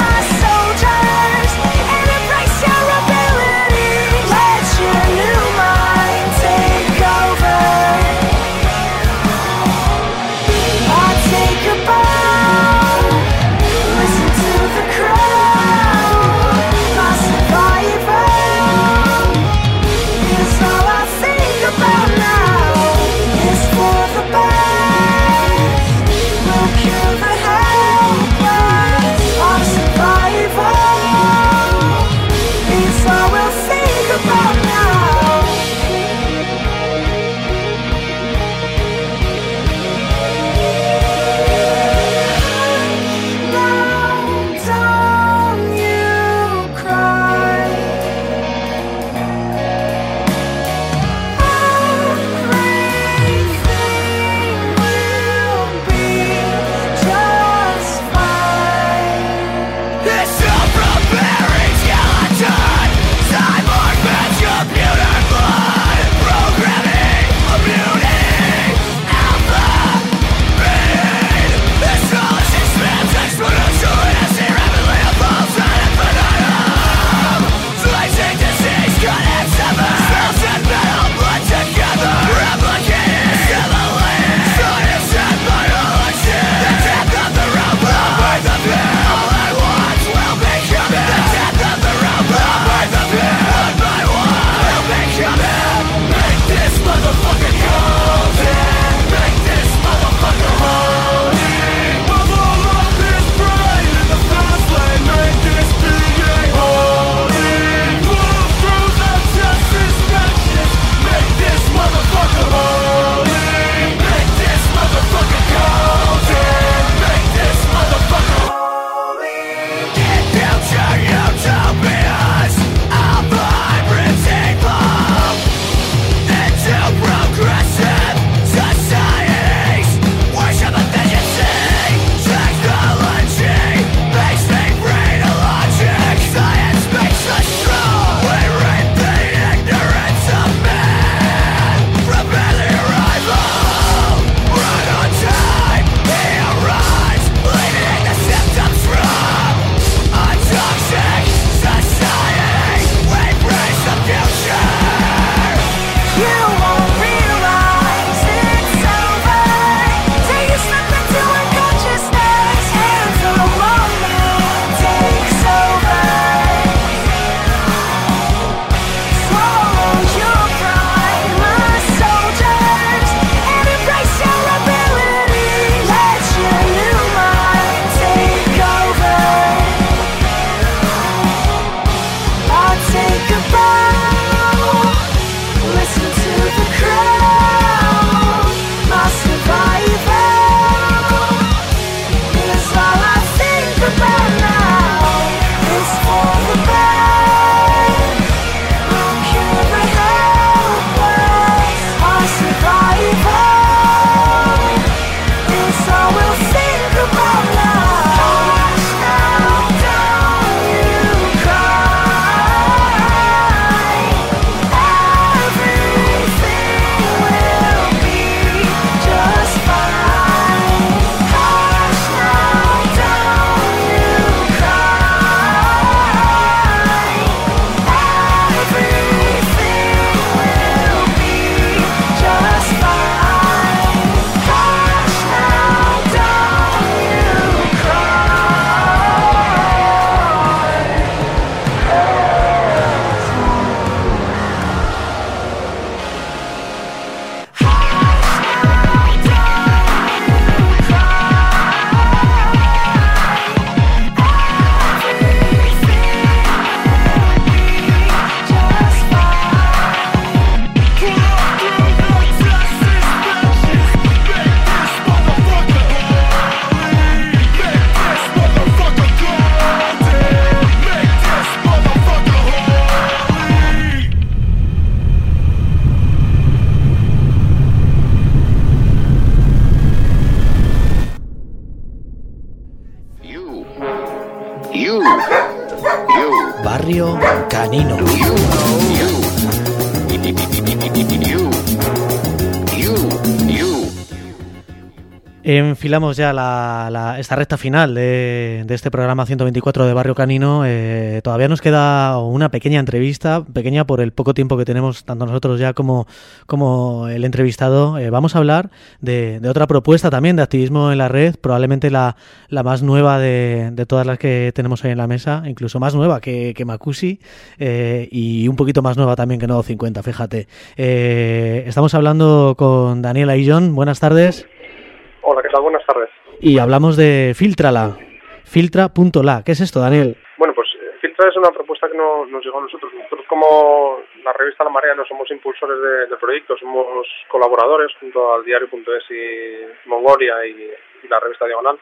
Barrio Canino. Enfilamos ya esta recta final de este programa 124 de Barrio Canino. Todavía nos queda una pequeña entrevista, pequeña por el poco tiempo que tenemos tanto nosotros ya como el entrevistado. Vamos a hablar de otra propuesta también de activismo en la red, probablemente la más nueva de todas las que tenemos ahí en la mesa, incluso más nueva que Macusi, y un poquito más nueva también que Nodo 50, fíjate. Estamos hablando con Daniel Aillón. Buenas tardes. Hola, ¿qué tal? Buenas tardes. Y hablamos de Filtrala, filtra.la. ¿Qué es esto, Daniel? Bueno, pues Filtra es una propuesta que nos llegó a nosotros. Nosotros, como la revista La Marea, no somos impulsores del proyecto, somos colaboradores junto al diario.es y Mongolia y la revista Diagonal.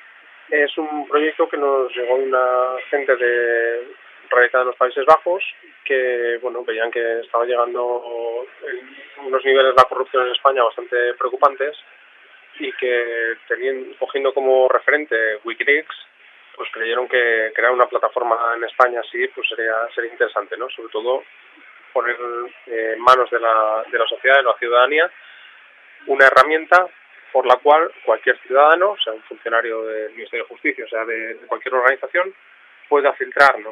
Es un proyecto que nos llegó de una gente radicada en los Países Bajos que, bueno, veían que estaba llegando unos niveles de la corrupción en España bastante preocupantes, y que cogiendo como referente Wikileaks, pues creyeron que crear una plataforma en España así pues sería interesante, ¿no? Sobre todo poner en manos de la sociedad, de la ciudadanía, una herramienta por la cual cualquier ciudadano, sea un funcionario del Ministerio de Justicia, o sea de cualquier organización, pueda filtrarnos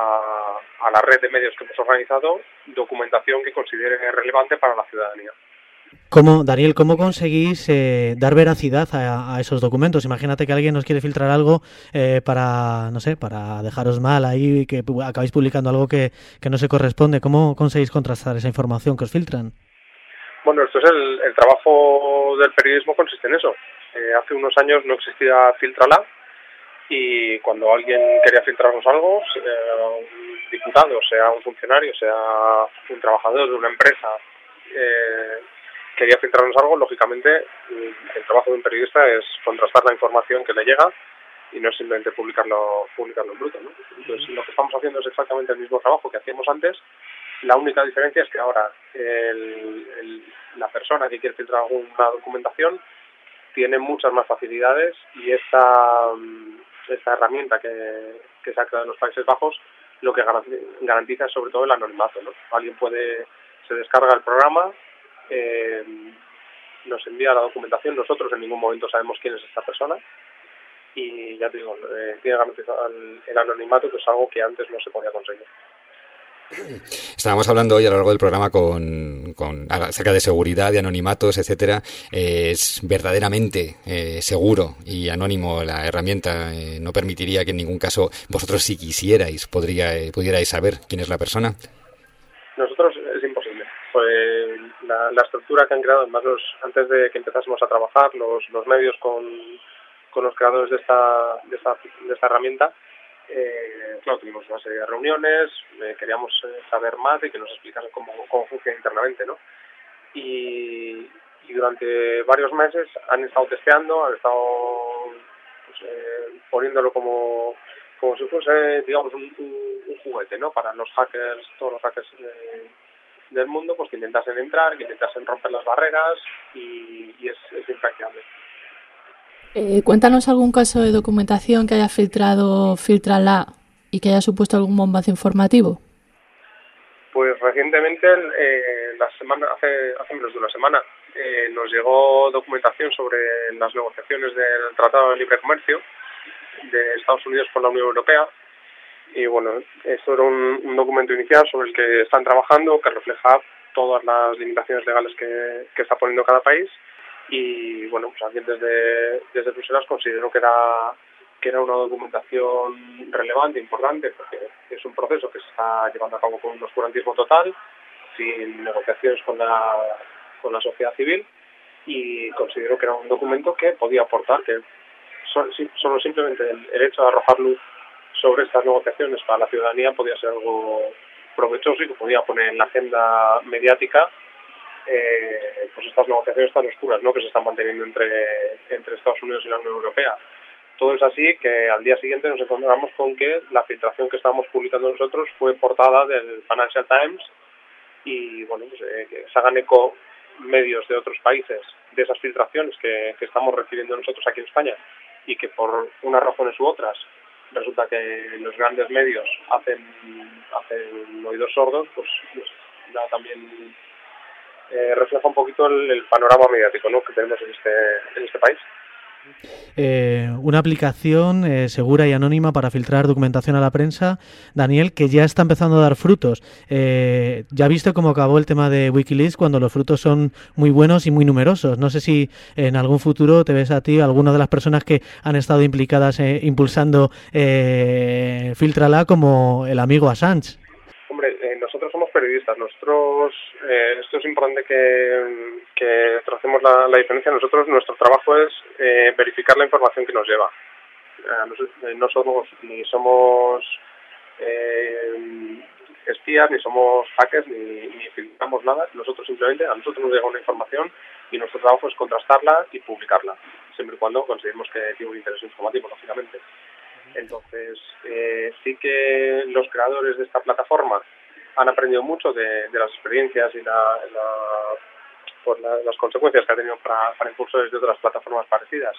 a la red de medios que hemos organizado documentación que considere relevante para la ciudadanía. Daniel, ¿cómo conseguís dar veracidad a esos documentos? Imagínate que alguien nos quiere filtrar algo para dejaros mal ahí y que acabáis publicando algo que no se corresponde. ¿Cómo conseguís contrastar esa información que os filtran? Bueno, esto es el trabajo del periodismo, consiste en eso. Hace unos años no existía Filtrala, y cuando alguien quería filtrarnos algo, sea un diputado, sea un funcionario, sea un trabajador de una empresa, quería filtrarnos algo, lógicamente el trabajo de un periodista es contrastar la información que le llega y no es simplemente publicarlo en bruto, ¿no? Entonces lo que estamos haciendo es exactamente el mismo trabajo que hacíamos antes. La única diferencia es que ahora la persona que quiere filtrar alguna documentación tiene muchas más facilidades, y esta herramienta que se ha creado en los Países Bajos lo que garantiza es sobre todo el anonimato, ¿no? Alguien se descarga el programa, nos envía la documentación, nosotros en ningún momento sabemos quién es esta persona, y ya te digo, tiene garantizado el anonimato, que es algo que antes no se podía conseguir. Estábamos hablando hoy a lo largo del programa acerca de seguridad, de anonimatos, etcétera. Es verdaderamente seguro y anónimo la herramienta. No permitiría que en ningún caso vosotros, si quisierais, pudierais saber quién es la persona. Nosotros es imposible. Pues la estructura que han creado, además antes de que empezásemos a trabajar, los medios con los creadores de esta herramienta, claro, tuvimos una serie de reuniones, queríamos saber más y que nos explicasen cómo funciona internamente, ¿no? Y durante varios meses han estado testeando, han estado poniéndolo como si fuese, digamos, un juguete, ¿no? Para los hackers, todos los hackers del mundo, pues que intentasen entrar, que intentasen romper las barreras, y es impracticable. Cuéntanos algún caso de documentación que haya filtrado Filtrala y que haya supuesto algún bombazo informativo. Pues recientemente, hace menos de una semana, nos llegó documentación sobre las negociaciones del Tratado de Libre Comercio de Estados Unidos con la Unión Europea. Y bueno, esto era un documento inicial sobre el que están trabajando, que refleja todas las limitaciones legales que está poniendo cada país. Y bueno, pues alguien desde Bruselas consideró que era una documentación relevante, importante, porque es un proceso que se está llevando a cabo con un oscurantismo total, sin negociaciones con la sociedad civil, y consideró que era un documento que podía aportar, que solo simplemente el hecho de arrojar luz sobre estas negociaciones para la ciudadanía podía ser algo provechoso y que podía poner en la agenda mediática pues estas negociaciones tan oscuras, ¿no?, que se están manteniendo entre Estados Unidos y la Unión Europea. Todo es así que al día siguiente nos encontramos con que la filtración que estábamos publicando nosotros fue portada del Financial Times, y bueno, pues, que se hagan eco medios de otros países de esas filtraciones que estamos recibiendo nosotros aquí en España, y que por unas razones u otras resulta que los grandes medios hacen oídos sordos, pues ya también refleja un poquito el panorama mediático, ¿no?, que tenemos en este país. Una aplicación segura y anónima para filtrar documentación a la prensa, Daniel, que ya está empezando a dar frutos. Ya viste cómo acabó el tema de Wikileaks cuando los frutos son muy buenos y muy numerosos. No sé si en algún futuro te ves a ti, alguna de las personas que han estado implicadas impulsando Filtrala, como el amigo Assange. Hombre, nosotros somos periodistas. Nosotros, esto es importante que tracemos la diferencia. Nosotros, nuestro trabajo es verificar la información que nos lleva. No somos espías, ni somos hackers, ni filtramos nada. Nosotros simplemente, a nosotros nos llega una información y nuestro trabajo es contrastarla y publicarla, siempre y cuando consideremos que tiene un interés informativo, lógicamente. Entonces, sí que los creadores de esta plataforma han aprendido mucho de las experiencias y las consecuencias que ha tenido para impulsores de otras plataformas parecidas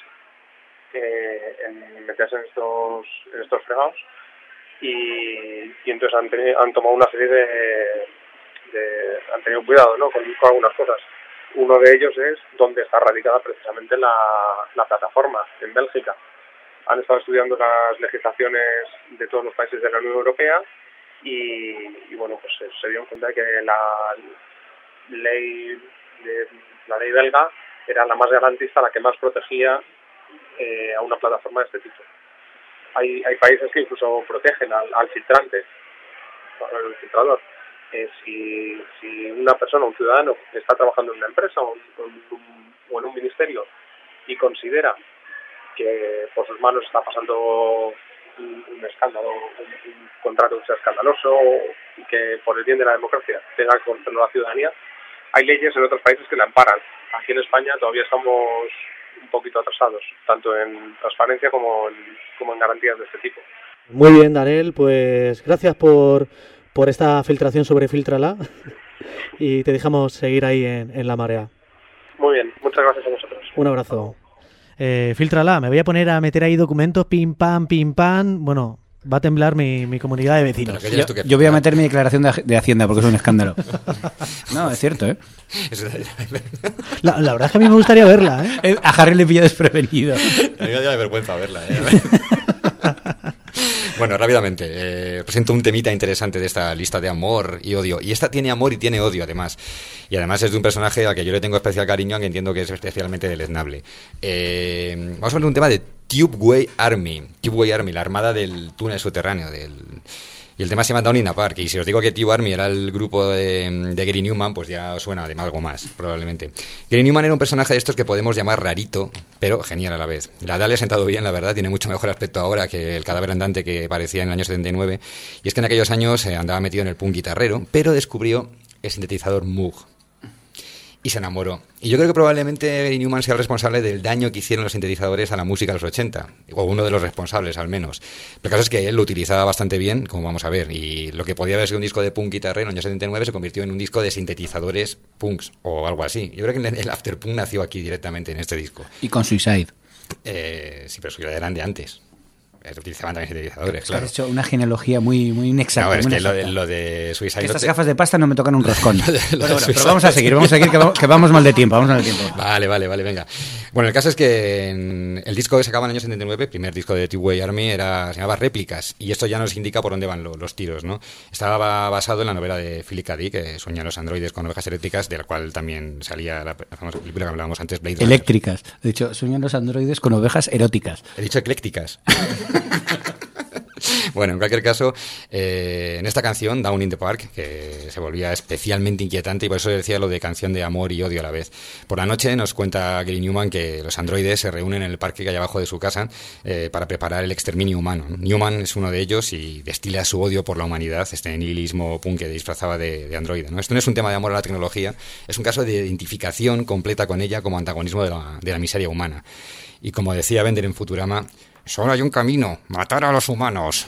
en meterse en estos fregados, y entonces han tomado una serie han tenido cuidado, ¿no?, con algunas cosas. Uno de ellos es dónde está radicada precisamente la plataforma, en Bélgica. Han estado estudiando las legislaciones de todos los países de la Unión Europea y bueno, pues se dieron cuenta de que la ley belga era la más garantista, la que más protegía a una plataforma de este tipo. Hay países que incluso protegen al filtrante, al filtrador. Si una persona, un ciudadano, está trabajando en una empresa o en un ministerio y considera que por sus manos está pasando un escándalo, un contrato que sea escandaloso y que por el bien de la democracia tenga que conocerlo la ciudadanía, hay leyes en otros países que la amparan. Aquí en España todavía estamos un poquito atrasados, tanto en transparencia como en garantías de este tipo. Muy bien, Daniel, pues gracias por esta filtración sobre Filtrala y te dejamos seguir ahí en la marea. Muy bien, muchas gracias a vosotros. Un abrazo. Filtrala, me voy a poner a meter ahí documentos, pim pam, bueno, va a temblar mi comunidad de vecinos. Yo voy a meter mi declaración de Hacienda porque es un escándalo. No, es cierto, ¿eh? La verdad es que a mí me gustaría verla, ¿eh? A Harry le pilla desprevenido. A mí me da vergüenza verla, ¿eh? Bueno, rápidamente, presento un temita interesante de esta lista de amor y odio. Y esta tiene amor y tiene odio, además. Y además es de un personaje al que yo le tengo especial cariño, aunque entiendo que es especialmente deleznable. Vamos a hablar de un tema de Tubeway Army. Tubeway Army, la armada del túnel subterráneo, y el tema se llama Down in the Park. Y si os digo que Tube Army era el grupo de Gary Newman, pues ya os suena de algo más, probablemente. Gary Newman era un personaje de estos que podemos llamar rarito, pero genial a la vez. La edad le ha sentado bien, la verdad, tiene mucho mejor aspecto ahora que el cadáver andante que parecía en el año 79. Y es que en aquellos años andaba metido en el punk guitarrero, pero descubrió el sintetizador Moog. Y se enamoró. Y yo creo que probablemente Gary Newman sea el responsable del daño que hicieron los sintetizadores a la música de los 80, o uno de los responsables al menos. El caso es que él lo utilizaba bastante bien, como vamos a ver, y lo que podía haber sido un disco de punk guitarrero en el año 79 se convirtió en un disco de sintetizadores punks, o algo así. Yo creo que el afterpunk nació aquí directamente en este disco. Y con Suicide. Sí, pero Suicide eran de antes. Utilizaban también sintetizadores, claro. Has hecho una genealogía muy inexacta. No, es muy que inexacta. lo de Suicide... Que estas gafas de pasta no me tocan un roscón. Pero vamos a seguir que vamos mal de tiempo. Vale, venga. Bueno, el caso es que el disco que se acaba en el año 79, el primer disco de Tubeway Army, se llamaba Réplicas, y esto ya nos indica por dónde van los tiros, ¿no? Estaba basado en la novela de Philip K. Dick, que Sueñan los androides con ovejas eléctricas, de la cual también salía la famosa película que hablábamos antes, Blade Runner. Eléctricas. De hecho, sueñan los androides con ovejas eróticas. He dicho eclécticas. Bueno, en cualquier caso, en esta canción, Down in the Park, que se volvía especialmente inquietante, y por eso decía lo de canción de amor y odio a la vez. Por la noche nos cuenta Gary Newman que los androides se reúnen en el parque que hay abajo de su casa para preparar el exterminio humano. Newman es uno de ellos y destila su odio por la humanidad, este nihilismo punk que disfrazaba de androide, ¿no? Esto no es un tema de amor a la tecnología, es un caso de identificación completa con ella como antagonismo de la miseria humana. Y como decía Bender en Futurama, solo hay un camino, matar a los humanos.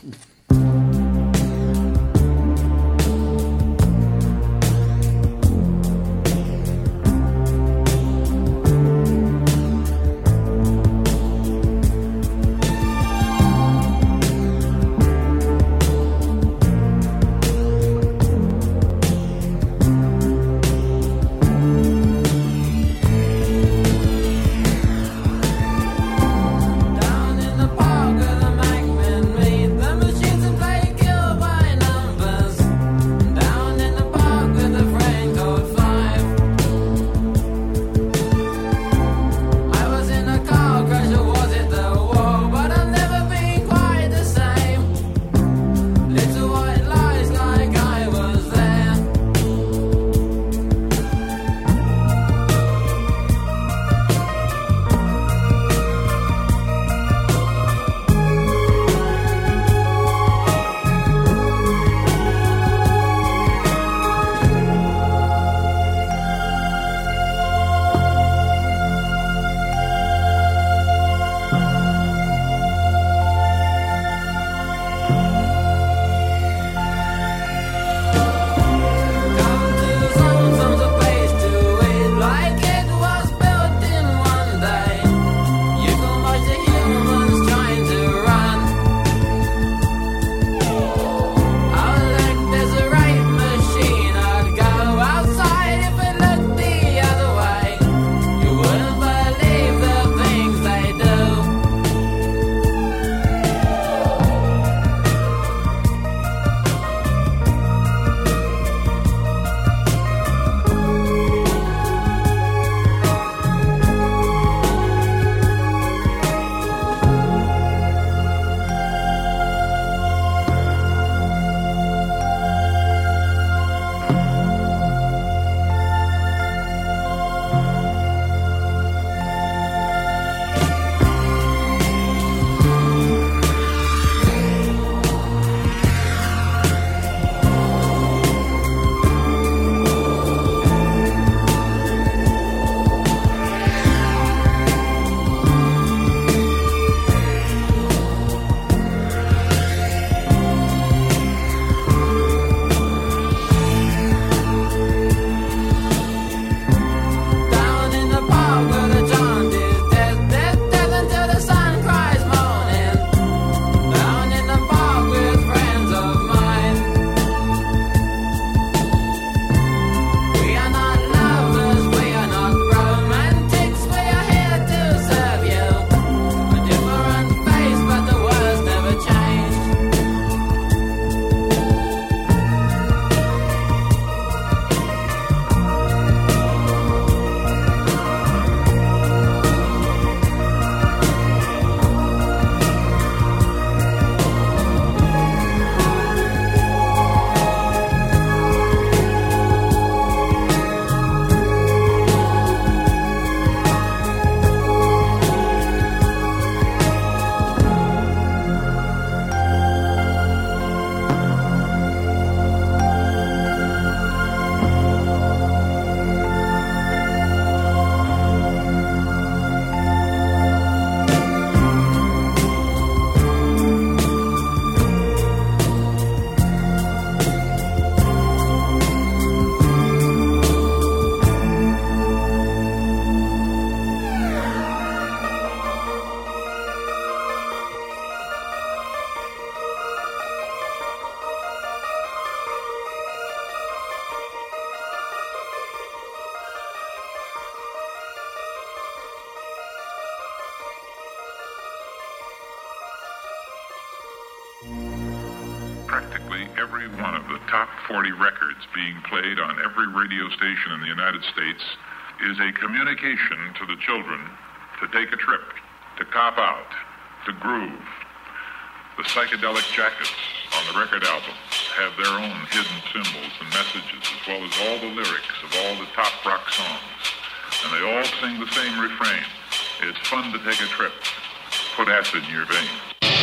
Practically every one of the top 40 records being played on every radio station in the United States is a communication to the children to take a trip, to cop out, to groove. The psychedelic jackets on the record albums have their own hidden symbols and messages, as well as all the lyrics of all the top rock songs. And they all sing the same refrain. It's fun to take a trip. Put acid in your veins.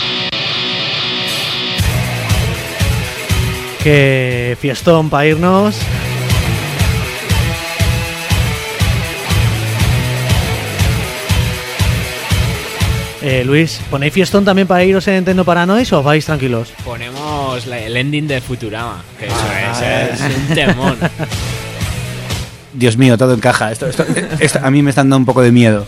Qué fiestón para irnos. Luis, ¿ponéis fiestón también para iros en Tecno Paranois o os vais tranquilos? Ponemos el ending de Futurama, que eso es un temón. Dios mío, todo encaja. Esto a mí me está dando un poco de miedo.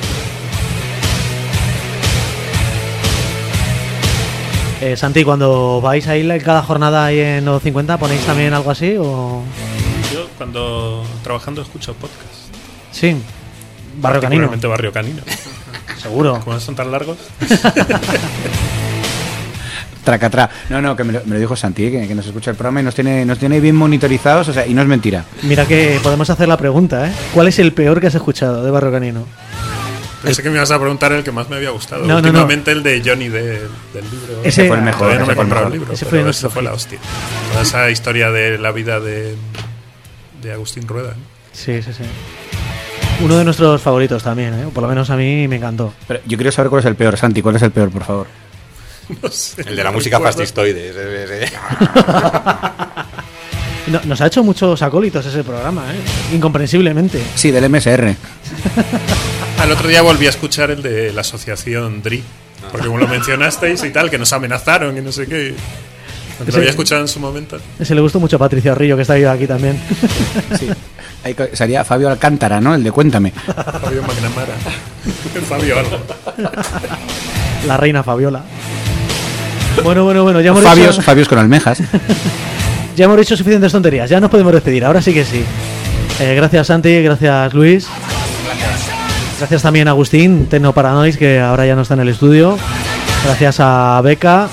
Santi, cuando vais a ir cada jornada ahí en los 50, ¿ponéis también algo así? O... Yo cuando trabajando escucho podcast. Sí, Barrio Canino. Barrio Canino. Seguro. ¿Cómo son tan largos? Tracatrá. No, que me lo dijo Santi, que nos escucha el programa y nos tiene bien monitorizados, o sea, y no es mentira. Mira que podemos hacer la pregunta, ¿eh? ¿Cuál es el peor que has escuchado de Barrio Canino? Pensé que me ibas a preguntar el que más me había gustado. Últimamente el de Johnny del libro. Ese fue el mejor. Todavía no me he comprado el libro, ese pero ese fue la hostia. Toda esa historia de la vida de Agustín Rueda, ¿no? Sí. Uno de nuestros favoritos también, ¿eh? Por lo menos a mí me encantó. Pero yo quiero saber cuál es el peor, Santi. ¿Cuál es el peor, por favor? No sé. El de la música fascistoide. No, nos ha hecho muchos acólitos ese programa, ¿eh? Incomprensiblemente. Sí, del MSR. Al otro día volví a escuchar el de la asociación DRI, porque como lo mencionasteis y tal, que nos amenazaron y no sé qué. Aunque lo había escuchado en su momento. Ese le gustó mucho a Patricia Rillo, que está aquí también. Sí. Ahí sería Fabio Alcántara, ¿no? El de Cuéntame. Fabio McNamara. Fabio algo. La reina Fabiola. Bueno, ya hemos Fabios con almejas. Ya hemos hecho suficientes tonterías, ya nos podemos despedir, ahora sí que sí. Gracias Santi, gracias Luis. Gracias también a Agustín, Tecno Paranois, que ahora ya no está en el estudio. Gracias a Beca.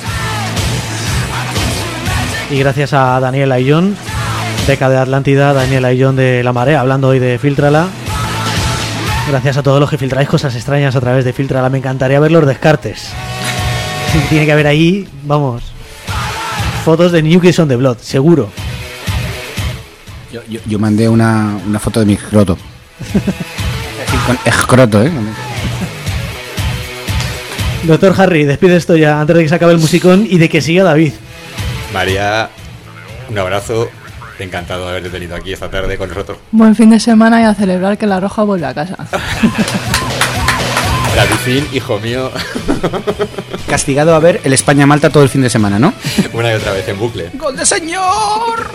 Y gracias a Daniela y John, Beca de Atlántida, Daniela y John de La Marea, hablando hoy de Filtrala. Gracias a todos los que filtráis cosas extrañas a través de Filtrala. Me encantaría ver los descartes. Tiene que haber ahí, vamos, fotos de New Kids on the Blood, seguro. Yo mandé una foto de mi escroto. Con escroto, ¿eh? Doctor Harry, despide esto ya antes de que se acabe el musicón y de que siga David. María, un abrazo. Encantado de haberte tenido aquí esta tarde con nosotros. Buen fin de semana y a celebrar que la Roja vuelve a casa. David, hijo mío. Castigado a ver el España-Malta todo el fin de semana, ¿no? Una y otra vez en bucle. ¡Gol de señor!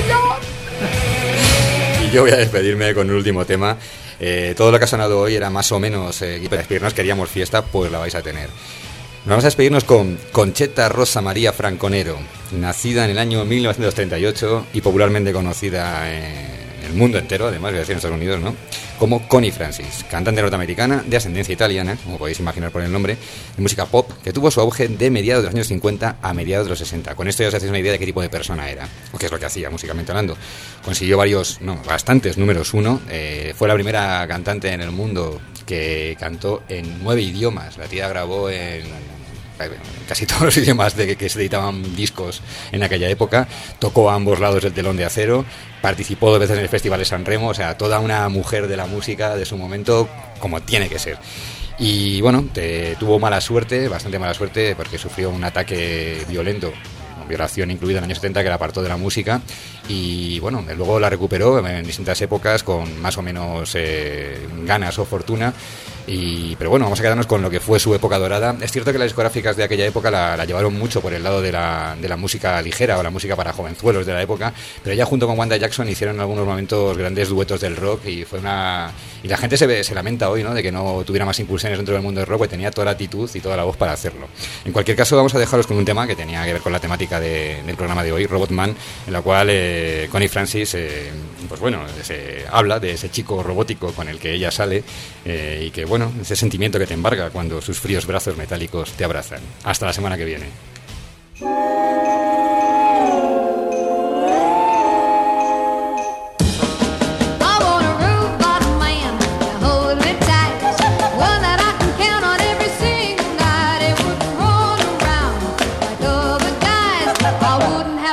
Y yo voy a despedirme con un último tema. Todo lo que ha sonado hoy era más o menos para despedirnos, queríamos fiesta, pues la vais a tener. Nos vamos a despedirnos con Concheta Rosa María Franconero, nacida en el año 1938 y popularmente conocida en el mundo entero, además, voy a decir en Estados Unidos, ¿no?, como Connie Francis, cantante norteamericana de ascendencia italiana, como podéis imaginar por el nombre, de música pop, que tuvo su auge de mediados de los años 50 a mediados de los 60. Con esto ya os hacéis una idea de qué tipo de persona era, o qué es lo que hacía musicalmente hablando. Consiguió bastantes números uno, fue la primera cantante en el mundo que cantó en 9 idiomas. La tía grabó en casi todos los idiomas de que se editaban discos en aquella época, tocó a ambos lados del telón de acero, participó 2 veces en el Festival de San Remo, o sea, toda una mujer de la música de su momento, como tiene que ser. Y bueno, tuvo mala suerte, bastante mala suerte, porque sufrió un ataque violento, con violación incluida en el año 70, que la apartó de la música, y bueno, luego la recuperó en distintas épocas con más o menos ganas o fortuna. Pero bueno, vamos a quedarnos con lo que fue su época dorada. Es cierto que las discográficas de aquella época la llevaron mucho por el lado de la música ligera o la música para jovenzuelos de la época, pero ella junto con Wanda Jackson hicieron en algunos momentos grandes duetos del rock y la gente se lamenta hoy, ¿no?, de que no tuviera más impulsiones dentro del mundo del rock, porque tenía toda la actitud y toda la voz para hacerlo. En cualquier caso, vamos a dejaros con un tema que tenía que ver con la temática del programa de hoy, Robot Man, en la cual Connie Francis pues bueno, se habla de ese chico robótico con el que ella sale y que bueno, ese sentimiento que te embarga cuando sus fríos brazos metálicos te abrazan. Hasta la semana que viene.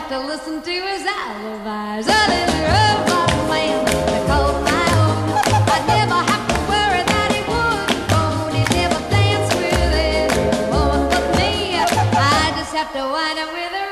have to listen to his alibis. A little robot man they call my own. I'd never have to worry that he wouldn't phone. He'd never dance with anyone but me. I just have to wind up with her.